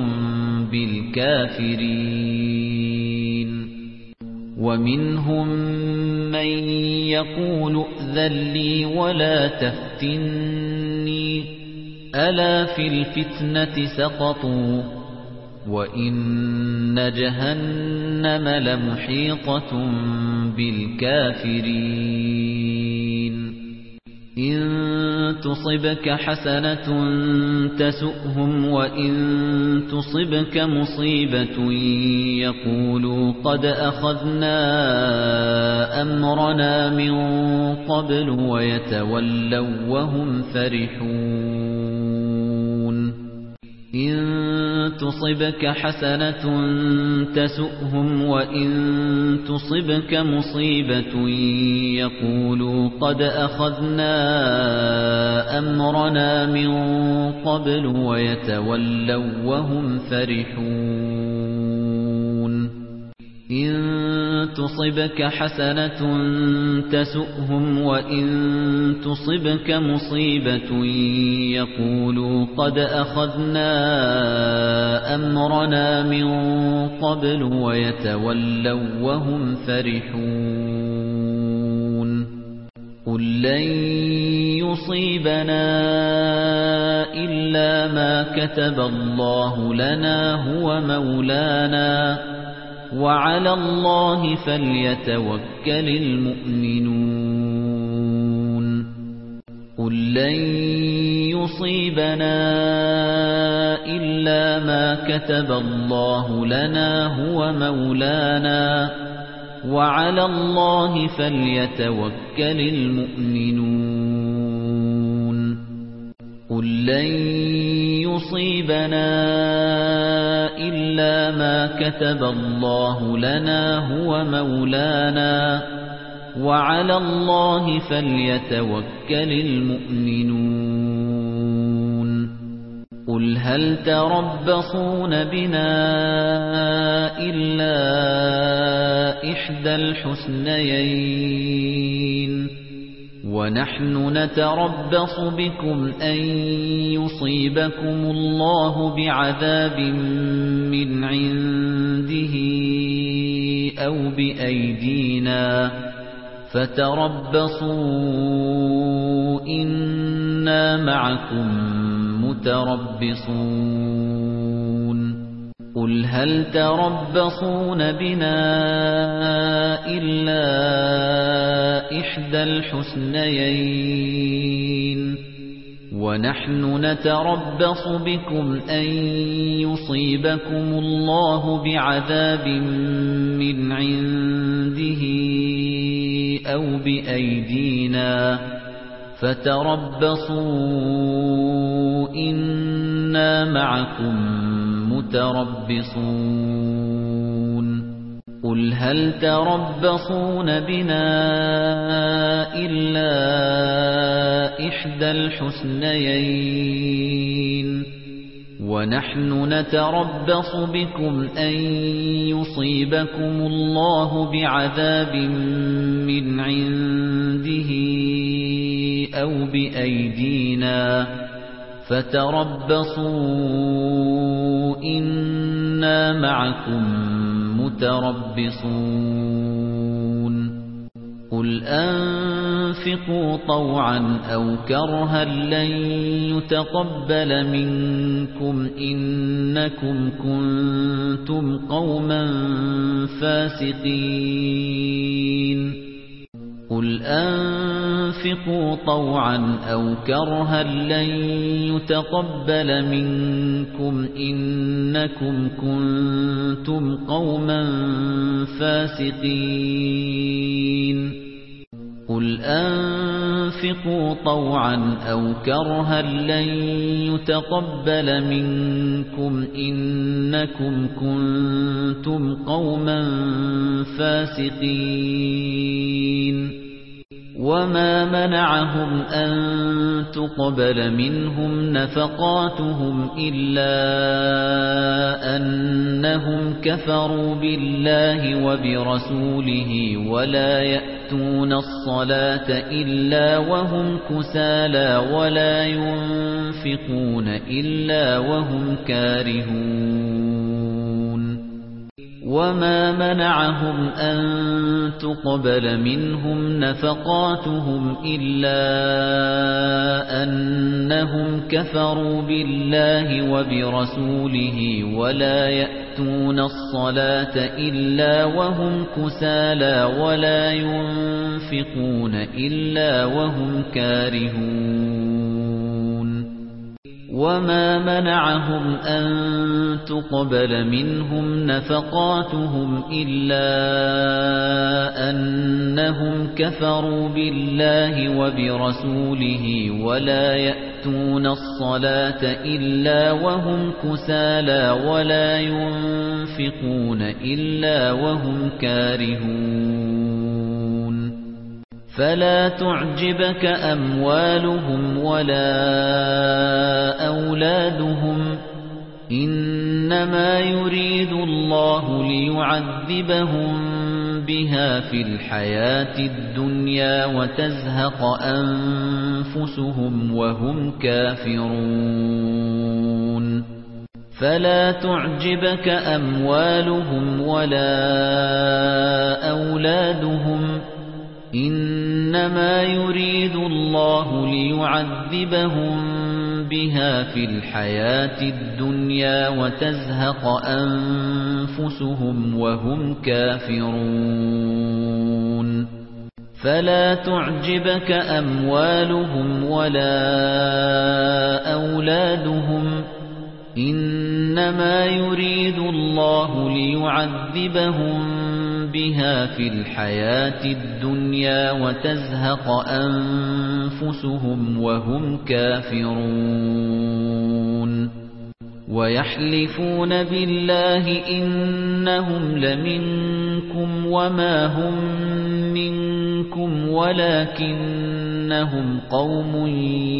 بالكافرين ومنهم من يقول ائذن لي ولا تفتني ألا في الفتنة سقطوا وإن جهنم لمحيطة بالكافرين إن تصبك حسنة تسؤهم وإن تصبك مصيبة يقولوا قد أخذنا أمرنا من قبل ويتولوا وهم فرحون إن تصبك حسنة تسؤهم وإن تصبك مصيبة يقولوا قد أخذنا أمرنا من قبل ويتولوا وهم فرحون إن تصبك حسنة تسؤهم وإن تصبك مصيبة يقولوا قد أخذنا أمرنا من قبل ويتولوا وهم فرحون قل لن يصيبنا إلا ما كتب الله لنا هو مولانا وعلى الله فليتوكل المؤمنون قل لن يصيبنا إلا ما كتب الله لنا هو مولانا وعلى الله فليتوكل المؤمنون قل لن يصيبنا إلا ما كتب الله لنا هو مولانا وعلى الله فليتوكل المؤمنون قل هل تربصون بنا إلا إحدى الحسنيين ونحن نتربص بكم أن يصيبكم الله بعذاب من عنده أو بأيدينا فتربصوا إنا معكم متربصون قل هل تربصون بنا إلا إحدى الحسنيين ونحن نتربص بكم أن يصيبكم الله بعذاب من عنده أو بأيدينا فتربصوا إنا معكم متربصون قل هل تربصون بنا إلا إحدى الحسنيين ونحن نتربص بكم أن يصيبكم الله بعذاب من عنده أو بأيدينا فتربصوا إنا معكم متربصون قل أنفقوا طوعا أو كرها لن يتقبل منكم إنكم كنتم قوما فاسقين قل أنفقوا طوعا أو كرها لن يتقبل منكم إنكم كنتم قوما فاسقين قل أنفقوا أنفقوا طوعا أو كرها لن يتقبل منكم إنكم كنتم قوما فاسقين وما منعهم أن تقبل منهم نفقاتهم إلا أنهم كفروا بالله وبرسوله ولا يأتون الصلاة إلا وهم كسالى ولا ينفقون إلا وهم كارهون وما منعهم أن تقبل منهم نفقاتهم إلا أنهم كفروا بالله وبرسوله ولا يأتون الصلاة إلا وهم كسالى ولا ينفقون إلا وهم كارهون وما منعهم أن تقبل منهم نفقاتهم إلا أنهم كفروا بالله وبرسوله ولا يأتون الصلاة إلا وهم كسالى ولا ينفقون إلا وهم كارهون فلا تعجبك أموالهم ولا أولادهم إنما يريد الله ليعذبهم بها في الحياة الدنيا وتزهق أنفسهم وهم كافرون فلا تعجبك أموالهم ولا أولادهم إنما يريد الله ليعذبهم بها في الحياة الدنيا وتزهق أنفسهم وهم كافرون فلا تعجبك أموالهم ولا أولادهم إنما يريد الله ليعذبهم بها في الحياة الدنيا وتزهق أنفسهم وهم كافرون ويحلفون بالله إنهم لمنكم وما هم منكم ولكنهم قوم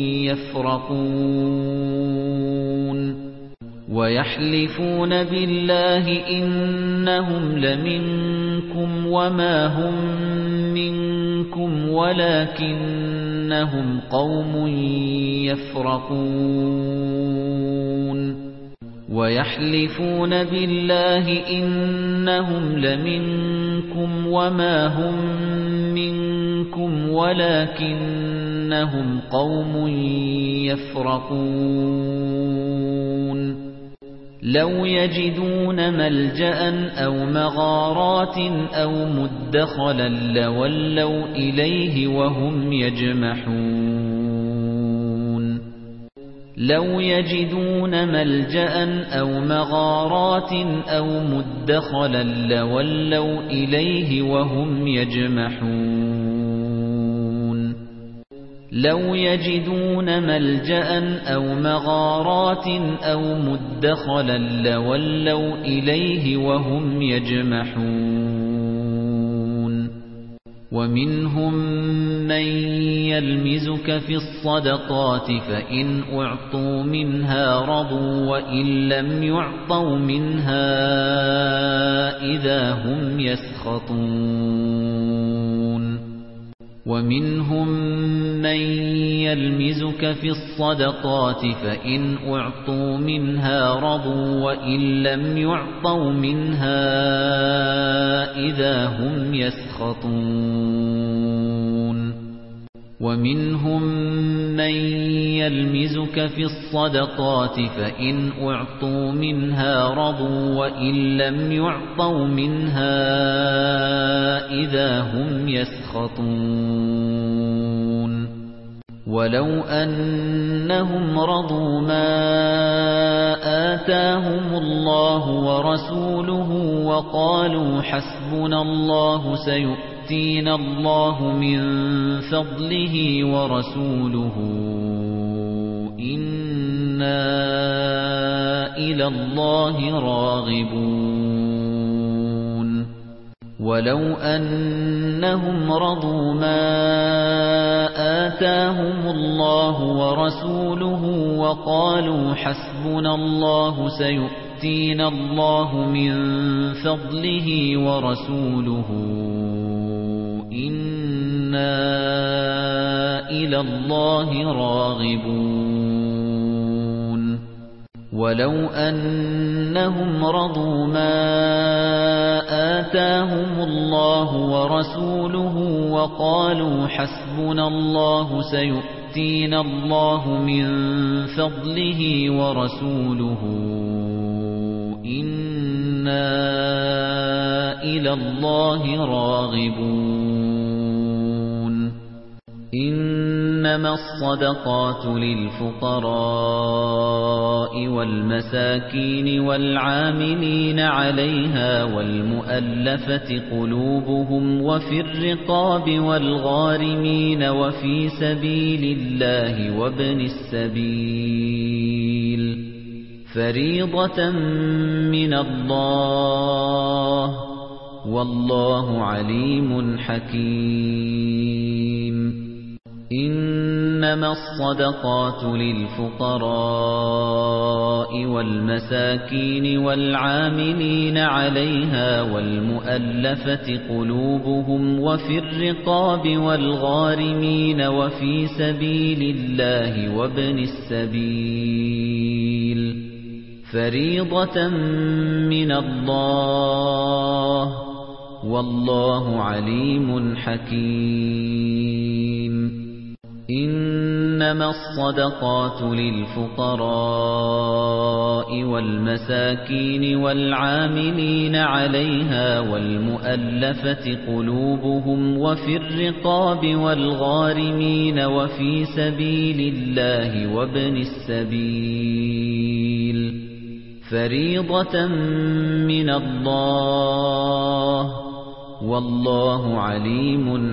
يفرقون ويحلفون بالله إنهم لمنكم وما هم منكم ولكنهم قوم يفرقون ويحلفون بالله إنهم لمنكم وما هم منكم ولكنهم قوم يفرقون لو يجدون ملجأ أو مغارات أو مدخلا لولوا إليه وهم يجمحون لو يجدون ملجأ أو مغارات أو مدخلا لولوا إليه وهم يجمحون لو يجدون ملجأ أو مغارات أو مدخلا لولوا إليه وهم يجمحون ومنهم من يلمزك في الصدقات فإن أعطوا منها رضوا وإن لم يعطوا منها إذا هم يسخطون ومنهم من يلمزك في الصدقات فإن أعطوا منها رضوا وإن لم يعطوا منها إذا هم يسخطون ومنهم من يلمزك في الصدقات فإن أعطوا منها رضوا وإن لم يعطوا منها إذا هم يسخطون ولو أنهم رضوا ما آتاهم الله ورسوله وقالوا حسبنا الله سيؤتنا سيؤتينا الله من فضله ورسوله إنا إلى الله راغبون ولو أنهم رضوا ما آتاهم الله ورسوله وقالوا حسبنا الله سيؤتينا الله من فضله ورسوله إنا إلى الله راغبون ولو أنهم رضوا ما آتاهم الله ورسوله وقالوا حسبنا الله سيؤتينا الله من فضله ورسوله إنا إلى الله راغبون إنما الصدقات للفقراء والمساكين والعاملين عليها والمؤلفة قلوبهم وفي الرقاب والغارمين وفي سبيل الله وابن السبيل فريضة من الله والله عليم حكيم إنما الصدقات للفقراء والمساكين والعاملين عليها والمؤلفة قلوبهم وفي الرقاب والغارمين وفي سبيل الله وابن السبيل فريضة من الله والله عليم حكيم إنما الصدقات للفقراء والمساكين والعاملين عليها والمؤلفة قلوبهم وفي الرقاب والغارمين وفي سبيل الله وابن السبيل فريضة من الله والله عليم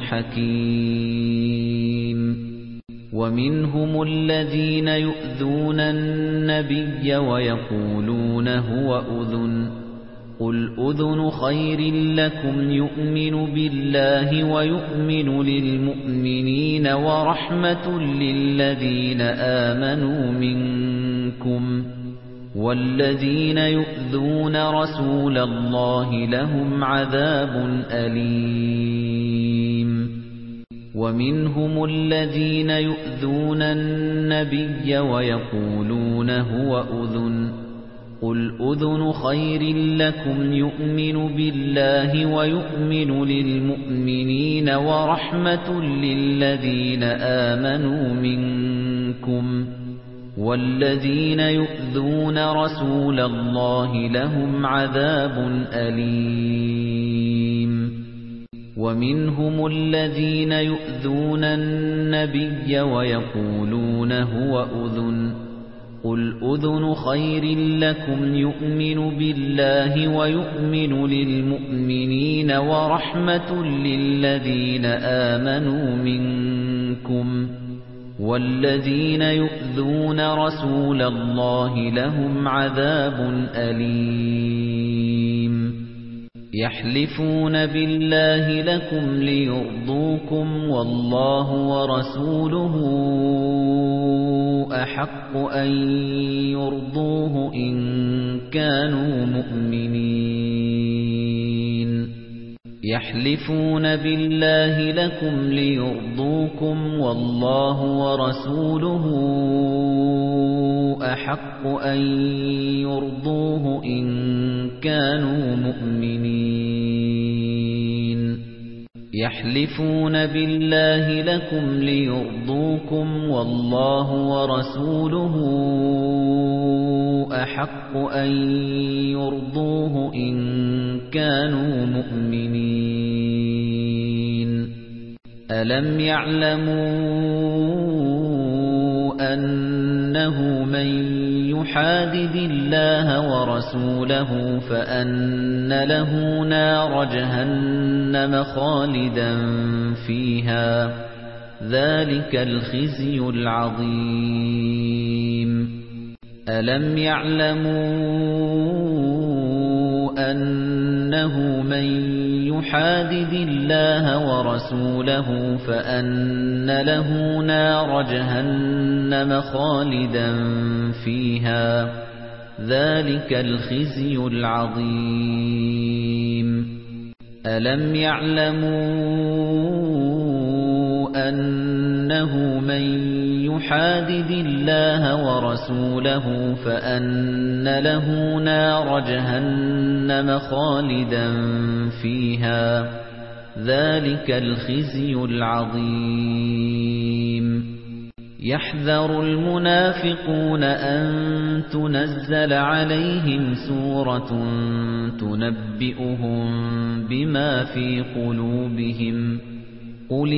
حكيم ومنهم الذين يؤذون النبي ويقولون هو أذن قل أذن خير لكم يؤمن بالله ويؤمن للمؤمنين ورحمة للذين آمنوا منكم والذين يؤذون رسول الله لهم عذاب أليم ومنهم الذين يؤذون النبي ويقولون هو أذن قل أذن خير لكم يؤمن بالله ويؤمن للمؤمنين ورحمة للذين آمنوا منكم والذين يؤذون رسول الله لهم عذاب أليم ومنهم الذين يؤذون النبي ويقولون هو أذن قل أذن خير لكم يؤمن بالله ويؤمن للمؤمنين ورحمة للذين آمنوا منكم والذين يؤذون رسول الله لهم عذاب أليم يحلفون بالله لكم ليرضوكم والله ورسوله أحق أن يرضوه إن كانوا مؤمنين يحلفون بالله لكم ليرضوكم والله ورسوله أحق أن يرضوه إن كانوا مؤمنين يحلفون بالله لكم ليرضوكم والله ورسوله أحق أن يرضوه إن كانوا مؤمنين ألم يعلموا أنه من يحادد الله ورسوله فأن له نار جهنم خالدا فيها ذلك الخزي العظيم ألم يعلموا أنه من يحادد الله ورسوله فأن له نار جهنم خالدا فيها ذلك الخزي العظيم ألم يعلموا أنه من يحادد الله ورسوله فأن له نار جهنم خالدا فيها ذلك الخزي العظيم يحذر المنافقون أن تنزل عليهم سورة تنبئهم بما في قلوبهم قل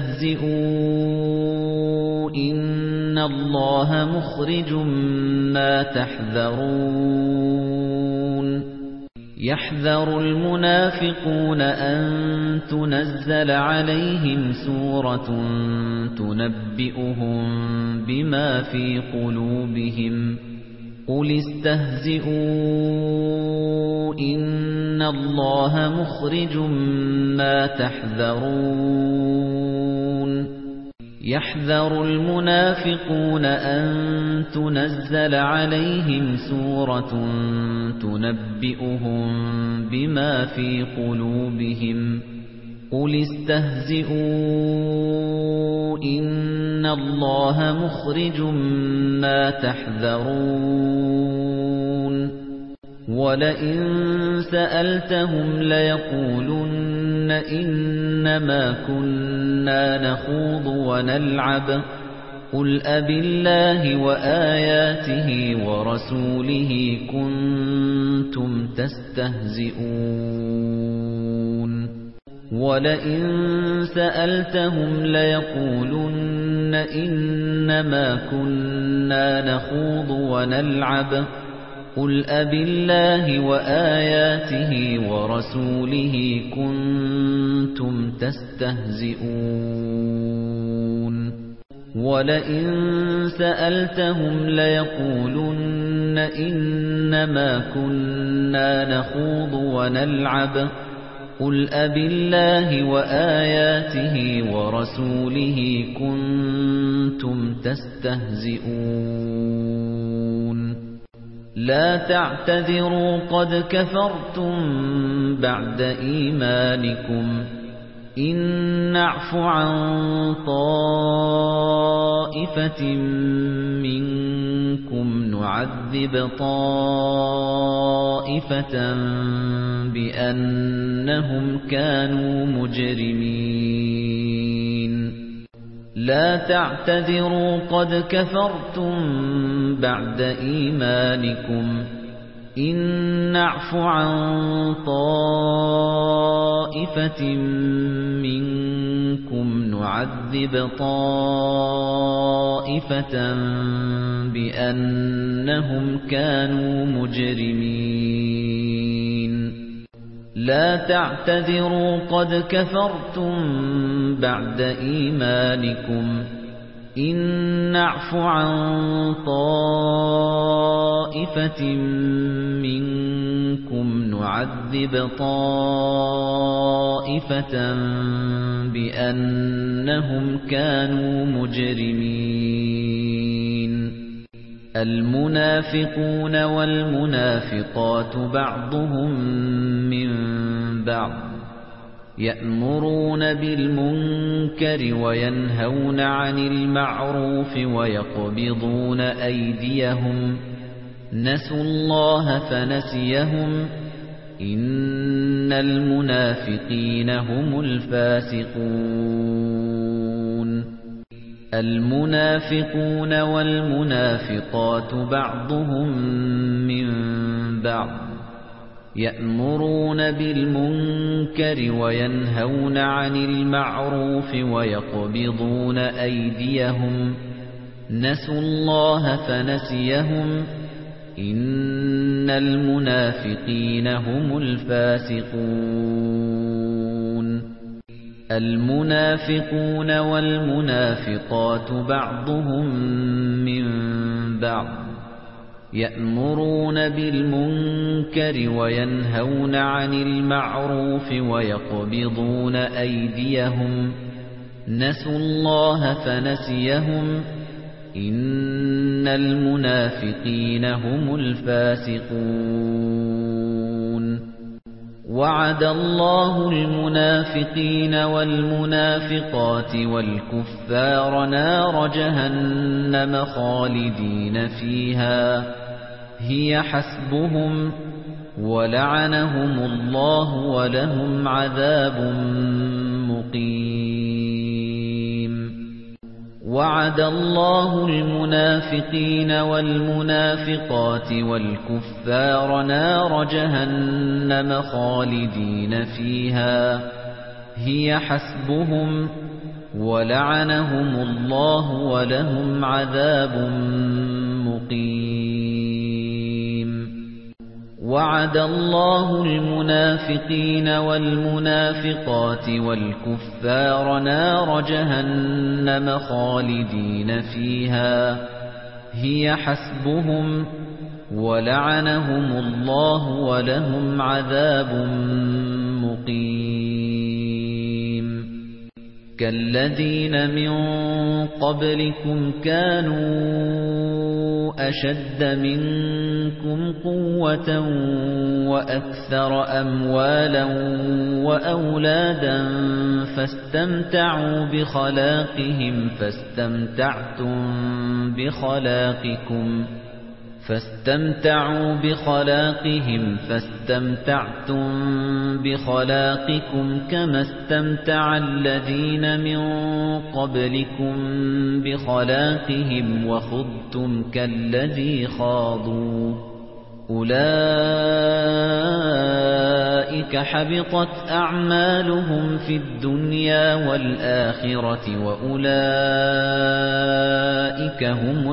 استهزئوا إن الله مخرج ما تحذرون يحذر المنافقون أن تنزل عليهم سورة تنبئهم بما في قلوبهم قل استهزئوا إن الله مخرج ما تحذرون يحذر المنافقون أن تنزل عليهم سورة تنبئهم بما في قلوبهم قل استهزئوا إن الله مخرج ما تحذرون ولئن سألتهم ليقولن إنما كنا نخوض ونلعب قل أبالله وآياته ورسوله كنتم تستهزئون ولئن سألتهم ليقولن إنما كنا نخوض ونلعب قل أبالله وآياته ورسوله كنتم تستهزئون ولئن سألتهم ليقولن إنما كنا نخوض ونلعب قل أبالله وآياته ورسوله كنتم تستهزئون لا تعتذروا قد كفرتم بعد إيمانكم إن نعف عن طائفة منكم نعذب طائفة بأنهم كانوا مجرمين لا تعتذروا قد كفرتم بعد إيمانكم إن نعف عن طائفة منكم نعذب طائفة بأنهم كانوا مجرمين لا تعتذروا قد كفرتم بعد إيمانكم إن نعف عن طائفة منكم نعذب طائفة بأنهم كانوا مجرمين المنافقون والمنافقات بعضهم من بعض يأمرون بالمنكر وينهون عن المعروف ويقبضون أيديهم نسوا الله فنسيهم إن المنافقين هم الفاسقون المنافقون والمنافقات بعضهم من بعض يأمرون بالمنكر وينهون عن المعروف ويقبضون أيديهم نسوا الله فنسيهم إن المنافقين هم الفاسقون المنافقون والمنافقات بعضهم من بعض يأمرون بالمنكر وينهون عن المعروف ويقبضون أيديهم نسوا الله فنسيهم إن المنافقين هم الفاسقون وعد الله المنافقين والمنافقات والكفار نار جهنم خالدين فيها هي حسبهم ولعنهم الله ولهم عذاب مقيم وعد الله المنافقين والمنافقات والكفار نار جهنم خالدين فيها هي حسبهم ولعنهم الله ولهم عذاب مقيم وعد الله المنافقين والمنافقات والكفار نار جهنم خالدين فيها هي حسبهم ولعنهم الله ولهم عذاب مقيم كالذين من قبلكم كانوا أشد منكم قوة وأكثر أموالا وأولادا فاستمتعوا بخلاقهم فاستمتعتم بخلاقكم فاستمتعوا بخلاقهم فاستمتعتم بخلاقكم كما استمتع الذين من قبلكم بخلاقهم وخضتم كالذي خاضوا أولئك حبطت أعمالهم في الدنيا والآخرة وأولئك هم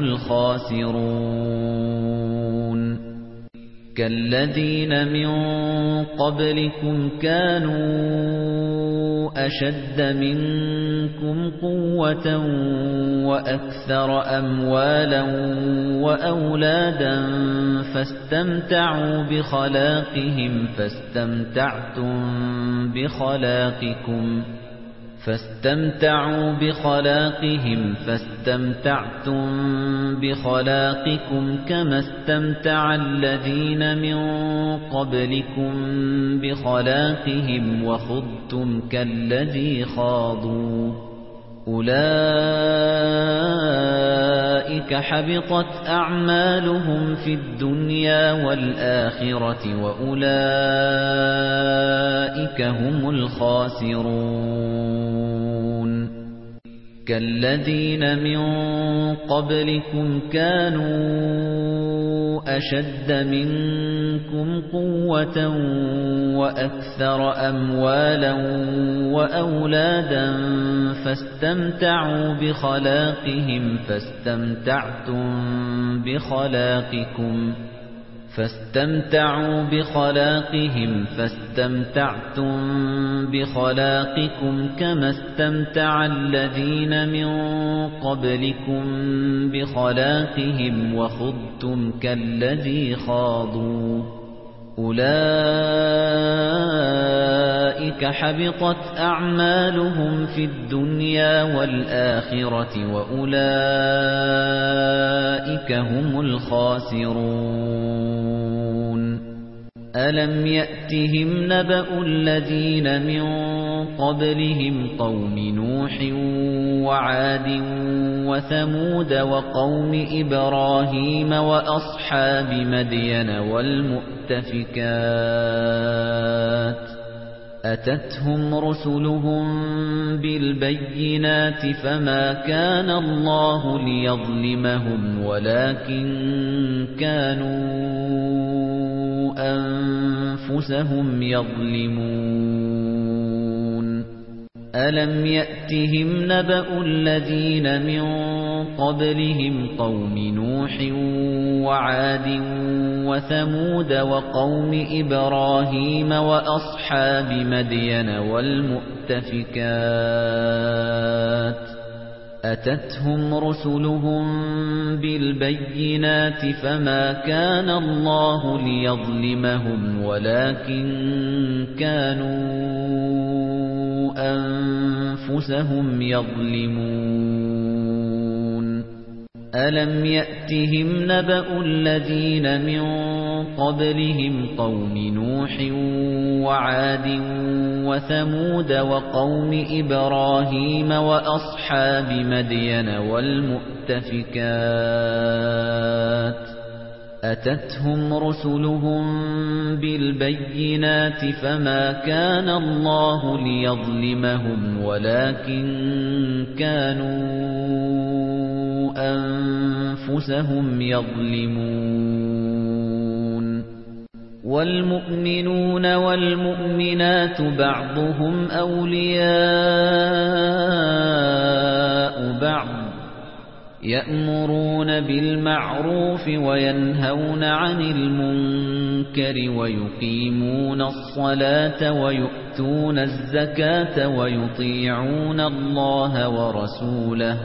الخاسرون كالذين من قبلكم كانوا أشد منكم قوة وأكثر أموالا وأولادا فاستمتعوا بخلاقهم فاستمتعتم بخلاقكم فاستمتعوا بخلاقهم فاستمتعتم بخلاقكم كما استمتع الذين من قبلكم بخلاقهم وخضتم كالذي خاضوا أولئك حبطت أعمالهم في الدنيا والآخرة وأولئك هم الخاسرون كالذين من قبلكم كانوا أشد منكم قوة وأكثر أموالا وأولادا فاستمتعوا بخلاقهم فاستمتعتم بخلاقكم فاستمتعوا بخلاقهم فاستمتعتم بخلاقكم كما استمتع الذين من قبلكم بخلاقهم وخضتم كالذي خاضوا أولئك حبطت أعمالهم في الدنيا والآخرة وأولئك هم الخاسرون ألم يأتهم نبأ الذين من قبلهم قوم نوح وعاد وثمود وقوم إبراهيم وأصحاب مدين والمؤتفكات أتتهم رسلهم بالبينات فما كان الله ليظلمهم ولكن كانوا أنفسهم يظلمون ألم يأتهم نبأ الذين من قبلهم قوم نوح وعاد وثمود وقوم إبراهيم وأصحاب مدين والمؤتفكات أتتهم رسلهم بالبينات فما كان الله ليظلمهم ولكن كانوا أنفسهم يظلمون ألم يأتهم نبأ الذين من قبلهم قوم نوح وعاد وثمود وقوم إبراهيم وأصحاب مدين والمؤتفكات أتتهم رسلهم بالبينات فما كان الله ليظلمهم ولكن كانوا أنفسهم يظلمون والمؤمنون والمؤمنات بعضهم أولياء بعض يأمرون بالمعروف وينهون عن المنكر ويقيمون الصلاة ويؤتون الزكاة ويطيعون الله ورسوله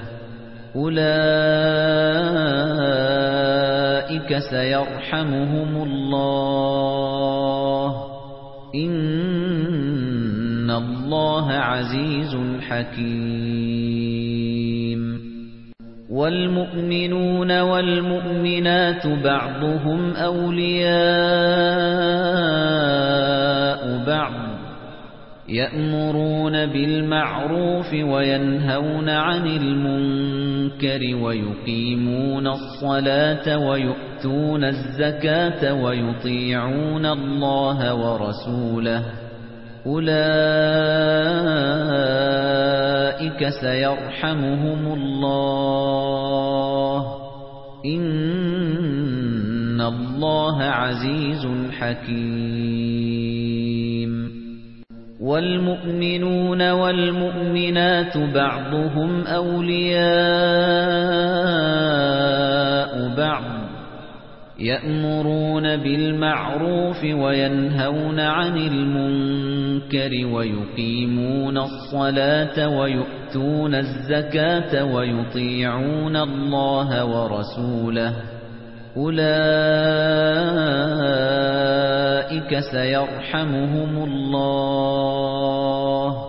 أولئك سيرحمهم الله إن الله عزيز حكيم والمؤمنون والمؤمنات بعضهم أولياء بعض يأمرون بالمعروف وينهون عن المنكر ويقيمون الصلاة ويؤتون الزكاة ويطيعون الله ورسوله أولئك سيرحمهم الله إن الله عزيز حكيم والمؤمنون والمؤمنات بعضهم أولياء بعض يأمرون بالمعروف وينهون عن المنكر ويقيمون الصلاة ويؤتون الزكاة ويطيعون الله ورسوله أولئك سيرحمهم الله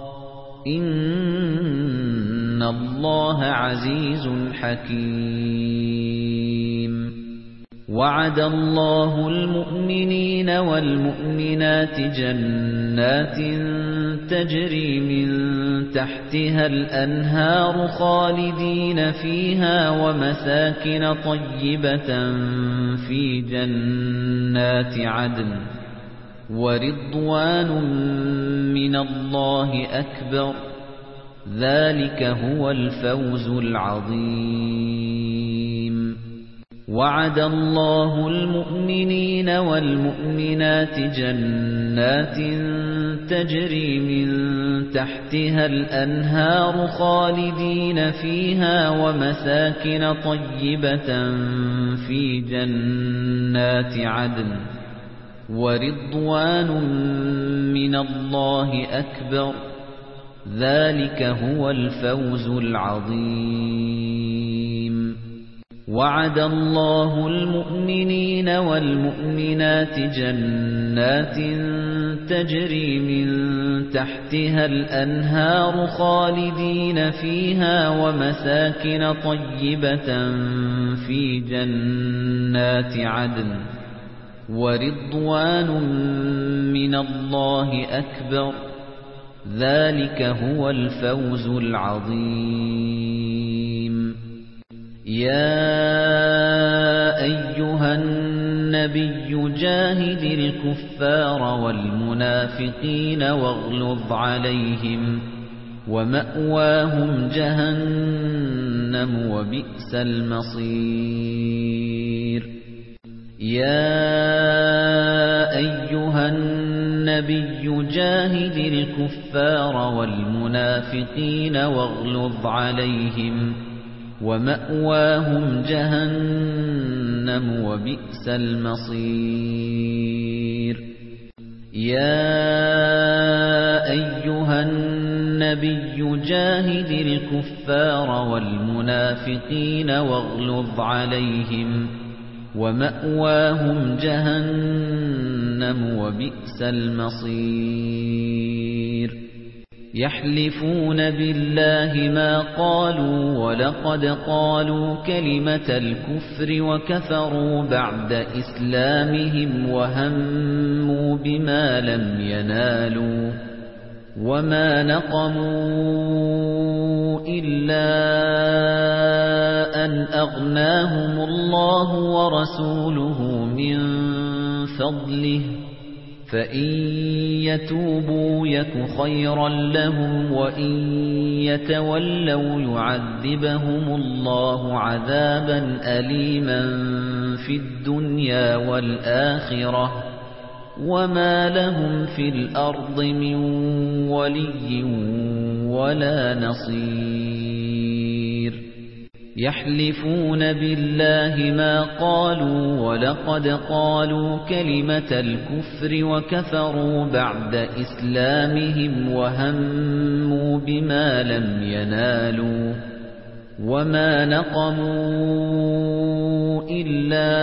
إن الله عزيز حكيم وعد الله المؤمنين والمؤمنات جنات تجري من تحتها الأنهار خالدين فيها ومساكن طيبة في جنات عدن ورضوان من الله أكبر ذلك هو الفوز العظيم وعد الله المؤمنين والمؤمنات جنات تجري من تحتها الأنهار خالدين فيها ومساكن طيبة في جنات عدن ورضوان من الله أكبر ذلك هو الفوز العظيم وعد الله المؤمنين والمؤمنات جنات تجري من تحتها الأنهار خالدين فيها ومساكن طيبة في جنات عدن ورضوان من الله أكبر ذلك هو الفوز العظيم يا أيها النبي جاهد الكفار والمنافقين واغلظ عليهم ومأواهم جهنم وبئس المصير يا أيها النبي جاهد الكفار والمنافقين واغلظ عليهم ومأواهم جهنم وبئس المصير يا أيها النبي جاهد الكفار والمنافقين واغلظ عليهم ومأواهم جهنم وبئس المصير يحلفون بالله ما قالوا ولقد قالوا كلمة الكفر وكفروا بعد إسلامهم وهموا بما لم ينالوا وما نقموا إلا أن أغناهم الله ورسوله من فضله فإن يتوبوا يك خيرا لهم وإن يتولوا يعذبهم الله عذابا أليما في الدنيا والآخرة وما لهم في الأرض من ولي ولا نصير يحلفون بالله ما قالوا ولقد قالوا كلمة الكفر وكفروا بعد إسلامهم وهموا بما لم ينالوا وما نقموا إلا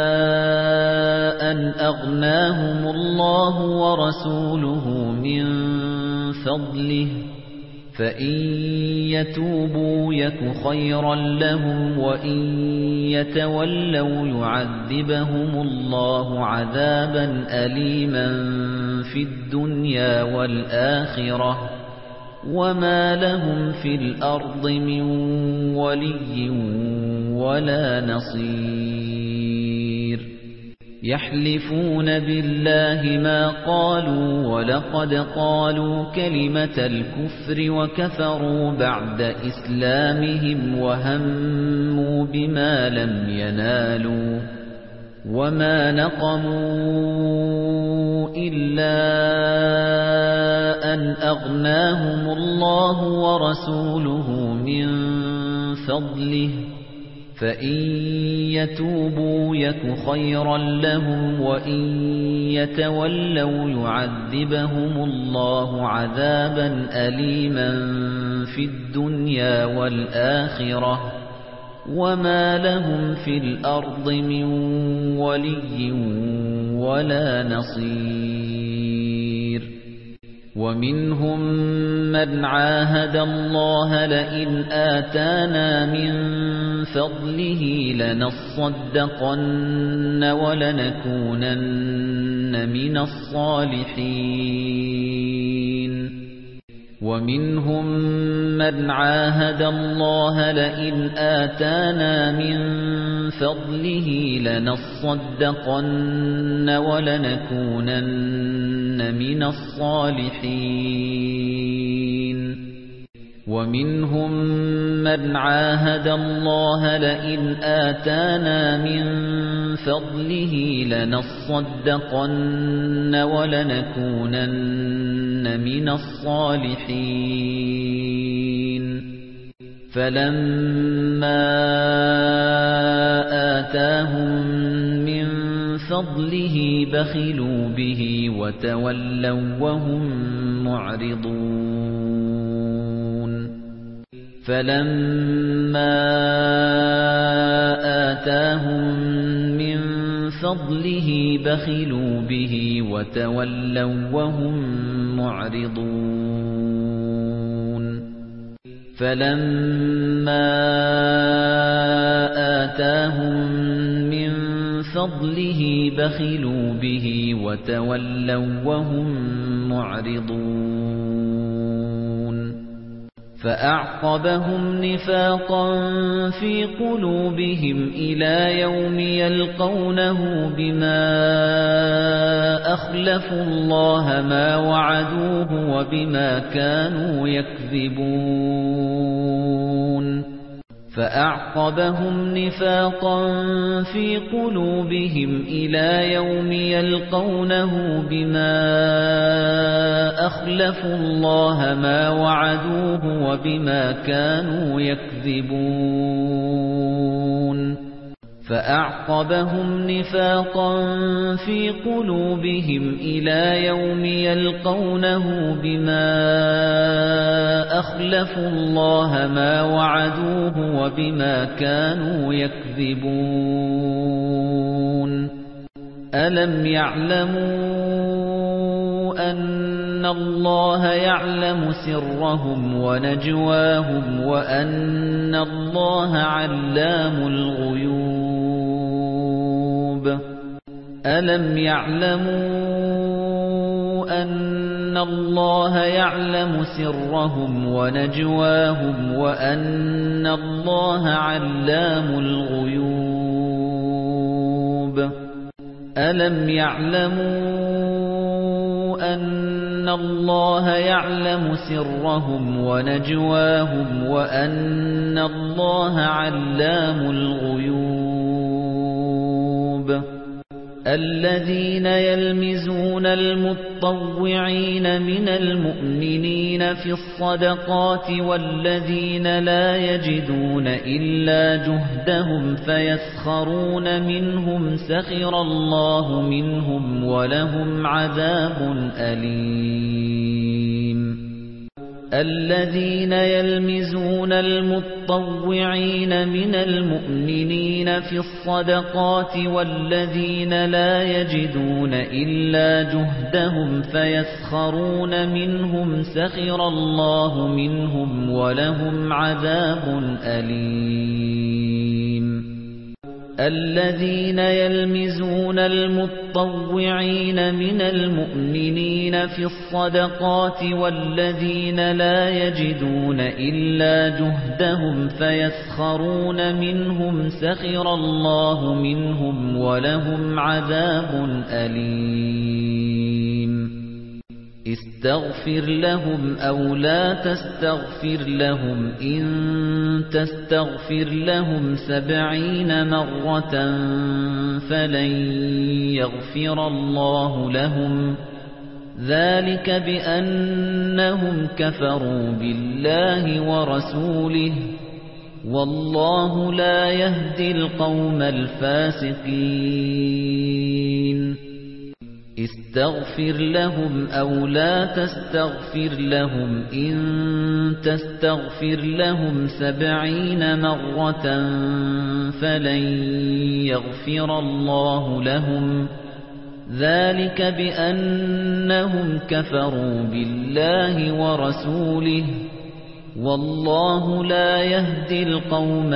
أن أغناهم الله ورسوله من فضله فإن يتوبوا يك خيرا لهم وإن يتولوا يعذبهم الله عذابا أليما في الدنيا والآخرة وما لهم في الأرض من ولي ولا نصير يحلفون بالله ما قالوا ولقد قالوا كلمة الكفر وكفروا بعد إسلامهم وهموا بما لم ينالوا وما نقموا إلا أن أغناهم الله ورسوله من فضله فإن يتوبوا يك خيرا لهم وإن يتولوا يعذبهم الله عذابا أليما في الدنيا والآخرة وما لهم في الأرض من ولي ولا نصير ومنهم من عاهد الله لئن آتانا من فضله لنصدقن ولنكونن من الصالحين ومنهم من عاهد الله لئن آتانا من فضله لنصدقن ولنكونن من الصالحين ومنهم من عاهد الله لئن آتانا من فضله لنصدقن ولنكونن من الصالحين فلما آتاهم من فضله بخلوا به وتولوا وهم معرضون فلما آتاهم من فضله بخلوا به وتولوا وهم معرضون فلما آتاهم من فضله بخلوا به وتولوا وهم معرضون فأعقبهم نفاقا في قلوبهم إلى يوم يلقونه بما أخلفوا الله ما وعدوه وبما كانوا يكذبون فأعقبهم نفاقا في قلوبهم إلى يوم يلقونه بما أخلفوا الله ما وعدوه وبما كانوا يكذبون فأعقبهم نفاقا في قلوبهم إلى يوم يلقونه بما أخلفوا الله ما وعدوه وبما كانوا يكذبون ألم يعلموا أن الله يعلم سرهم ونجواهم وأن الله علام الغيوب ألم يعلموا أن الله يعلم سرهم ونجواهم وأن الله علام الغيوب ألم يعلموا أن الله يعلم سرهم ونجواهم وأن الله علام الغيوب الذين يلمزون المتطوعين من المؤمنين في الصدقات والذين لا يجدون إلا جهدهم فيسخرون منهم سخر الله منهم ولهم عذاب أليم الذين يلمزون المتطوعين من المؤمنين في الصدقات والذين لا يجدون إلا جهدهم فيسخرون منهم سخر الله منهم ولهم عذاب أليم الذين يلمزون المتطوعين من المؤمنين في الصدقات والذين لا يجدون إلا جهدهم فيسخرون منهم سخر الله منهم ولهم عذاب أليم استغفر لهم أو لا تستغفر لهم إن تستغفر لهم سبعين مرة فلن يغفر الله لهم ذلك بأنهم كفروا بالله ورسوله والله لا يهدي القوم الفاسقين استغفر لهم أو لا تستغفر لهم إن تستغفر لهم سبعين مرة فلن يغفر الله لهم ذلك بأنهم كفروا بالله ورسوله والله لا يهدي القوم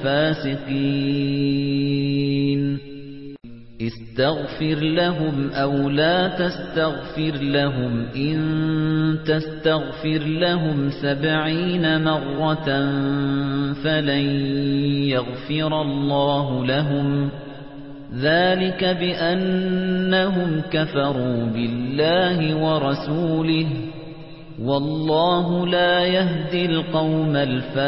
الفاسقين استغفر لهم أو لا تستغفر لهم إن تستغفر لهم سبعين مرة فلن يغفر الله لهم ذلك بأنهم كفروا بالله ورسوله والله لا يهدي القوم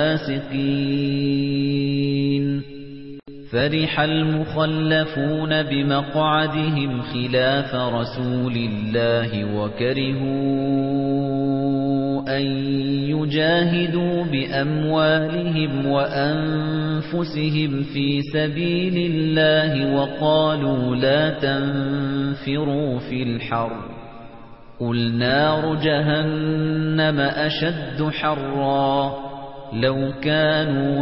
الفاسقين فرح المخلفون بمقعدهم خلاف رسول الله وكرهوا أن يجاهدوا بأموالهم وأنفسهم في سبيل الله وقالوا لا تنفروا في الحر قل نار جهنم أشد حرا لو كانوا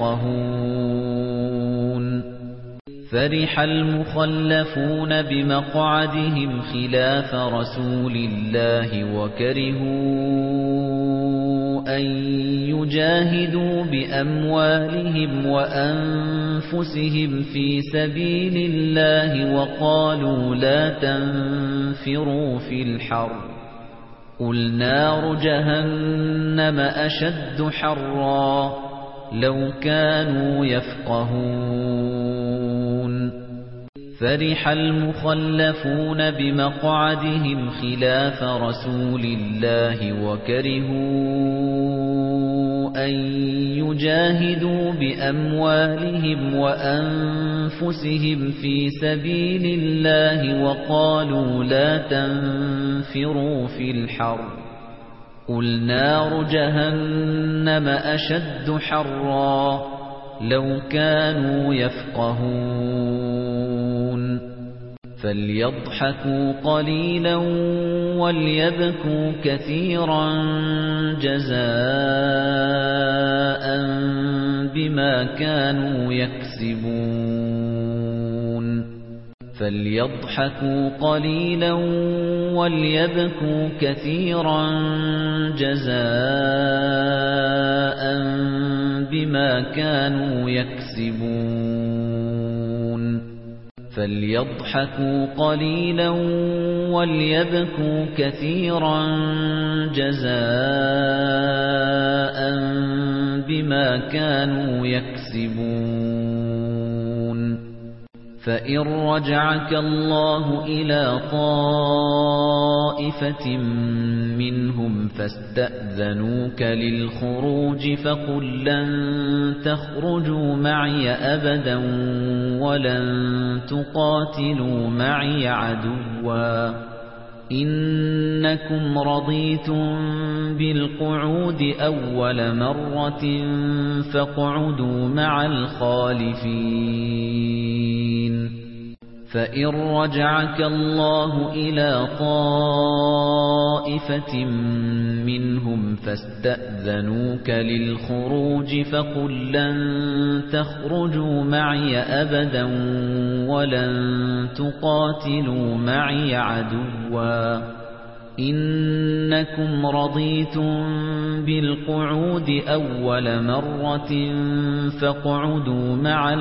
يفقهون فرح المخلفون بمقعدهم خلاف رسول الله وكرهوا أن يجاهدوا بأموالهم وأنفسهم في سبيل الله وقالوا لا تنفروا في الحر قل نار جهنم أشد حرا لو كانوا يفقهون فرح المخلفون بمقعدهم خلاف رسول الله وكرهوا أن يجاهدوا بأموالهم وأنفسهم في سبيل الله وقالوا لا تنفروا في الحر قل نار جهنم أشد حرا لو كانوا يفقهون فليضحكوا قليلا وليبكوا كثيرا جزاء بما كانوا يكسبون فليضحكوا قليلا وليبكوا كثيرا جزاء بما كانوا يكسبون فليضحكوا قليلا وليبكوا كثيرا جزاء بما كانوا يكسبون فإن رجعك الله إلى طائفة منهم فاستأذنوك للخروج فقل لن تخرجوا معي أبدا ولن تقاتلوا معي عدوا إنكم رضيتم بالقعود أول مرة فاقعدوا مع الخالفين فإن رجعك الله إلى طائفة منهم فاستأذنوك للخروج فقل لن تخرجوا معي أبدا ولن تقاتلوا معي عدوا إنكم رضيتم بالقعود أول مرة فاقعدوا مع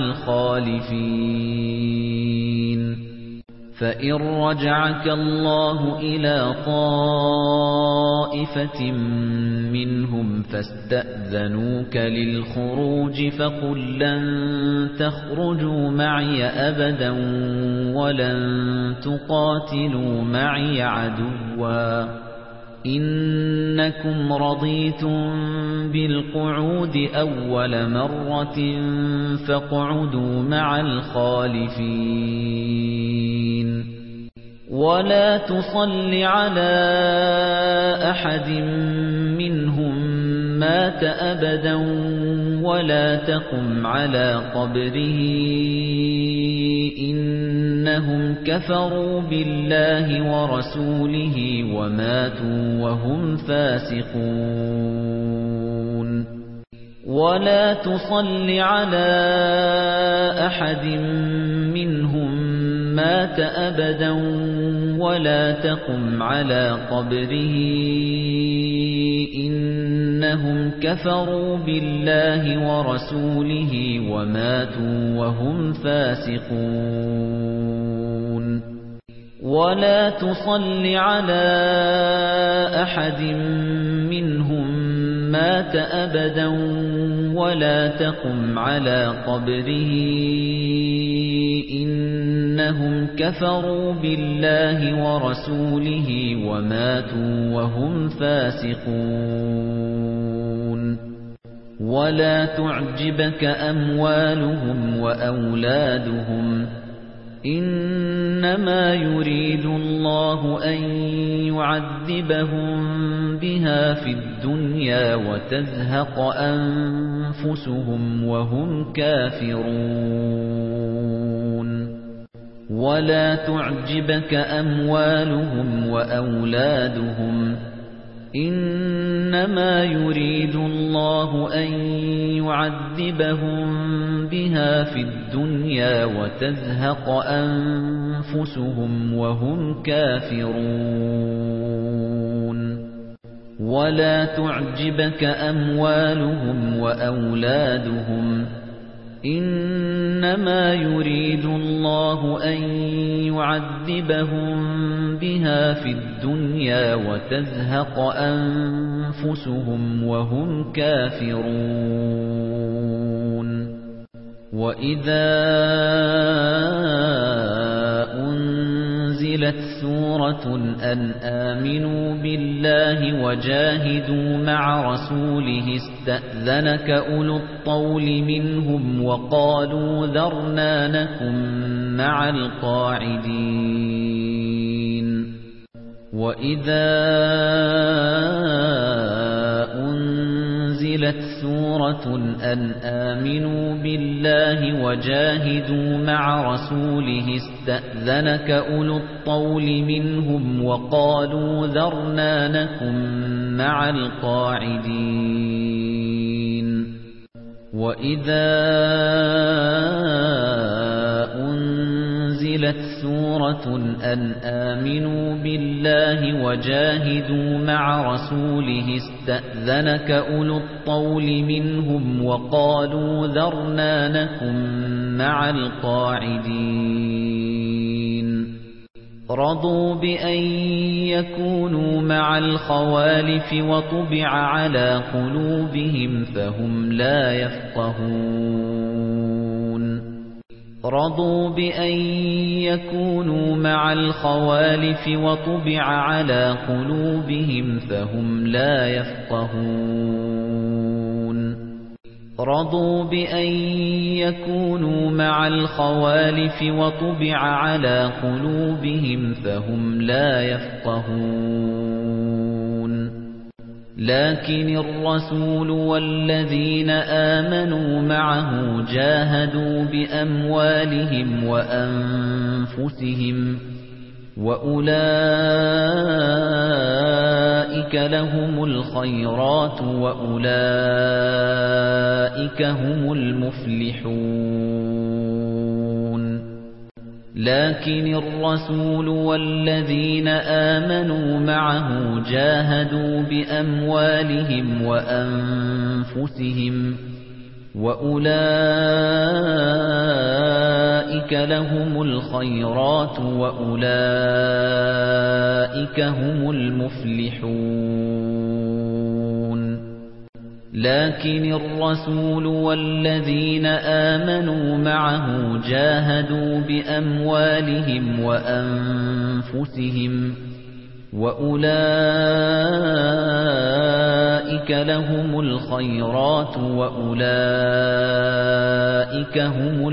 الخالفين فإن رجعك الله إلى طائفة منهم فاستأذنوك للخروج فقل لن تخرجوا معي أبدا ولن تقاتلوا معي عدوا إنكم رضيتم بالقعود أول مرة فاقعدوا مع الخالفين ولا تصل على أحد منهم مات أبدا ولا تقم على قبره إنهم كفروا بالله ورسوله وماتوا وهم فاسقون ولا تصل على أحد منهم مات أبدا ولا تقم على قبره إنهم كفروا بالله ورسوله وماتوا وهم فاسقون ولا تصل على أحد منهم مات أبدا ولا تقم على قبره إنهم كفروا بالله ورسوله وماتوا وهم فاسقون ولا تعجبك أموالهم وأولادهم إنما يريد الله أن يعذبهم بها في الدنيا وتزهق أنفسهم وهم كافرون ولا تعجبك أموالهم وأولادهم إنما يريد الله أن يعذبهم بها في الدنيا وتزهق أنفسهم وهم كافرون ولا تعجبك أموالهم وأولادهم إنما يريد الله أن يعذبهم بها في الدنيا وتزهق أنفسهم وهم كافرون وإذا أنزل أُنْزِلَتْ سُورَةٌ أَنْ آمِنُوا بِاللَّهِ وَجَاهِدُوا مَعَ رَسُولِهِ اسْتَأْذَنَكَ أُولُو الطَّوْلِ مِنْهُمْ وَقَالُوا ذَرْنَا نَكُنْ مَعَ الْقَاعِدِينَ وَإِذَا أُنْزِلَتْ سُورَةٌ أَنْ آمِنُوا بِاللَّهِ وَجَاهِدُوا مَعَ رَسُولِهِ اسْتَأْذَنَكَ أُولُو الطَّوْلِ مِنْهُمْ وَقَالُوا ذَرْنَا نَكُنْ مَعَ الْقَاعِدِينَ وَإِذَا أُنْزِلَتْ سُورَةٌ أَنْ آمِنُوا بِاللَّهِ وَجَاهِدُوا مَعَ رَسُولِهِ اسْتَأْذَنَكَ أُولُو الطَّوْلِ مِنْهُمْ وَقَالُوا ذَرْنَا نَكُنْ مَعَ الْقَاعِدِينَ رَضُوا بِأَن يَكُونُوا مَعَ الْخَوَالِفِ وَطُبِعَ عَلَى قُلُوبِهِمْ فَهُمْ لَا يَفْقَهُونَ رَضُوا بِأَن يَكُونُوا مَعَ الْخَوَالِفِ وَطُبِعَ عَلَى قُلُوبِهِمْ فَهُمْ لَا يَفْقَهُونَ رَضُوا بِأَن يَكُونُوا مَعَ الْخَوَالِفِ وَطُبِعَ عَلَى قُلُوبِهِمْ فَهُمْ لَا يَفْقَهُونَ لَكِنِ الرَّسُولُ وَالَّذِينَ آمَنُوا مَعَهُ جَاهَدُوا بِأَمْوَالِهِمْ وَأَنفُسِهِمْ وَأُولَئِكَ لَهُمُ الْخَيْرَاتُ وَأُولَئِكَ هُمُ الْمُفْلِحُونَ لَكِنِ الرَّسُولُ وَالَّذِينَ آمَنُوا مَعَهُ جَاهَدُوا بِأَمْوَالِهِمْ وَأَنفُسِهِمْ وَأُولَئِكَ لَهُمُ الْخَيْرَاتُ وَأُولَئِكَ هُمُ الْمُفْلِحُونَ لَكِنِ الرَّسُولُ وَالَّذِينَ آمَنُوا معه جاهدوا بأموالهم وأنفسهم وأولئك لهم الخيرات وأولئك هم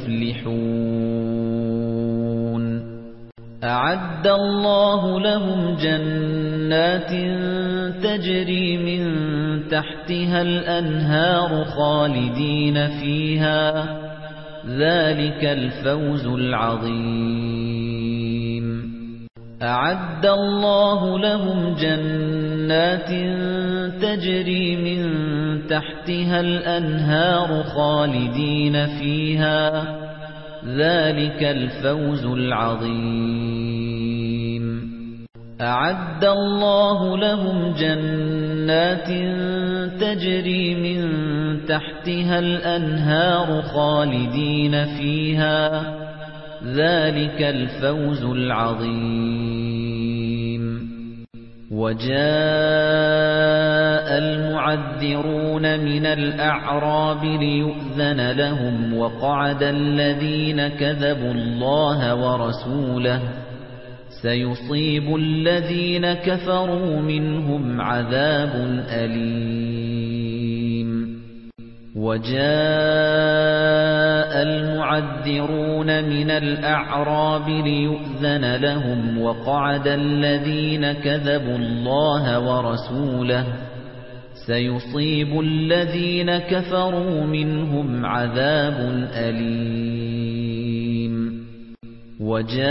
المفلحون أعد الله لهم جنات تجري من تحتها الأنهار خالدين فيها ذلك الفوز العظيم أعد الله لهم جنات تجري من تحتها الأنهار خالدين فيها ذلك الفوز العظيم أعد الله لهم جنات تجري من تحتها الأنهار خالدين فيها ذلك الفوز العظيم وجاء المعذرون من الأعراب ليؤذن لهم وقعد الذين كذبوا الله ورسوله سيصيب الذين كفروا منهم عذاب أليم وجاء المعذرون من الأعراب ليؤذن لهم وقعد الذين كذبوا الله ورسوله سيصيب الذين كفروا منهم عذاب أليم وجاء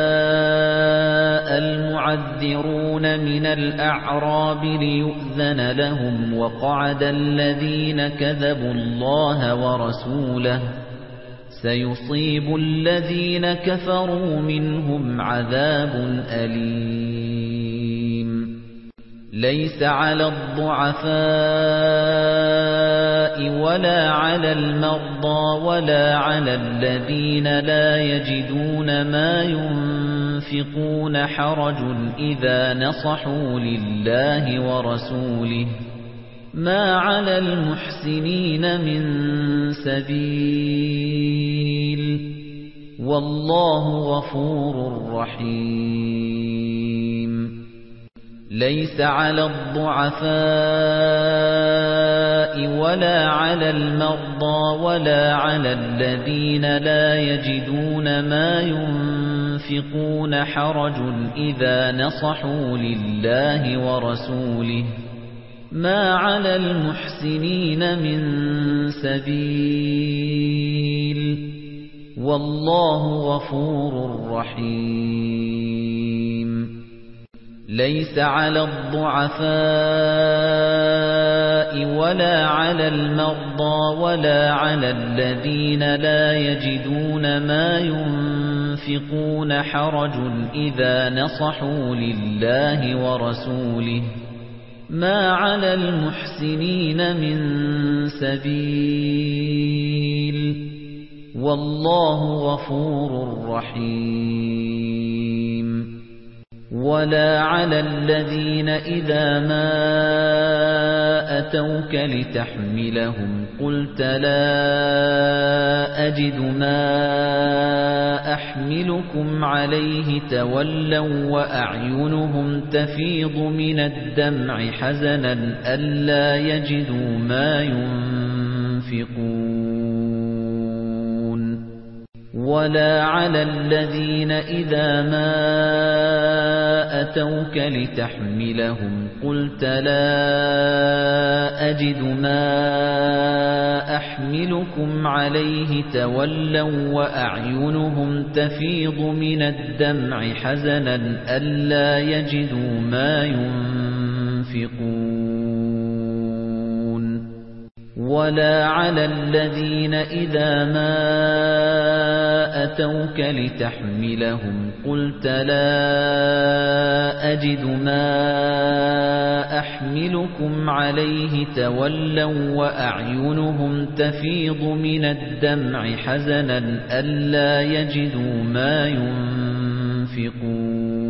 المعذرون من الأعراب ليؤذن لهم وقعد الذين كذبوا الله ورسوله سيصيب الذين كفروا منهم عذاب أليم ليس على الضعفاء ولا على المرضى ولا على الذين لا يجدون ما ينفقون حرج إذا نصحوا لله ورسوله ما على المحسنين من سبيل والله غفور رحيم ليس على الضعفاء ولا على المرضى ولا على الذين لا يجدون ما ينفقون حرج إذا نصحوا لله ورسوله ما على المحسنين من سبيل والله غفور رحيم ليس على الضعفاء ولا على المرضى ولا على الذين لا يجدون ما ينفقون حرج إذا نصحوا لله ورسوله ما على المحسنين من سبيل والله غفور رحيم ولا على الذين إذا ما أتوك لتحملهم قلت لا أجد ما أحملكم عليه تولوا وأعينهم تفيض من الدمع حزنا ألا يجدوا ما ينفقون ولا على الذين إذا ما أتوك لتحملهم قلت لا أجد ما أحملكم عليه تولوا وأعينهم تفيض من الدمع حزنا ألا يجدوا ما ينفقون ولا على الذين إذا ما أتوك لتحملهم قلت لا أجد ما أحملكم عليه تولوا وأعينهم تفيض من الدمع حزنا ألا يجدوا ما ينفقون